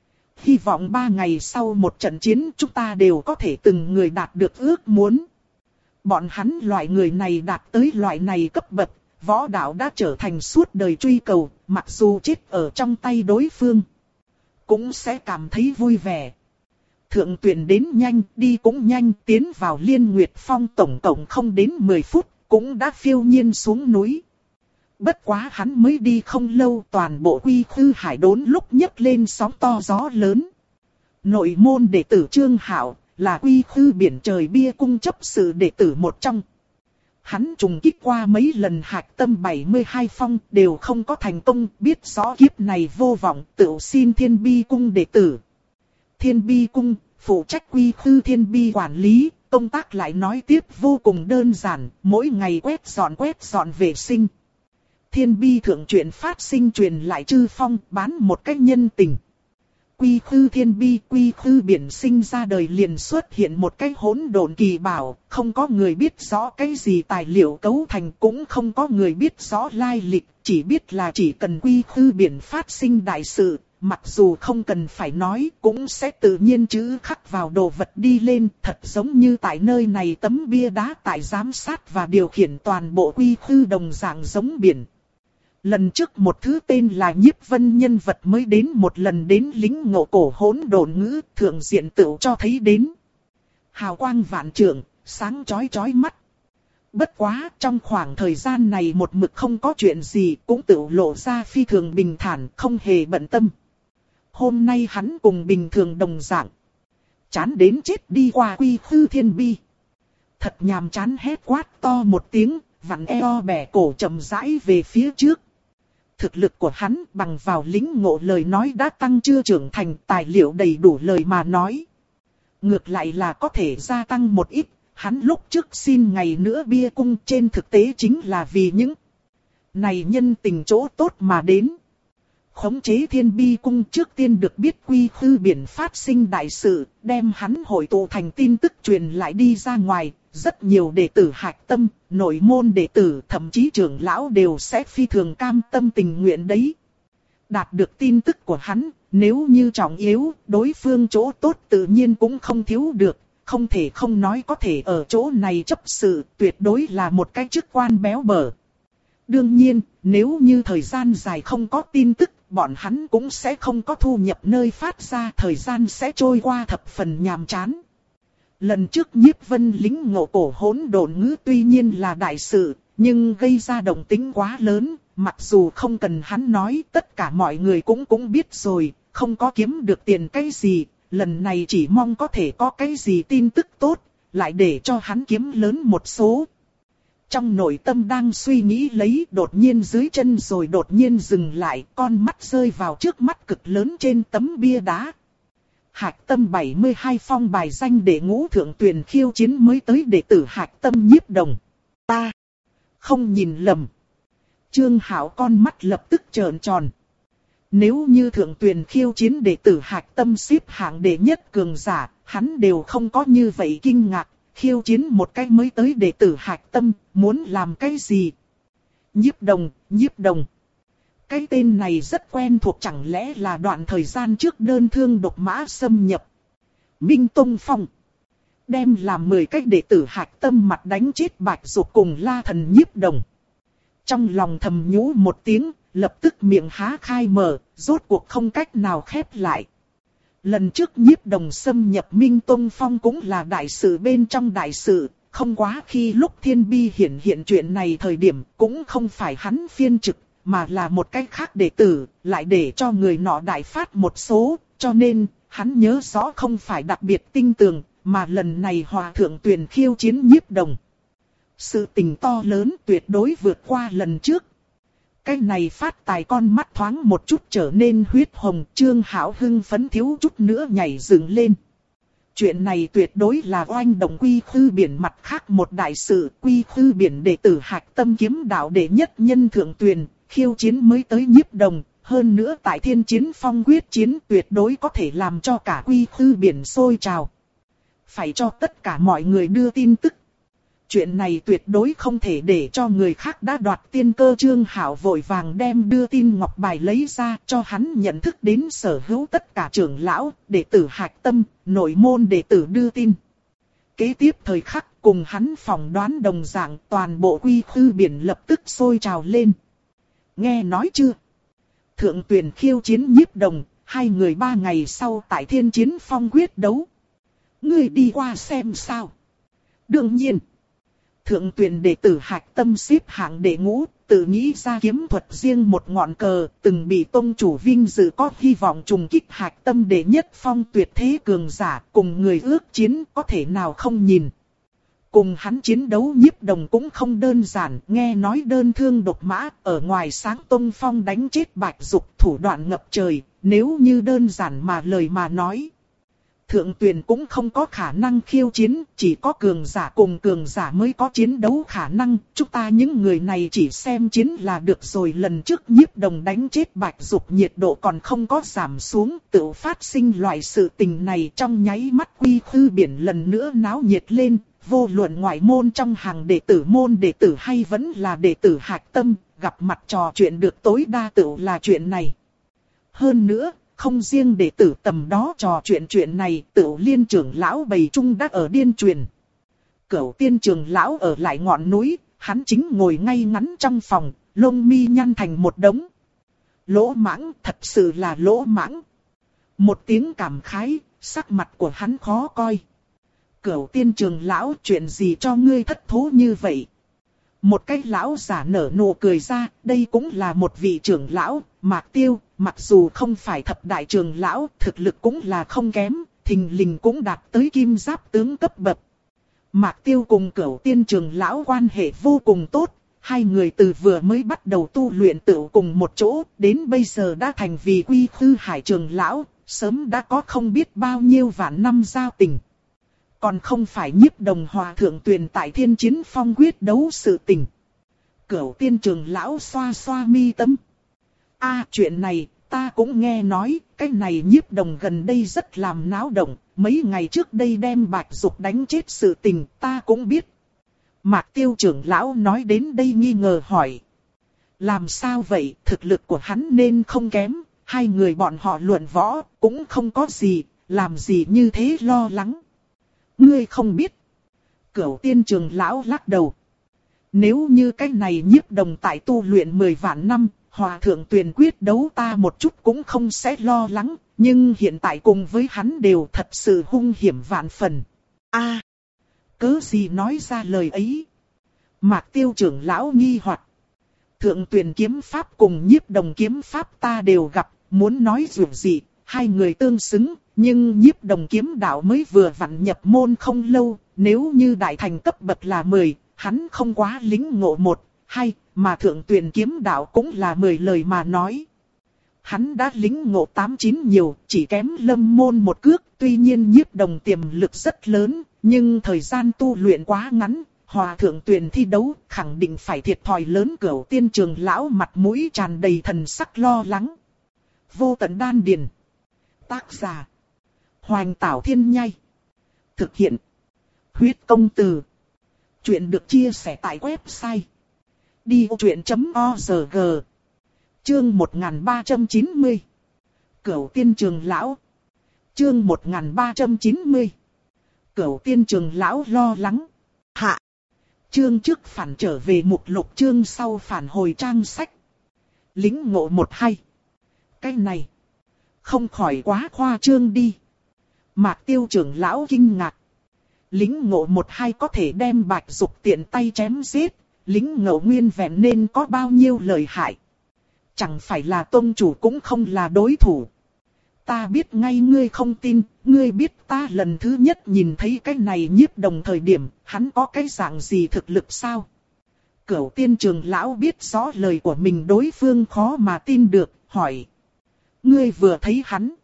Hy vọng ba ngày sau một trận chiến chúng ta đều có thể từng người đạt được ước muốn. Bọn hắn loại người này đạt tới loại này cấp bậc, võ đạo đã trở thành suốt đời truy cầu, mặc dù chết ở trong tay đối phương. Cũng sẽ cảm thấy vui vẻ. Thượng Tuyền đến nhanh, đi cũng nhanh, tiến vào Liên Nguyệt Phong tổng cộng không đến mười phút, cũng đã phiêu nhiên xuống núi. Bất quá hắn mới đi không lâu, toàn bộ quy khư hải đốn lúc nhấc lên sóng to gió lớn. Nội môn đệ tử Trương Hạo là quy khư biển trời bia cung chấp sự đệ tử một trong. Hắn trùng kích qua mấy lần hạch tâm bảy mươi hai phong đều không có thành công, biết rõ kiếp này vô vọng, tự xin Thiên Bi cung đệ tử. Thiên Bi cung phụ trách quy khư Thiên Bi quản lý, công tác lại nói tiếp vô cùng đơn giản, mỗi ngày quét dọn quét dọn vệ sinh. Thiên Bi thượng chuyện phát sinh truyền lại Chư Phong, bán một cách nhân tình. Quy khư Thiên Bi, quy khư biển sinh ra đời liền xuất hiện một cái hỗn độn kỳ bảo, không có người biết rõ cái gì tài liệu cấu thành, cũng không có người biết rõ lai lịch, chỉ biết là chỉ cần quy khư biển phát sinh đại sự, mặc dù không cần phải nói, cũng sẽ tự nhiên chữ khắc vào đồ vật đi lên, thật giống như tại nơi này tấm bia đá tại giám sát và điều khiển toàn bộ quy khư đồng dạng giống biển. Lần trước một thứ tên là Nhiếp Vân nhân vật mới đến một lần đến lính ngộ cổ hỗn độn ngữ, thượng diện tựu cho thấy đến. Hào quang vạn trượng, sáng chói chói mắt. Bất quá, trong khoảng thời gian này một mực không có chuyện gì, cũng tựu lộ ra phi thường bình thản, không hề bận tâm. Hôm nay hắn cùng bình thường đồng dạng. Chán đến chết đi qua quy khư Thiên Bi. Thật nhàm chán hét quát to một tiếng, vặn eo bẻ cổ chậm rãi về phía trước. Thực lực của hắn bằng vào lính ngộ lời nói đã tăng chưa trưởng thành, tài liệu đầy đủ lời mà nói. Ngược lại là có thể gia tăng một ít, hắn lúc trước xin ngày nữa bia cung trên thực tế chính là vì những Này nhân tình chỗ tốt mà đến. Khống chế Thiên Bi Cung trước tiên được biết Quy Khư Biển phát sinh đại sự, đem hắn hội tụ thành tin tức truyền lại đi ra ngoài. Rất nhiều đệ tử Hạch Tâm, nội môn đệ tử, thậm chí trưởng lão đều sẽ phi thường cam tâm tình nguyện đấy. Đạt được tin tức của hắn, nếu như trọng yếu, đối phương chỗ tốt tự nhiên cũng không thiếu được. Không thể không nói có thể ở chỗ này chấp sự, tuyệt đối là một cái chức quan béo bở. Đương nhiên, nếu như thời gian dài không có tin tức, bọn hắn cũng sẽ không có thu nhập nơi phát ra, thời gian sẽ trôi qua thập phần nhàm chán. Lần trước Nhiếp Vân lính ngộ cổ hỗn độn ngữ tuy nhiên là đại sự, nhưng gây ra động tĩnh quá lớn, mặc dù không cần hắn nói, tất cả mọi người cũng cũng biết rồi, không có kiếm được tiền cái gì, lần này chỉ mong có thể có cái gì tin tức tốt, lại để cho hắn kiếm lớn một số. Trong nội tâm đang suy nghĩ lấy, đột nhiên dưới chân rồi đột nhiên dừng lại, con mắt rơi vào trước mắt cực lớn trên tấm bia đá. Hạch Tâm bảy mươi hai phong bài danh đệ ngũ thượng tuyển khiêu chiến mới tới đệ tử Hạch Tâm Nhiếp Đồng. Ta không nhìn lầm. Trương Hảo con mắt lập tức trợn tròn. Nếu như thượng tuyển khiêu chiến đệ tử Hạch Tâm xếp hạng đệ nhất cường giả, hắn đều không có như vậy kinh ngạc. Khiêu chiến một cách mới tới đệ tử Hạch Tâm, muốn làm cái gì? Nhiếp Đồng, Nhiếp Đồng. Cái tên này rất quen thuộc, chẳng lẽ là đoạn thời gian trước đơn thương độc mã xâm nhập Minh Tông Phong. Đem làm mười cách đệ tử Hạch Tâm mặt đánh chết Bạch Dục cùng La Thần Nhiếp Đồng. Trong lòng thầm nhủ một tiếng, lập tức miệng há khai mở, rốt cuộc không cách nào khép lại. Lần trước Nhiếp Đồng xâm nhập Minh Tông Phong cũng là đại sự bên trong đại sự, không quá khi lúc Thiên Bi hiện hiện chuyện này thời điểm cũng không phải hắn phiên trực, mà là một cách khác đệ tử, lại để cho người nọ đại phát một số, cho nên hắn nhớ rõ không phải đặc biệt tinh tường, mà lần này Hòa Thượng tuyển khiêu chiến Nhiếp Đồng. Sự tình to lớn tuyệt đối vượt qua lần trước. Cái này phát tài con mắt thoáng một chút trở nên huyết hồng, Trương Hảo hưng phấn thiếu chút nữa nhảy dựng lên. Chuyện này tuyệt đối là oanh động Quy Khư Biển mặt khác một đại sự. Quy Khư Biển đệ tử Hạch Tâm kiếm đạo đệ nhất nhân thượng tuyển, khiêu chiến mới tới Nhiếp Đồng. Hơn nữa tại Thiên Chiến Phong quyết chiến tuyệt đối có thể làm cho cả Quy Khư Biển sôi trào. Phải cho tất cả mọi người đưa tin tức. Chuyện này tuyệt đối không thể để cho người khác đã đoạt tiên cơ. Trương Hảo vội vàng đem đưa tin ngọc bài lấy ra cho hắn nhận thức đến sở hữu tất cả trưởng lão, đệ tử Hạch Tâm, nội môn đệ tử đưa tin. Kế tiếp thời khắc cùng hắn phỏng đoán đồng dạng, toàn bộ Quy Khư Biển lập tức sôi trào lên. Nghe nói chưa? Thượng tuyển khiêu chiến Nhiếp Đồng, hai người ba ngày sau tại Thiên Chiến Phong quyết đấu. Ngươi đi qua xem sao? Đương nhiên. Thượng tuyển đệ tử Hạch Tâm xếp hạng đệ ngũ, tự nghĩ ra kiếm thuật riêng một ngọn cờ, từng bị tông chủ vinh dự có hy vọng trùng kích Hạch Tâm đệ nhất phong tuyệt thế cường giả, cùng người ước chiến có thể nào không nhìn. Cùng hắn chiến đấu Nhiếp Đồng cũng không đơn giản, nghe nói đơn thương độc mã, ở ngoài sáng tông phong đánh chết Bạch Dục, thủ đoạn ngập trời, nếu như đơn giản mà lời mà nói. Thượng tuyển cũng không có khả năng khiêu chiến, chỉ có cường giả cùng cường giả mới có chiến đấu khả năng, chúng ta những người này chỉ xem chiến là được rồi. Lần trước Nhiếp Đồng đánh chết Bạch Dục nhiệt độ còn không có giảm xuống, tự phát sinh loại sự tình này trong nháy mắt Quy Khư Biển lần nữa náo nhiệt lên, vô luận ngoại môn trong hàng đệ tử môn đệ tử hay vẫn là đệ tử Hạch Tâm, gặp mặt trò chuyện được tối đa tự là chuyện này. Hơn nữa, không riêng đệ tử tầm đó trò chuyện chuyện này, Tửu Liên trưởng lão bầy trung đã ở điên truyền. Cửu Tiên trưởng lão ở lại ngọn núi, hắn chính ngồi ngay ngắn trong phòng, lông mi nhăn thành một đống. Lỗ mãng, thật sự là lỗ mãng. Một tiếng cảm khái, sắc mặt của hắn khó coi. Cửu Tiên trưởng lão, chuyện gì cho ngươi thất thố như vậy? Một cái lão giả nở nụ cười ra, đây cũng là một vị trưởng lão, Mạc Tiêu, mặc dù không phải thập đại trưởng lão, thực lực cũng là không kém, thình lình cũng đạt tới kim giáp tướng cấp bậc. Mạc Tiêu cùng Cửu Tiên trưởng lão quan hệ vô cùng tốt, hai người từ vừa mới bắt đầu tu luyện tự cùng một chỗ, đến bây giờ đã thành vì Quy Khư Hải trưởng lão, sớm đã có không biết bao nhiêu vạn năm giao tình. Còn không phải Nhiếp Đồng Hòa Thượng tuyển tại Thiên Chiến Phong quyết đấu sự tình. Cửu tiên trưởng lão xoa xoa mi tâm. A chuyện này, ta cũng nghe nói, cái này Nhiếp Đồng gần đây rất làm náo động, mấy ngày trước đây đem Bạch Dục đánh chết sự tình, ta cũng biết. Mạc Tiêu trưởng lão nói đến đây nghi ngờ hỏi. Làm sao vậy, thực lực của hắn nên không kém, hai người bọn họ luận võ, cũng không có gì, làm gì như thế lo lắng. Ngươi không biết. Cửu tiên trưởng lão lắc đầu. Nếu như cái này Nhiếp Đồng tại tu luyện mười vạn năm, Hòa thượng Tuyền quyết đấu ta một chút cũng không sẽ lo lắng, nhưng hiện tại cùng với hắn đều thật sự hung hiểm vạn phần. A, à, cớ gì nói ra lời ấy? Mạc Tiêu trưởng lão nghi hoặc. Thượng Tuyền kiếm pháp cùng Nhiếp Đồng kiếm pháp ta đều gặp, muốn nói dù gì, hai người tương xứng, nhưng Nhiếp Đồng kiếm đạo mới vừa vặn nhập môn không lâu, nếu như đại thành cấp bậc là mười, hắn không quá lính ngộ một, hai, mà Thượng Tuyền kiếm đạo cũng là mười lời mà nói. Hắn đã lính ngộ tám chín nhiều, chỉ kém Lâm Môn một cước, tuy nhiên Nhiếp Đồng tiềm lực rất lớn, nhưng thời gian tu luyện quá ngắn, Hòa Thượng Tuyền thi đấu khẳng định phải thiệt thòi lớn. Cửu tiên trưởng lão mặt mũi tràn đầy thần sắc lo lắng. Vô Tận Đan Điền. Tác giả: Hoành Tảo Thiên Nhai. Thực hiện: Huyết Công Từ. Chuyện được chia sẻ tại website đi ô truyện chấm org. Chương một nghìn ba trăm chín mươi. Cửu tiên trưởng lão. Chương một nghìn ba trăm chín mươi. Cửu tiên trưởng lão lo lắng. Hạ. Chương trước phản trở về mục lục, chương sau phản hồi trang sách. Lính ngộ một hay. Cái này không khỏi quá khoa trương đi. Mạc Tiêu trưởng lão kinh ngạc. Lính ngộ một hay có thể đem Bạch Dục tiện tay chém giết, lính ngộ nguyên vẹn nên có bao nhiêu lợi hại. Chẳng phải là tông chủ cũng không là đối thủ. Ta biết ngay ngươi không tin, ngươi biết ta lần thứ nhất nhìn thấy cái này Nhiếp Đồng thời điểm, hắn có cái dạng gì thực lực sao? Cửu tiên trưởng lão biết rõ lời của mình đối phương khó mà tin được, hỏi. Ngươi vừa thấy hắn.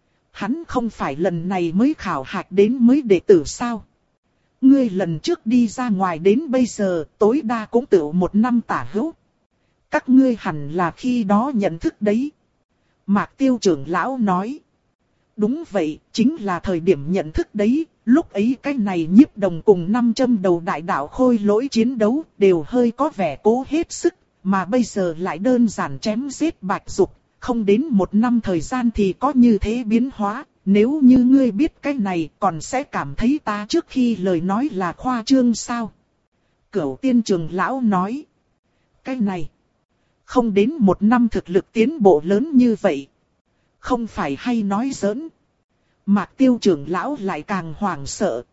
Hắn không phải lần này mới khảo hạch đến mới đệ tử sao? Ngươi lần trước đi ra ngoài đến bây giờ, tối đa cũng tự một năm tả hữu. Các ngươi hẳn là khi đó nhận thức đấy. Mạc Tiêu trưởng lão nói. Đúng vậy, chính là thời điểm nhận thức đấy. Lúc ấy cái này Nhiếp Đồng cùng năm châm đầu đại đạo Khôi Lỗi chiến đấu đều hơi có vẻ cố hết sức. Mà bây giờ lại đơn giản chém giết Bạch Dục. Không đến một năm thời gian thì có như thế biến hóa. Nếu như ngươi biết cái này còn sẽ cảm thấy ta trước khi lời nói là khoa trương sao? Cửu tiên trưởng lão nói. Cái này không đến một năm thực lực tiến bộ lớn như vậy. Không phải hay nói giỡn. Mạc Tiêu trưởng lão lại càng hoảng sợ.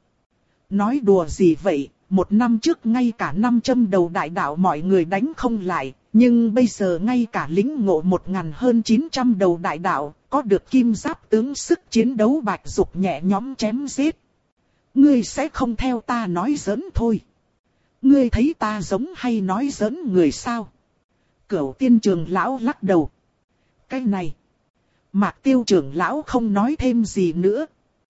Nói đùa gì vậy, một năm trước ngay cả năm châm đầu đại đạo mọi người đánh không lại. Nhưng bây giờ ngay cả lính ngộ một ngàn hơn chín trăm đầu đại đạo, có được kim giáp tướng sức chiến đấu Bạch Dục nhẹ nhõm chém giết. Ngươi sẽ không theo ta nói giỡn thôi. Ngươi thấy ta giống hay nói giỡn người sao? Cửu tiên trưởng lão lắc đầu. Cái này. Mạc Tiêu trưởng lão không nói thêm gì nữa.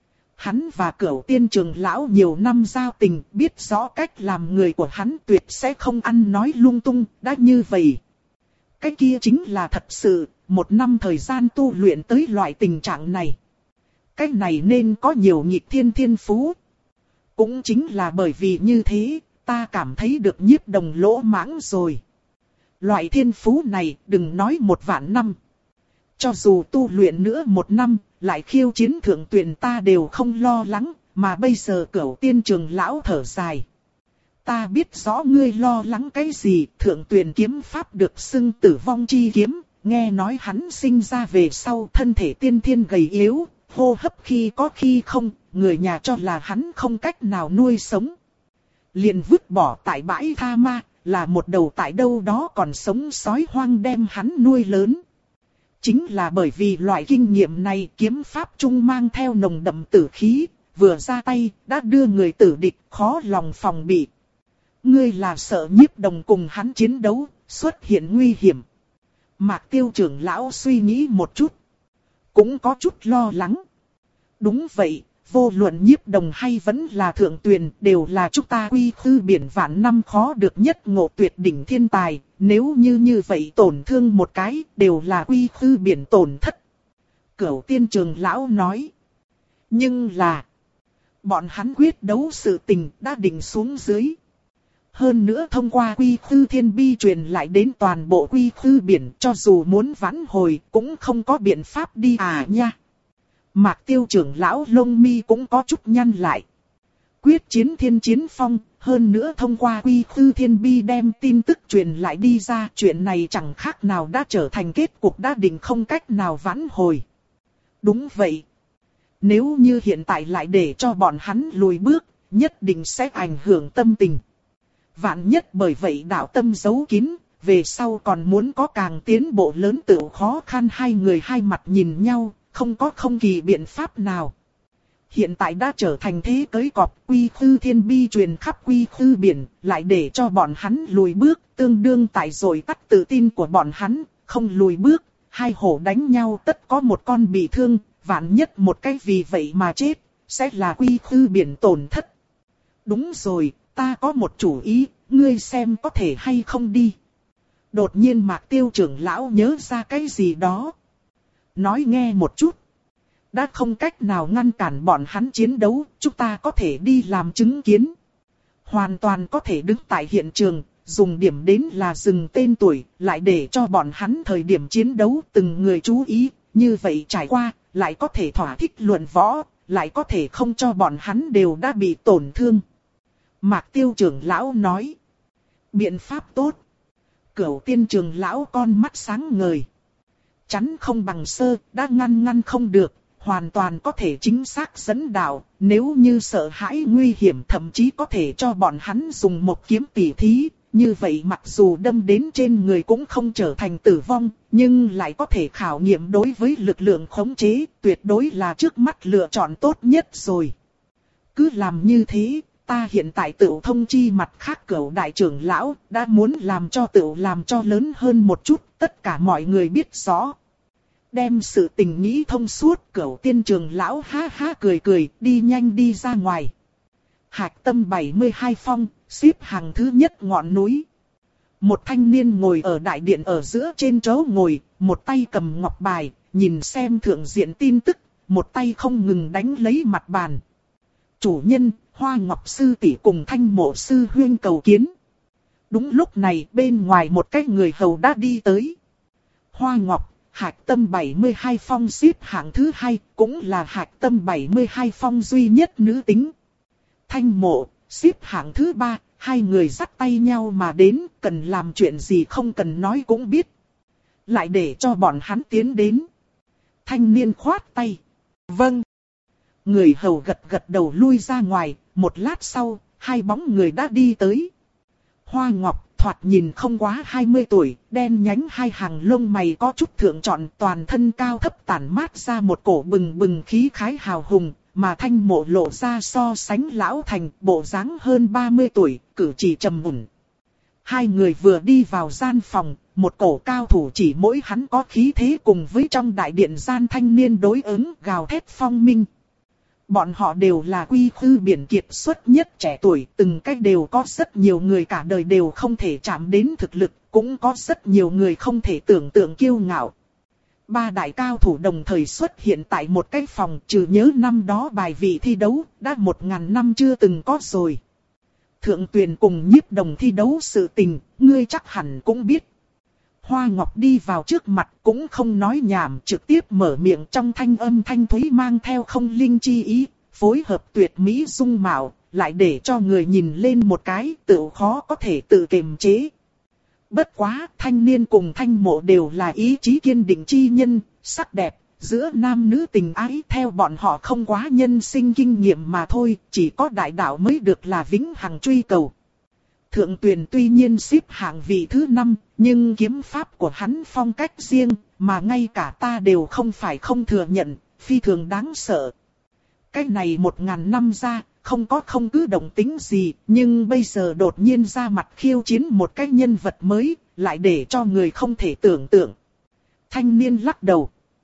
Hắn và Cửu tiên trưởng lão nhiều năm giao tình, biết rõ cách làm người của hắn tuyệt sẽ không ăn nói lung tung, đã như vậy. Cái kia chính là thật sự, một năm thời gian tu luyện tới loại tình trạng này. Cái này nên có nhiều nghịch thiên thiên phú. Cũng chính là bởi vì như thế, ta cảm thấy được Nhiếp Đồng lỗ mãng rồi. Loại thiên phú này đừng nói một vạn năm. Cho dù tu luyện nữa một năm, lại khiêu chiến Thượng Tuyền ta đều không lo lắng, mà bây giờ Cửu tiên trưởng lão thở dài. Ta biết rõ ngươi lo lắng cái gì, Thượng Tuyền kiếm pháp được xưng tử vong chi kiếm, nghe nói hắn sinh ra về sau thân thể tiên thiên gầy yếu, hô hấp khi có khi không, người nhà cho là hắn không cách nào nuôi sống. Liền vứt bỏ tại bãi tha ma, là một đầu tại đâu đó còn sống sói hoang đem hắn nuôi lớn. Chính là bởi vì loại kinh nghiệm này kiếm pháp trung mang theo nồng đậm tử khí, vừa ra tay đã đưa người tử địch khó lòng phòng bị. Ngươi là sợ Nhiếp Đồng cùng hắn chiến đấu, xuất hiện nguy hiểm. Mạc Tiêu trưởng lão suy nghĩ một chút. Cũng có chút lo lắng. Đúng vậy, vô luận Nhiếp Đồng hay vẫn là Thượng Tuyền đều là chúng ta quy khư biển vạn năm khó được nhất ngộ tuyệt đỉnh thiên tài, nếu như như vậy tổn thương một cái đều là quy khư biển tổn thất. Cửu Tiên Trường Lão nói. Nhưng là, bọn hắn quyết đấu sự tình đã định xuống dưới. Hơn nữa thông qua quy khư thiên bi truyền lại đến toàn bộ quy khư biển, cho dù muốn vãn hồi cũng không có biện pháp đi à nha. Mạc Tiêu Trưởng Lão lông mi cũng có chút nhăn lại. Quyết chiến thiên chiến phong, hơn nữa thông qua quy khư thiên bi đem tin tức truyền lại đi ra, chuyện này chẳng khác nào đã trở thành kết cục đã định không cách nào vãn hồi. Đúng vậy. Nếu như hiện tại lại để cho bọn hắn lùi bước, nhất định sẽ ảnh hưởng tâm tình. Vạn nhất bởi vậy đạo tâm giấu kín, về sau còn muốn có càng tiến bộ lớn tự khó khăn. Hai người hai mặt nhìn nhau, không có không kỳ biện pháp nào. Hiện tại đã trở thành thế cưới cọp, quy khư thiên bi truyền khắp quy khư biển, lại để cho bọn hắn lùi bước, tương đương tại rồi tắt tự tin của bọn hắn, không lùi bước, hai hổ đánh nhau tất có một con bị thương, vạn nhất một cái vì vậy mà chết, sẽ là quy khư biển tổn thất. Đúng rồi, ta có một chủ ý, ngươi xem có thể hay không đi. Đột nhiên Mạc Tiêu Trưởng Lão nhớ ra cái gì đó. Nói nghe một chút. Đã không cách nào ngăn cản bọn hắn chiến đấu, chúng ta có thể đi làm chứng kiến. Hoàn toàn có thể đứng tại hiện trường, dùng điểm đến là dừng tên tuổi, lại để cho bọn hắn thời điểm chiến đấu từng người chú ý, như vậy trải qua, lại có thể thỏa thích luận võ, lại có thể không cho bọn hắn đều đã bị tổn thương. Mạc Tiêu Trưởng Lão nói. Biện pháp tốt. Cửu Tiên Trường Lão con mắt sáng ngời. Chắn không bằng sơ, đã ngăn ngăn không được, hoàn toàn có thể chính xác dẫn đạo, nếu như sợ hãi nguy hiểm thậm chí có thể cho bọn hắn dùng một kiếm tỉ thí, như vậy mặc dù đâm đến trên người cũng không trở thành tử vong, nhưng lại có thể khảo nghiệm đối với lực lượng khống chế, tuyệt đối là trước mắt lựa chọn tốt nhất rồi. Cứ làm như thế, ta hiện tại tự thông chi mặt khác Cửu Đại Trưởng Lão, đã muốn làm cho tự làm cho lớn hơn một chút, tất cả mọi người biết rõ. Đem sự tình nghĩ thông suốt, Cửu Tiên Trường Lão ha ha cười cười, đi nhanh đi ra ngoài. Hạc Tâm bảy mươi hai phong, xếp hàng thứ nhất ngọn núi. Một thanh niên ngồi ở đại điện ở giữa trên chỗ ngồi, một tay cầm ngọc bài, nhìn xem thượng diện tin tức, một tay không ngừng đánh lấy mặt bàn. Chủ nhân, Hoa Ngọc Sư tỷ cùng Thanh Mộ Sư huyên cầu kiến. Đúng lúc này bên ngoài một cái người hầu đã đi tới. Hoa Ngọc, Hạc Tâm bảy mươi hai phong xếp hạng thứ hai, cũng là Hạc Tâm bảy mươi hai phong duy nhất nữ tính. Thanh Mộ, xếp hạng thứ ba, hai người dắt tay nhau mà đến, cần làm chuyện gì không cần nói cũng biết. Lại để cho bọn hắn tiến đến. Thanh niên khoát tay. Vâng. Người hầu gật gật đầu lui ra ngoài, một lát sau, hai bóng người đã đi tới. Hoa Ngọc thoạt nhìn không quá hai mươi tuổi, đen nhánh hai hàng lông mày có chút thượng trọn, toàn thân cao thấp tản mát ra một cổ bừng bừng khí khái hào hùng, mà Thanh Mộ lộ ra so sánh lão thành, bộ dáng hơn ba mươi tuổi, cử chỉ trầm ổn. Hai người vừa đi vào gian phòng, một cổ cao thủ chỉ mỗi hắn có khí thế cùng với trong đại điện gian thanh niên đối ứng gào thét phong minh. Bọn họ đều là quy khư biển kiệt xuất nhất trẻ tuổi, từng cách đều có rất nhiều người cả đời đều không thể chạm đến thực lực, cũng có rất nhiều người không thể tưởng tượng kiêu ngạo. Ba đại cao thủ đồng thời xuất hiện tại một cái phòng, trừ nhớ năm đó bài vị thi đấu, đã một ngàn năm chưa từng có rồi. Thượng Tuyền cùng Nhiếp Đồng thi đấu sự tình, ngươi chắc hẳn cũng biết. Hoa Ngọc đi vào trước mặt cũng không nói nhảm, trực tiếp mở miệng, trong thanh âm thanh thúy mang theo không linh chi ý, phối hợp tuyệt mỹ dung mạo, lại để cho người nhìn lên một cái tự khó có thể tự kiềm chế. Bất quá, thanh niên cùng Thanh Mộ đều là ý chí kiên định chi nhân, sắc đẹp, giữa nam nữ tình ái theo bọn họ không quá nhân sinh kinh nghiệm mà thôi, chỉ có đại đạo mới được là vĩnh hằng truy cầu. Thượng Tuyền tuy nhiên xếp hạng vị thứ năm, nhưng kiếm pháp của hắn phong cách riêng, mà ngay cả ta đều không phải không thừa nhận, phi thường đáng sợ. Cái này một ngàn năm ra, không có không cứ động tính gì, nhưng bây giờ đột nhiên ra mặt khiêu chiến một cái nhân vật mới, lại để cho người không thể tưởng tượng. Thanh niên lắc đầu.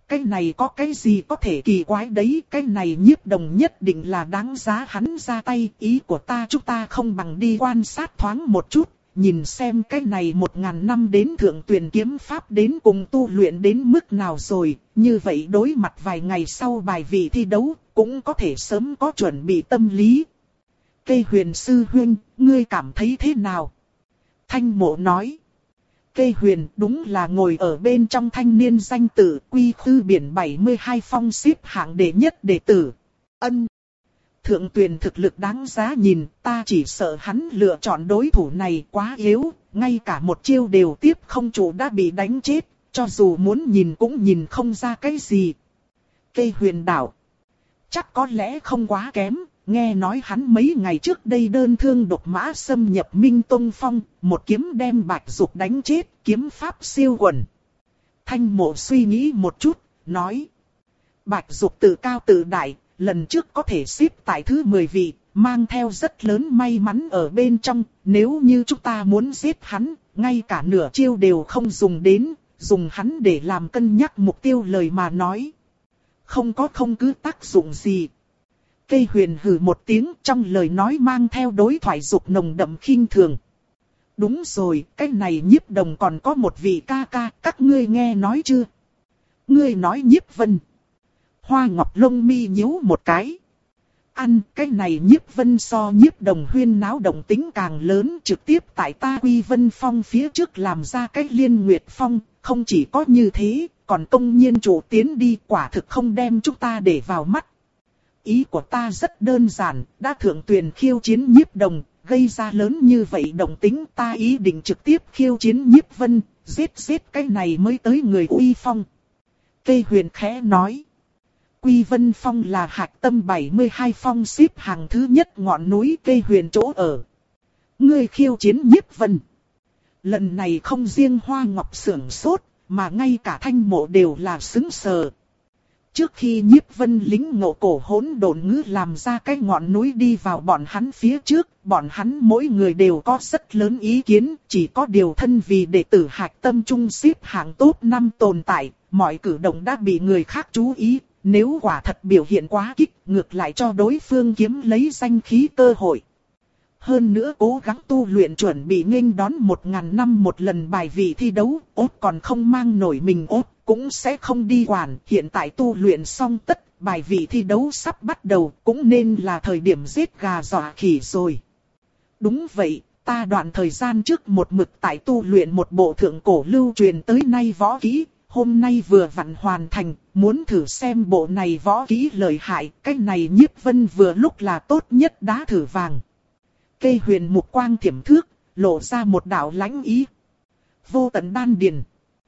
cái này có cái gì có thể kỳ quái đấy, cái này Nhiếp Đồng nhất định là đáng giá hắn ra tay, ý của ta chúng ta không bằng đi quan sát thoáng một chút, nhìn xem cái này một ngàn năm đến thượng tuyển kiếm pháp đến cùng tu luyện đến mức nào rồi, như vậy đối mặt vài ngày sau bài vị thi đấu, cũng có thể sớm có chuẩn bị tâm lý. Cây Huyền sư huynh, ngươi cảm thấy thế nào? Thanh Mộ nói. Cây Huyền đúng là ngồi ở bên trong thanh niên danh tử quy khư biển bảy mươi hai phong xếp hạng đệ nhất đệ tử. Ân. Thượng tuyển thực lực đáng giá nhìn, ta chỉ sợ hắn lựa chọn đối thủ này quá yếu, ngay cả một chiêu đều tiếp không trụ đã bị đánh chết, cho dù muốn nhìn cũng nhìn không ra cái gì. Cây Huyền đạo. Chắc có lẽ không quá kém, nghe nói hắn mấy ngày trước đây đơn thương độc mã xâm nhập Minh Tông Phong, một kiếm đem Bạch Dục đánh chết, kiếm pháp siêu quần. Thanh Mộ suy nghĩ một chút, nói. Bạch Dục tự cao tự đại, lần trước có thể xếp tại thứ mười vị, mang theo rất lớn may mắn ở bên trong, nếu như chúng ta muốn giết hắn, ngay cả nửa chiêu đều không dùng đến, dùng hắn để làm cân nhắc mục tiêu lời mà nói. Không có không cứ tác dụng gì. Cây Huyền hừ một tiếng, trong lời nói mang theo đối thoại dục nồng đậm khinh thường. Đúng rồi, cái này Nhiếp Đồng còn có một vị ca ca, các ngươi nghe nói chưa? Ngươi nói Nhiếp Vân. Hoa Ngọc lông mi nhíu một cái. Ăn, cái này Nhiếp Vân so Nhiếp Đồng huyên náo động tính càng lớn, trực tiếp tại ta Quy Vân Phong phía trước làm ra cái Liên Nguyệt Phong, không chỉ có như thế, còn công nhiên chủ tiến đi, quả thực không đem chúng ta để vào mắt. Ý của ta rất đơn giản, đã thượng tuyển khiêu chiến Nhiếp Đồng, gây ra lớn như vậy động tính, ta ý định trực tiếp khiêu chiến Nhiếp Vân, giết giết cái này mới tới người Uy Phong. Cây Huyền khẽ nói. Quy Vân Phong là hạch tâm bảy mươi hai phong xếp hàng thứ nhất ngọn núi Cây Huyền chỗ ở. Ngươi khiêu chiến Nhiếp Vân. Lần này không riêng Hoa Ngọc sưởng sốt, mà ngay cả Thanh Mộ đều là sững sờ. Trước khi Nhiếp Vân lính ngộ cổ hỗn độn ngữ làm ra cái ngọn núi đi vào bọn hắn phía trước, bọn hắn mỗi người đều có rất lớn ý kiến, chỉ có điều thân vì đệ tử hạch tâm trung xếp hạng top năm tồn tại, mọi cử động đã bị người khác chú ý, nếu quả thật biểu hiện quá kích, ngược lại cho đối phương kiếm lấy danh khí cơ hội. Hơn nữa cố gắng tu luyện chuẩn bị nghênh đón một ngàn năm một lần bài vị thi đấu, ốt còn không mang nổi mình ốt, cũng sẽ không đi quản. Hiện tại tu luyện xong tất, bài vị thi đấu sắp bắt đầu, cũng nên là thời điểm giết gà dọa khỉ rồi. Đúng vậy, ta đoạn thời gian trước một mực tại tu luyện một bộ thượng cổ lưu truyền tới nay võ kỹ, hôm nay vừa vặn hoàn thành, muốn thử xem bộ này võ kỹ lợi hại, cái này Nhiếp Vân vừa lúc là tốt nhất đá thử vàng. Cây Huyền mục quang thiểm thước, lộ ra một đạo lãnh ý. Vô tận đan điền.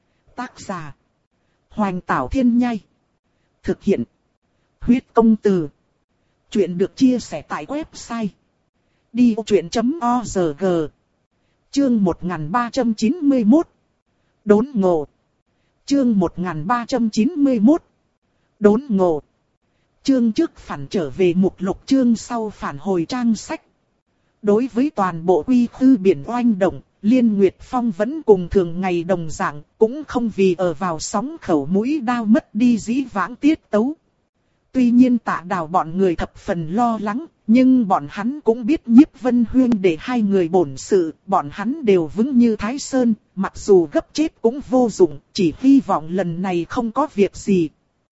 Tác giả. Hoành Tảo Thiên Nhai. Thực hiện. Huyết Công Từ. Chuyện được chia sẻ tại website. đi ô chuyện chấm o rờ giê. Chương một nghìn ba trăm chín mươi mốt. Đốn ngộ. Chương một nghìn ba trăm chín mươi mốt. Đốn ngộ. Chương trước phản trở về mục lục, chương sau phản hồi trang sách. Đối với toàn bộ quy khư biển oanh động, Liên Nguyệt Phong vẫn cùng thường ngày đồng dạng, cũng không vì ở vào sóng khẩu mũi đao mất đi dĩ vãng tiết tấu. Tuy nhiên Tạ Đào bọn người thập phần lo lắng, nhưng bọn hắn cũng biết Nhiếp Vân huyên để hai người bổn sự, bọn hắn đều vững như Thái Sơn, mặc dù gấp chết cũng vô dụng, chỉ hy vọng lần này không có việc gì.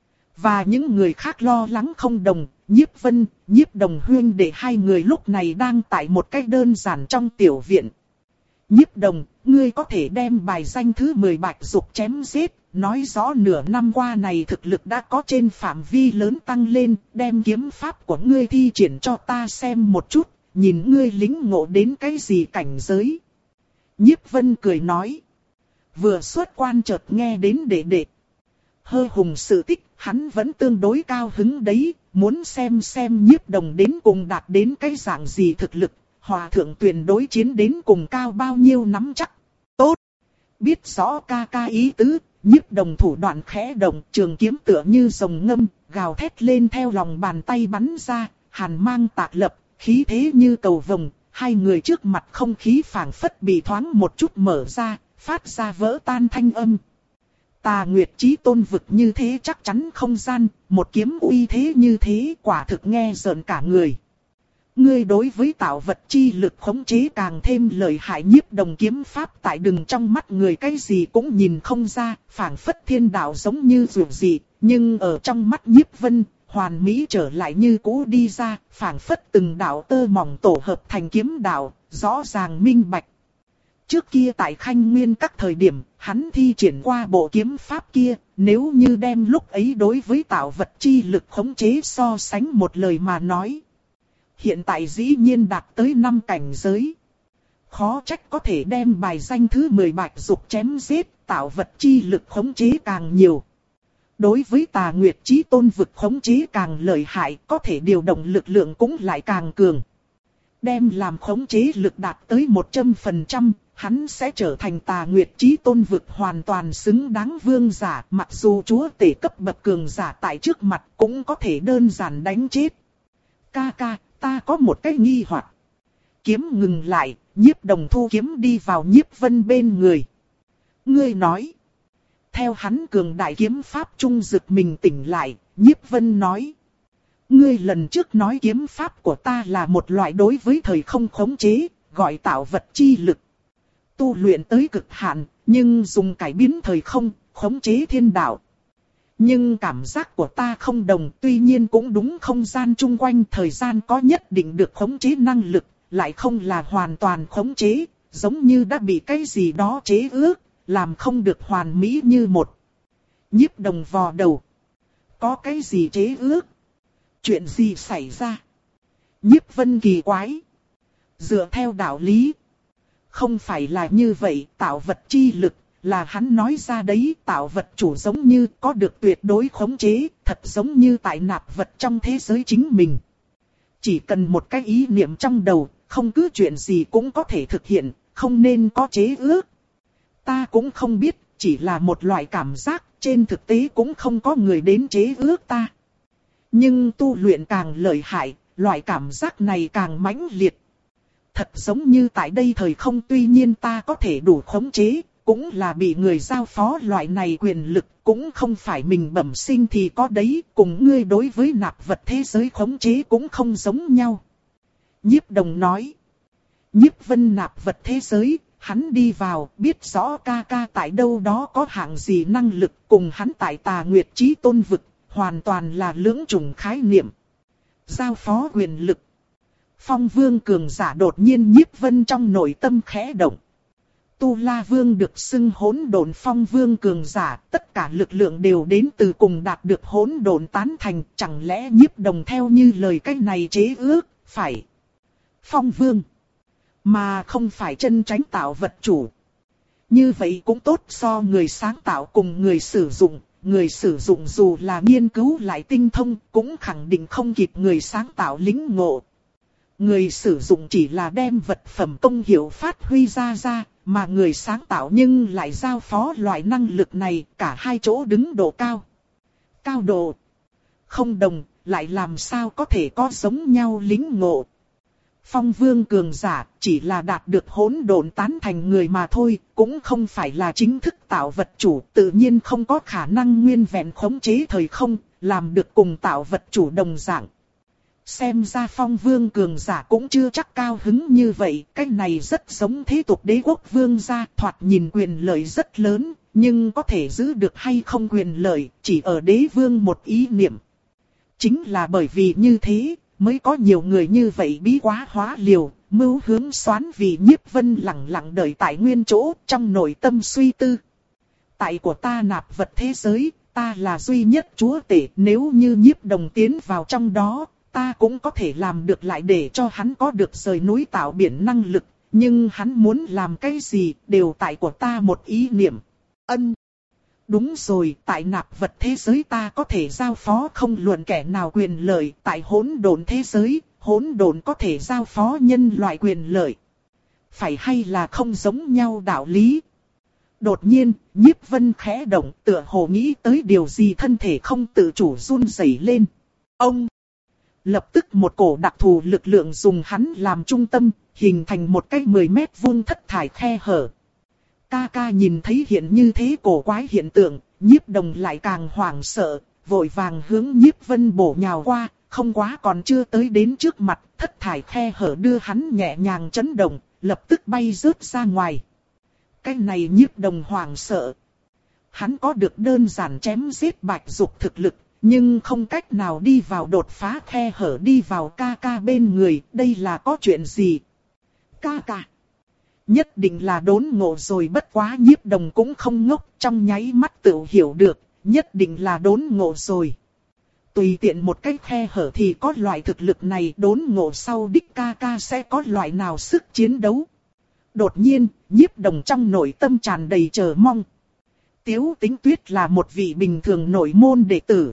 Và những người khác lo lắng không đồng, Nhiếp Vân, Nhiếp Đồng huyên để hai người lúc này đang tại một cách đơn giản trong tiểu viện. Nhiếp Đồng, ngươi có thể đem bài danh thứ mười Bạch Dục chém giết, nói rõ nửa năm qua này thực lực đã có trên phạm vi lớn tăng lên, đem kiếm pháp của ngươi thi triển cho ta xem một chút, nhìn ngươi lính ngộ đến cái gì cảnh giới. Nhiếp Vân cười nói. Vừa xuất quan chợt nghe đến đệ đệ Hơ Hùng sự tích, hắn vẫn tương đối cao hứng đấy, muốn xem xem Nhiếp Đồng đến cùng đạt đến cái dạng gì thực lực, hòa thượng tuyển đối chiến đến cùng cao bao nhiêu nắm chắc. Tốt! Biết rõ ca ca ý tứ, Nhiếp Đồng thủ đoạn khẽ động, trường kiếm tựa như rồng ngâm, gào thét lên theo lòng bàn tay bắn ra, hàn mang tạc lập, khí thế như cầu vồng, hai người trước mặt không khí phảng phất bị thoáng một chút mở ra, phát ra vỡ tan thanh âm. Tà Nguyệt Chí Tôn vực như thế chắc chắn không gian, một kiếm uy thế như thế quả thực nghe rợn cả người. Ngươi đối với tạo vật chi lực khống chế càng thêm lợi hại. Nhiếp Đồng kiếm pháp tại đừng trong mắt người cái gì cũng nhìn không ra, phảng phất thiên đạo giống như dù gì, nhưng ở trong mắt Nhiếp Vân, hoàn mỹ trở lại như cũ đi ra, phảng phất từng đạo tơ mỏng tổ hợp thành kiếm đạo, rõ ràng minh bạch. Trước kia tại Khanh Nguyên các thời điểm, hắn thi triển qua bộ kiếm pháp kia, nếu như đem lúc ấy đối với tạo vật chi lực khống chế so sánh một lời mà nói. Hiện tại dĩ nhiên đạt tới năm cảnh giới. Khó trách có thể đem bài danh thứ mười bạch dục chém giết, tạo vật chi lực khống chế càng nhiều. Đối với Tà Nguyệt Chí Tôn vực khống chế càng lợi hại, có thể điều động lực lượng cũng lại càng cường. Đem làm khống chế lực đạt tới một trăm phần trăm, hắn sẽ trở thành Tà Nguyệt Chí Tôn vực hoàn toàn xứng đáng vương giả, mặc dù chúa tể cấp bậc cường giả tại trước mặt cũng có thể đơn giản đánh chết. Ca ca, ta có một cái nghi hoặc. Kiếm ngừng lại, Nhiếp Đồng thu kiếm đi vào Nhiếp Vân bên người. Ngươi nói. Theo hắn cường đại kiếm pháp trung dực mình tỉnh lại, Nhiếp Vân nói. Ngươi lần trước nói kiếm pháp của ta là một loại đối với thời không khống chế, gọi tạo vật chi lực. Tu luyện tới cực hạn, nhưng dùng cải biến thời không, khống chế thiên đạo. Nhưng cảm giác của ta không đồng, tuy nhiên cũng đúng, không gian chung quanh thời gian có nhất định được khống chế năng lực, lại không là hoàn toàn khống chế, giống như đã bị cái gì đó chế ước, làm không được hoàn mỹ như một. Nhiếp Đồng vò đầu. Có cái gì chế ước? Chuyện gì xảy ra? Nhiếp Vân kỳ quái. Dựa theo đạo lý. Không phải là như vậy, tạo vật chi lực, là hắn nói ra đấy, tạo vật chủ giống như có được tuyệt đối khống chế, thật giống như tại nạp vật trong thế giới chính mình. Chỉ cần một cái ý niệm trong đầu, không cứ chuyện gì cũng có thể thực hiện, không nên có chế ước. Ta cũng không biết, chỉ là một loại cảm giác, trên thực tế cũng không có người đến chế ước ta. Nhưng tu luyện càng lợi hại, loại cảm giác này càng mãnh liệt. Thật giống như tại đây thời không, tuy nhiên ta có thể đủ khống chế, cũng là bị người giao phó loại này quyền lực, cũng không phải mình bẩm sinh thì có đấy, cùng ngươi đối với nạp vật thế giới khống chế cũng không giống nhau. Nhiếp Đồng nói. Nhiếp Vân nạp vật thế giới, hắn đi vào, biết rõ ca ca tại đâu đó có hạng gì năng lực, cùng hắn tại Tà Nguyệt Chí Tôn vực, hoàn toàn là lưỡng chủng khái niệm. Giao phó quyền lực. Phong Vương cường giả đột nhiên Nhiếp Vân trong nội tâm khẽ động. Tu La Vương được xưng hỗn độn Phong Vương cường giả, tất cả lực lượng đều đến từ cùng đạt được hỗn độn tán thành, chẳng lẽ Nhiếp Đồng theo như lời cái này chế ước, phải Phong Vương, mà không phải chân tránh tạo vật chủ. Như vậy cũng tốt, so người sáng tạo cùng người sử dụng, người sử dụng dù là nghiên cứu lại tinh thông, cũng khẳng định không kịp người sáng tạo lĩnh ngộ. Người sử dụng chỉ là đem vật phẩm công hiệu phát huy ra ra, mà người sáng tạo nhưng lại giao phó loại năng lực này, cả hai chỗ đứng độ cao. Cao độ không đồng, lại làm sao có thể có giống nhau lĩnh ngộ. Phong Vương cường giả chỉ là đạt được hỗn độn tán thành người mà thôi, cũng không phải là chính thức tạo vật chủ, tự nhiên không có khả năng nguyên vẹn khống chế thời không, làm được cùng tạo vật chủ đồng dạng. Xem ra Phong Vương cường giả cũng chưa chắc cao hứng như vậy, cái này rất giống thế tục đế quốc vương gia, thoạt nhìn quyền lợi rất lớn, nhưng có thể giữ được hay không quyền lợi, chỉ ở đế vương một ý niệm. Chính là bởi vì như thế, mới có nhiều người như vậy bí quá hóa liều, mưu hướng xoán vì Nhiếp Vân lặng lặng đợi tại nguyên chỗ, trong nội tâm suy tư. Tại của ta nạp vật thế giới, ta là duy nhất chúa tể, nếu như Nhiếp Đồng tiến vào trong đó, ta cũng có thể làm được lại để cho hắn có được rời núi tạo biển năng lực, nhưng hắn muốn làm cái gì, đều tại của ta một ý niệm. Ân. Đúng rồi, tại nạp vật thế giới ta có thể giao phó không luận kẻ nào quyền lợi, tại hỗn độn thế giới, hỗn độn có thể giao phó nhân loại quyền lợi. Phải hay là không giống nhau đạo lý? Đột nhiên, Nhiếp Vân khẽ động, tựa hồ nghĩ tới điều gì, thân thể không tự chủ run rẩy lên. Ông! Lập tức một cổ đặc thù lực lượng dùng hắn làm trung tâm, hình thành một cái mười mét vuông thất thải khe hở. Ca ca nhìn thấy hiện như thế cổ quái hiện tượng, Nhiếp Đồng lại càng hoảng sợ, vội vàng hướng Nhiếp Vân bổ nhào qua, không quá còn chưa tới đến trước mặt, thất thải khe hở đưa hắn nhẹ nhàng chấn động, lập tức bay rớt ra ngoài. Cái này Nhiếp Đồng hoảng sợ. Hắn có được đơn giản chém giết Bạch Dục thực lực, nhưng không cách nào đi vào đột phá khe hở đi vào ca ca bên người, đây là có chuyện gì? Ca ca. Nhất định là đốn ngộ rồi, bất quá Nhiếp Đồng cũng không ngốc, trong nháy mắt tự hiểu được, nhất định là đốn ngộ rồi. Tùy tiện một cái khe hở thì có loại thực lực này, đốn ngộ sau đích ca ca sẽ có loại nào sức chiến đấu. Đột nhiên, Nhiếp Đồng trong nội tâm tràn đầy chờ mong. Tiếu Tĩnh Tuyết là một vị bình thường nội môn đệ tử.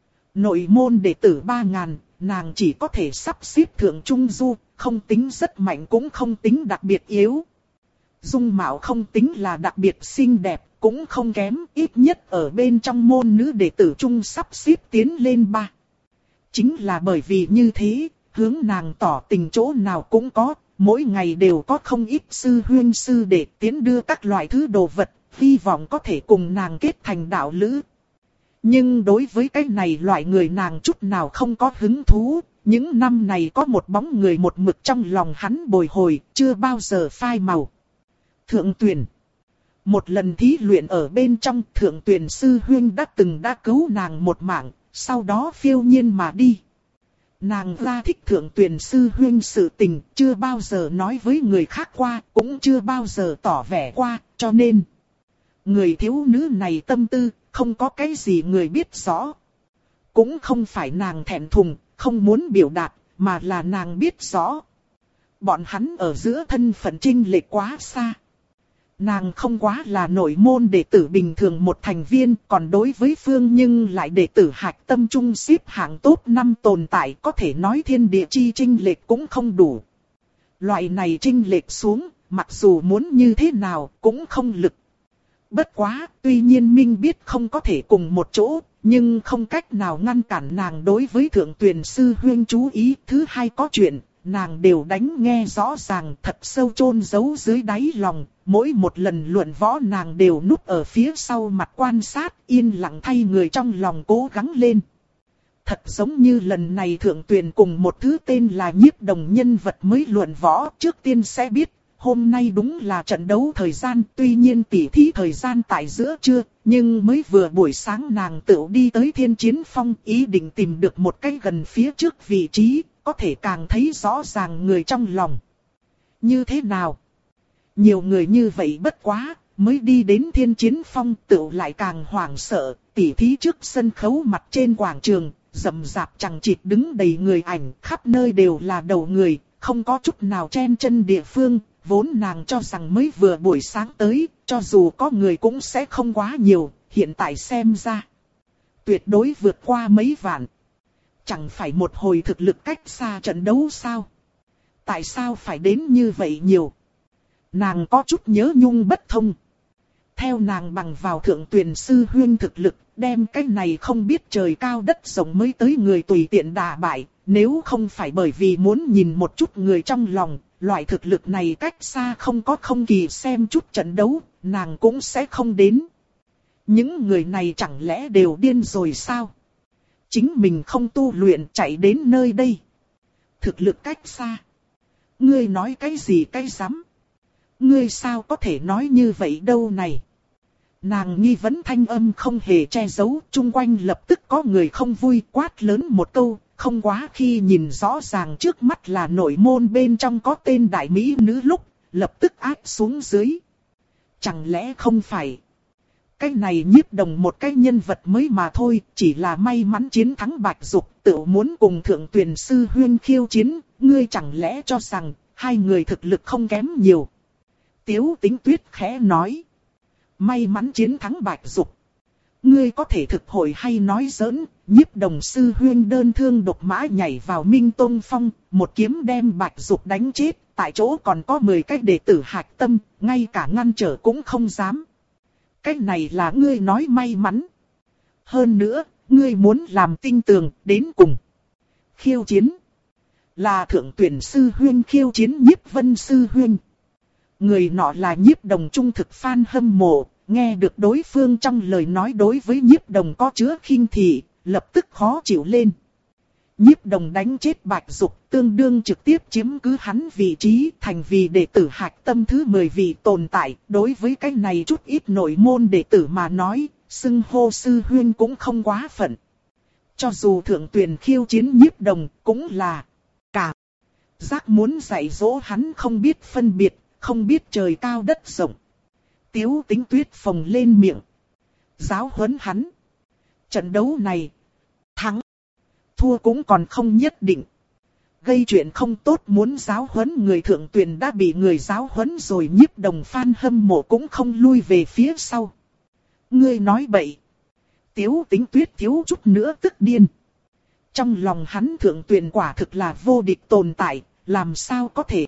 Nội môn đệ tử ba ngàn, nàng chỉ có thể sắp xếp thượng trung du, không tính rất mạnh cũng không tính đặc biệt yếu. Dung mạo không tính là đặc biệt xinh đẹp, cũng không kém, ít nhất ở bên trong môn nữ đệ tử trung sắp xếp tiến lên ba. Chính là bởi vì như thế, hướng nàng tỏ tình chỗ nào cũng có, mỗi ngày đều có không ít sư huynh sư đệ tiến đưa các loại thứ đồ vật, hy vọng có thể cùng nàng kết thành đạo lữ. Nhưng đối với cái này loại người nàng chút nào không có hứng thú, những năm này có một bóng người một mực trong lòng hắn bồi hồi, chưa bao giờ phai màu. Thượng Tuyền. Một lần thí luyện ở bên trong, Thượng Tuyền sư huynh đã từng đã cứu nàng một mạng, sau đó phiêu nhiên mà đi. Nàng ra thích Thượng Tuyền sư huynh sự tình, chưa bao giờ nói với người khác qua, cũng chưa bao giờ tỏ vẻ qua, cho nên người thiếu nữ này tâm tư, không có cái gì người biết rõ. Cũng không phải nàng thẹn thùng, không muốn biểu đạt, mà là nàng biết rõ. Bọn hắn ở giữa thân phận chênh lệch quá xa. Nàng không quá là nội môn đệ tử bình thường một thành viên, còn đối với Phương nhưng lại đệ tử hạch tâm trung xếp hạng top năm tồn tại, có thể nói thiên địa chi chênh lệch cũng không đủ. Loại này chênh lệch xuống, mặc dù muốn như thế nào cũng không lực. Bất quá, tuy nhiên Minh biết không có thể cùng một chỗ, nhưng không cách nào ngăn cản nàng đối với Thượng Tuyền sư huynh chú ý. Thứ hai có chuyện, nàng đều đánh nghe rõ ràng, thật sâu chôn giấu dưới đáy lòng. Mỗi một lần luận võ nàng đều núp ở phía sau mặt quan sát, yên lặng thay người trong lòng cố gắng lên. Thật giống như lần này Thượng Tuyền cùng một thứ tên là Nhiếp Đồng nhân vật mới luận võ, trước tiên sẽ biết. Hôm nay đúng là trận đấu thời gian, tuy nhiên tỉ thí thời gian tại giữa trưa, nhưng mới vừa buổi sáng nàng tự đi tới Thiên Chiến Phong, ý định tìm được một cái gần phía trước vị trí, có thể càng thấy rõ ràng người trong lòng. Như thế nào? Nhiều người như vậy bất quá, mới đi đến Thiên Chiến Phong tự lại càng hoảng sợ, tỉ thí trước sân khấu mặt trên quảng trường, rậm rạp chằng chịt đứng đầy người ảnh, khắp nơi đều là đầu người, không có chút nào chen chân địa phương. Vốn nàng cho rằng mới vừa buổi sáng tới, cho dù có người cũng sẽ không quá nhiều, hiện tại xem ra tuyệt đối vượt qua mấy vạn. Chẳng phải một hồi thực lực cách xa trận đấu sao? Tại sao phải đến như vậy nhiều? Nàng có chút nhớ nhung bất thông. Theo nàng bằng vào Thượng Tuyền sư huynh thực lực, đem cái này không biết trời cao đất rộng mới tới người tùy tiện đả bại, nếu không phải bởi vì muốn nhìn một chút người trong lòng. Loại thực lực này cách xa không có không kỳ xem chút trận đấu, nàng cũng sẽ không đến. Những người này chẳng lẽ đều điên rồi sao? Chính mình không tu luyện chạy đến nơi đây. Thực lực cách xa. Ngươi nói cái gì cái rắm? Ngươi sao có thể nói như vậy đâu này? Nàng nghi vấn thanh âm không hề che giấu, chung quanh lập tức có người không vui quát lớn một câu. Không quá khi nhìn rõ ràng trước mắt là nội môn bên trong có tên đại mỹ nữ lúc, lập tức áp xuống dưới. Chẳng lẽ không phải? Cái này Nhiếp Đồng một cái nhân vật mới mà thôi, chỉ là may mắn chiến thắng Bạch Dục, tự muốn cùng Thượng Tuyền sư huynh khiêu chiến, ngươi chẳng lẽ cho rằng hai người thực lực không kém nhiều? Tiếu Tĩnh Tuyết khẽ nói. May mắn chiến thắng Bạch Dục. Ngươi có thể thực hội hay nói giỡn, Nhiếp Đồng sư huynh đơn thương độc mã nhảy vào Minh Tôn Phong, một kiếm đem Bạch Dục đánh chết, tại chỗ còn có mười cái đệ tử hạch tâm, ngay cả ngăn trở cũng không dám. Cái này là ngươi nói may mắn. Hơn nữa, ngươi muốn làm tinh tường, đến cùng. Khiêu chiến. Là Thượng Tuyền sư huynh khiêu chiến Nhiếp Vân sư huynh. Người nọ là Nhiếp Đồng trung thực fan hâm mộ. nghe được đối phương trong lời nói đối với Nhiếp Đồng có chứa khinh thị, lập tức khó chịu lên. Nhiếp Đồng đánh chết Bạch Dục, tương đương trực tiếp chiếm cứ hắn vị trí, thành vì đệ tử hạch tâm thứ mười vị tồn tại. Đối với cái này chút ít nội môn đệ tử mà nói, xưng hô sư huyên cũng không quá phận. Cho dù thượng tuyển khiêu chiến Nhiếp Đồng, cũng là cả giác muốn dạy dỗ hắn không biết phân biệt, không biết trời cao đất rộng. Tiếu Tĩnh Tuyết phồng lên miệng, giáo huấn hắn. Trận đấu này, thắng, thua cũng còn không nhất định. Gây chuyện không tốt muốn giáo huấn người thượng tuyển đã bị người giáo huấn rồi. Nhiếp Đồng fan hâm mộ cũng không lui về phía sau. Ngươi nói bậy. Tiếu Tĩnh Tuyết thiếu chút nữa tức điên. Trong lòng hắn thượng tuyển quả thực là vô địch tồn tại, làm sao có thể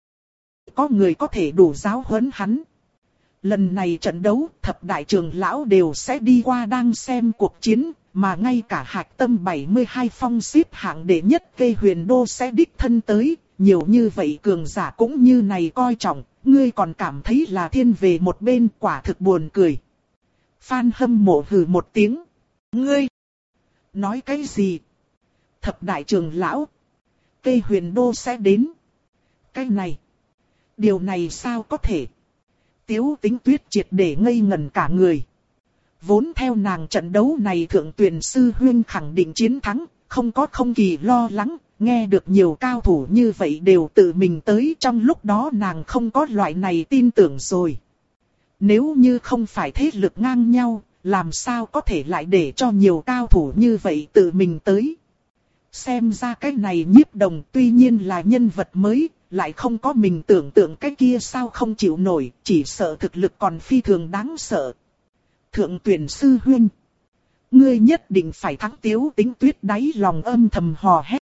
có người có thể đủ giáo huấn hắn. Lần này trận đấu, thập đại trưởng lão đều sẽ đi qua đang xem cuộc chiến, mà ngay cả hạch tâm bảy mươi hai phong xếp hạng đệ nhất Cây Huyền Đô sẽ đích thân tới. Nhiều như vậy cường giả cũng như này coi trọng, ngươi còn cảm thấy là thiên về một bên, quả thực buồn cười. Phan hâm mộ hừ một tiếng. Ngươi nói cái gì? Thập đại trưởng lão, Cây Huyền Đô sẽ đến. Cái này, điều này sao có thể? Tiếu Tĩnh Tuyết triệt để ngây ngẩn cả người. Vốn theo nàng trận đấu này thượng tuyển sư huyên khẳng định chiến thắng, không có không kỳ lo lắng, nghe được nhiều cao thủ như vậy đều tự mình tới, trong lúc đó nàng không có loại này tin tưởng rồi. Nếu như không phải thế lực ngang nhau, làm sao có thể lại để cho nhiều cao thủ như vậy tự mình tới. Xem ra cái này Nhiếp Đồng tuy nhiên là nhân vật mới, lại không có mình tưởng tượng cái kia sao không chịu nổi, chỉ sợ thực lực còn phi thường đáng sợ. Thượng tuyển sư huynh, ngươi nhất định phải thắng. Tiếu Tĩnh Tuyết đáy lòng âm thầm hò hét.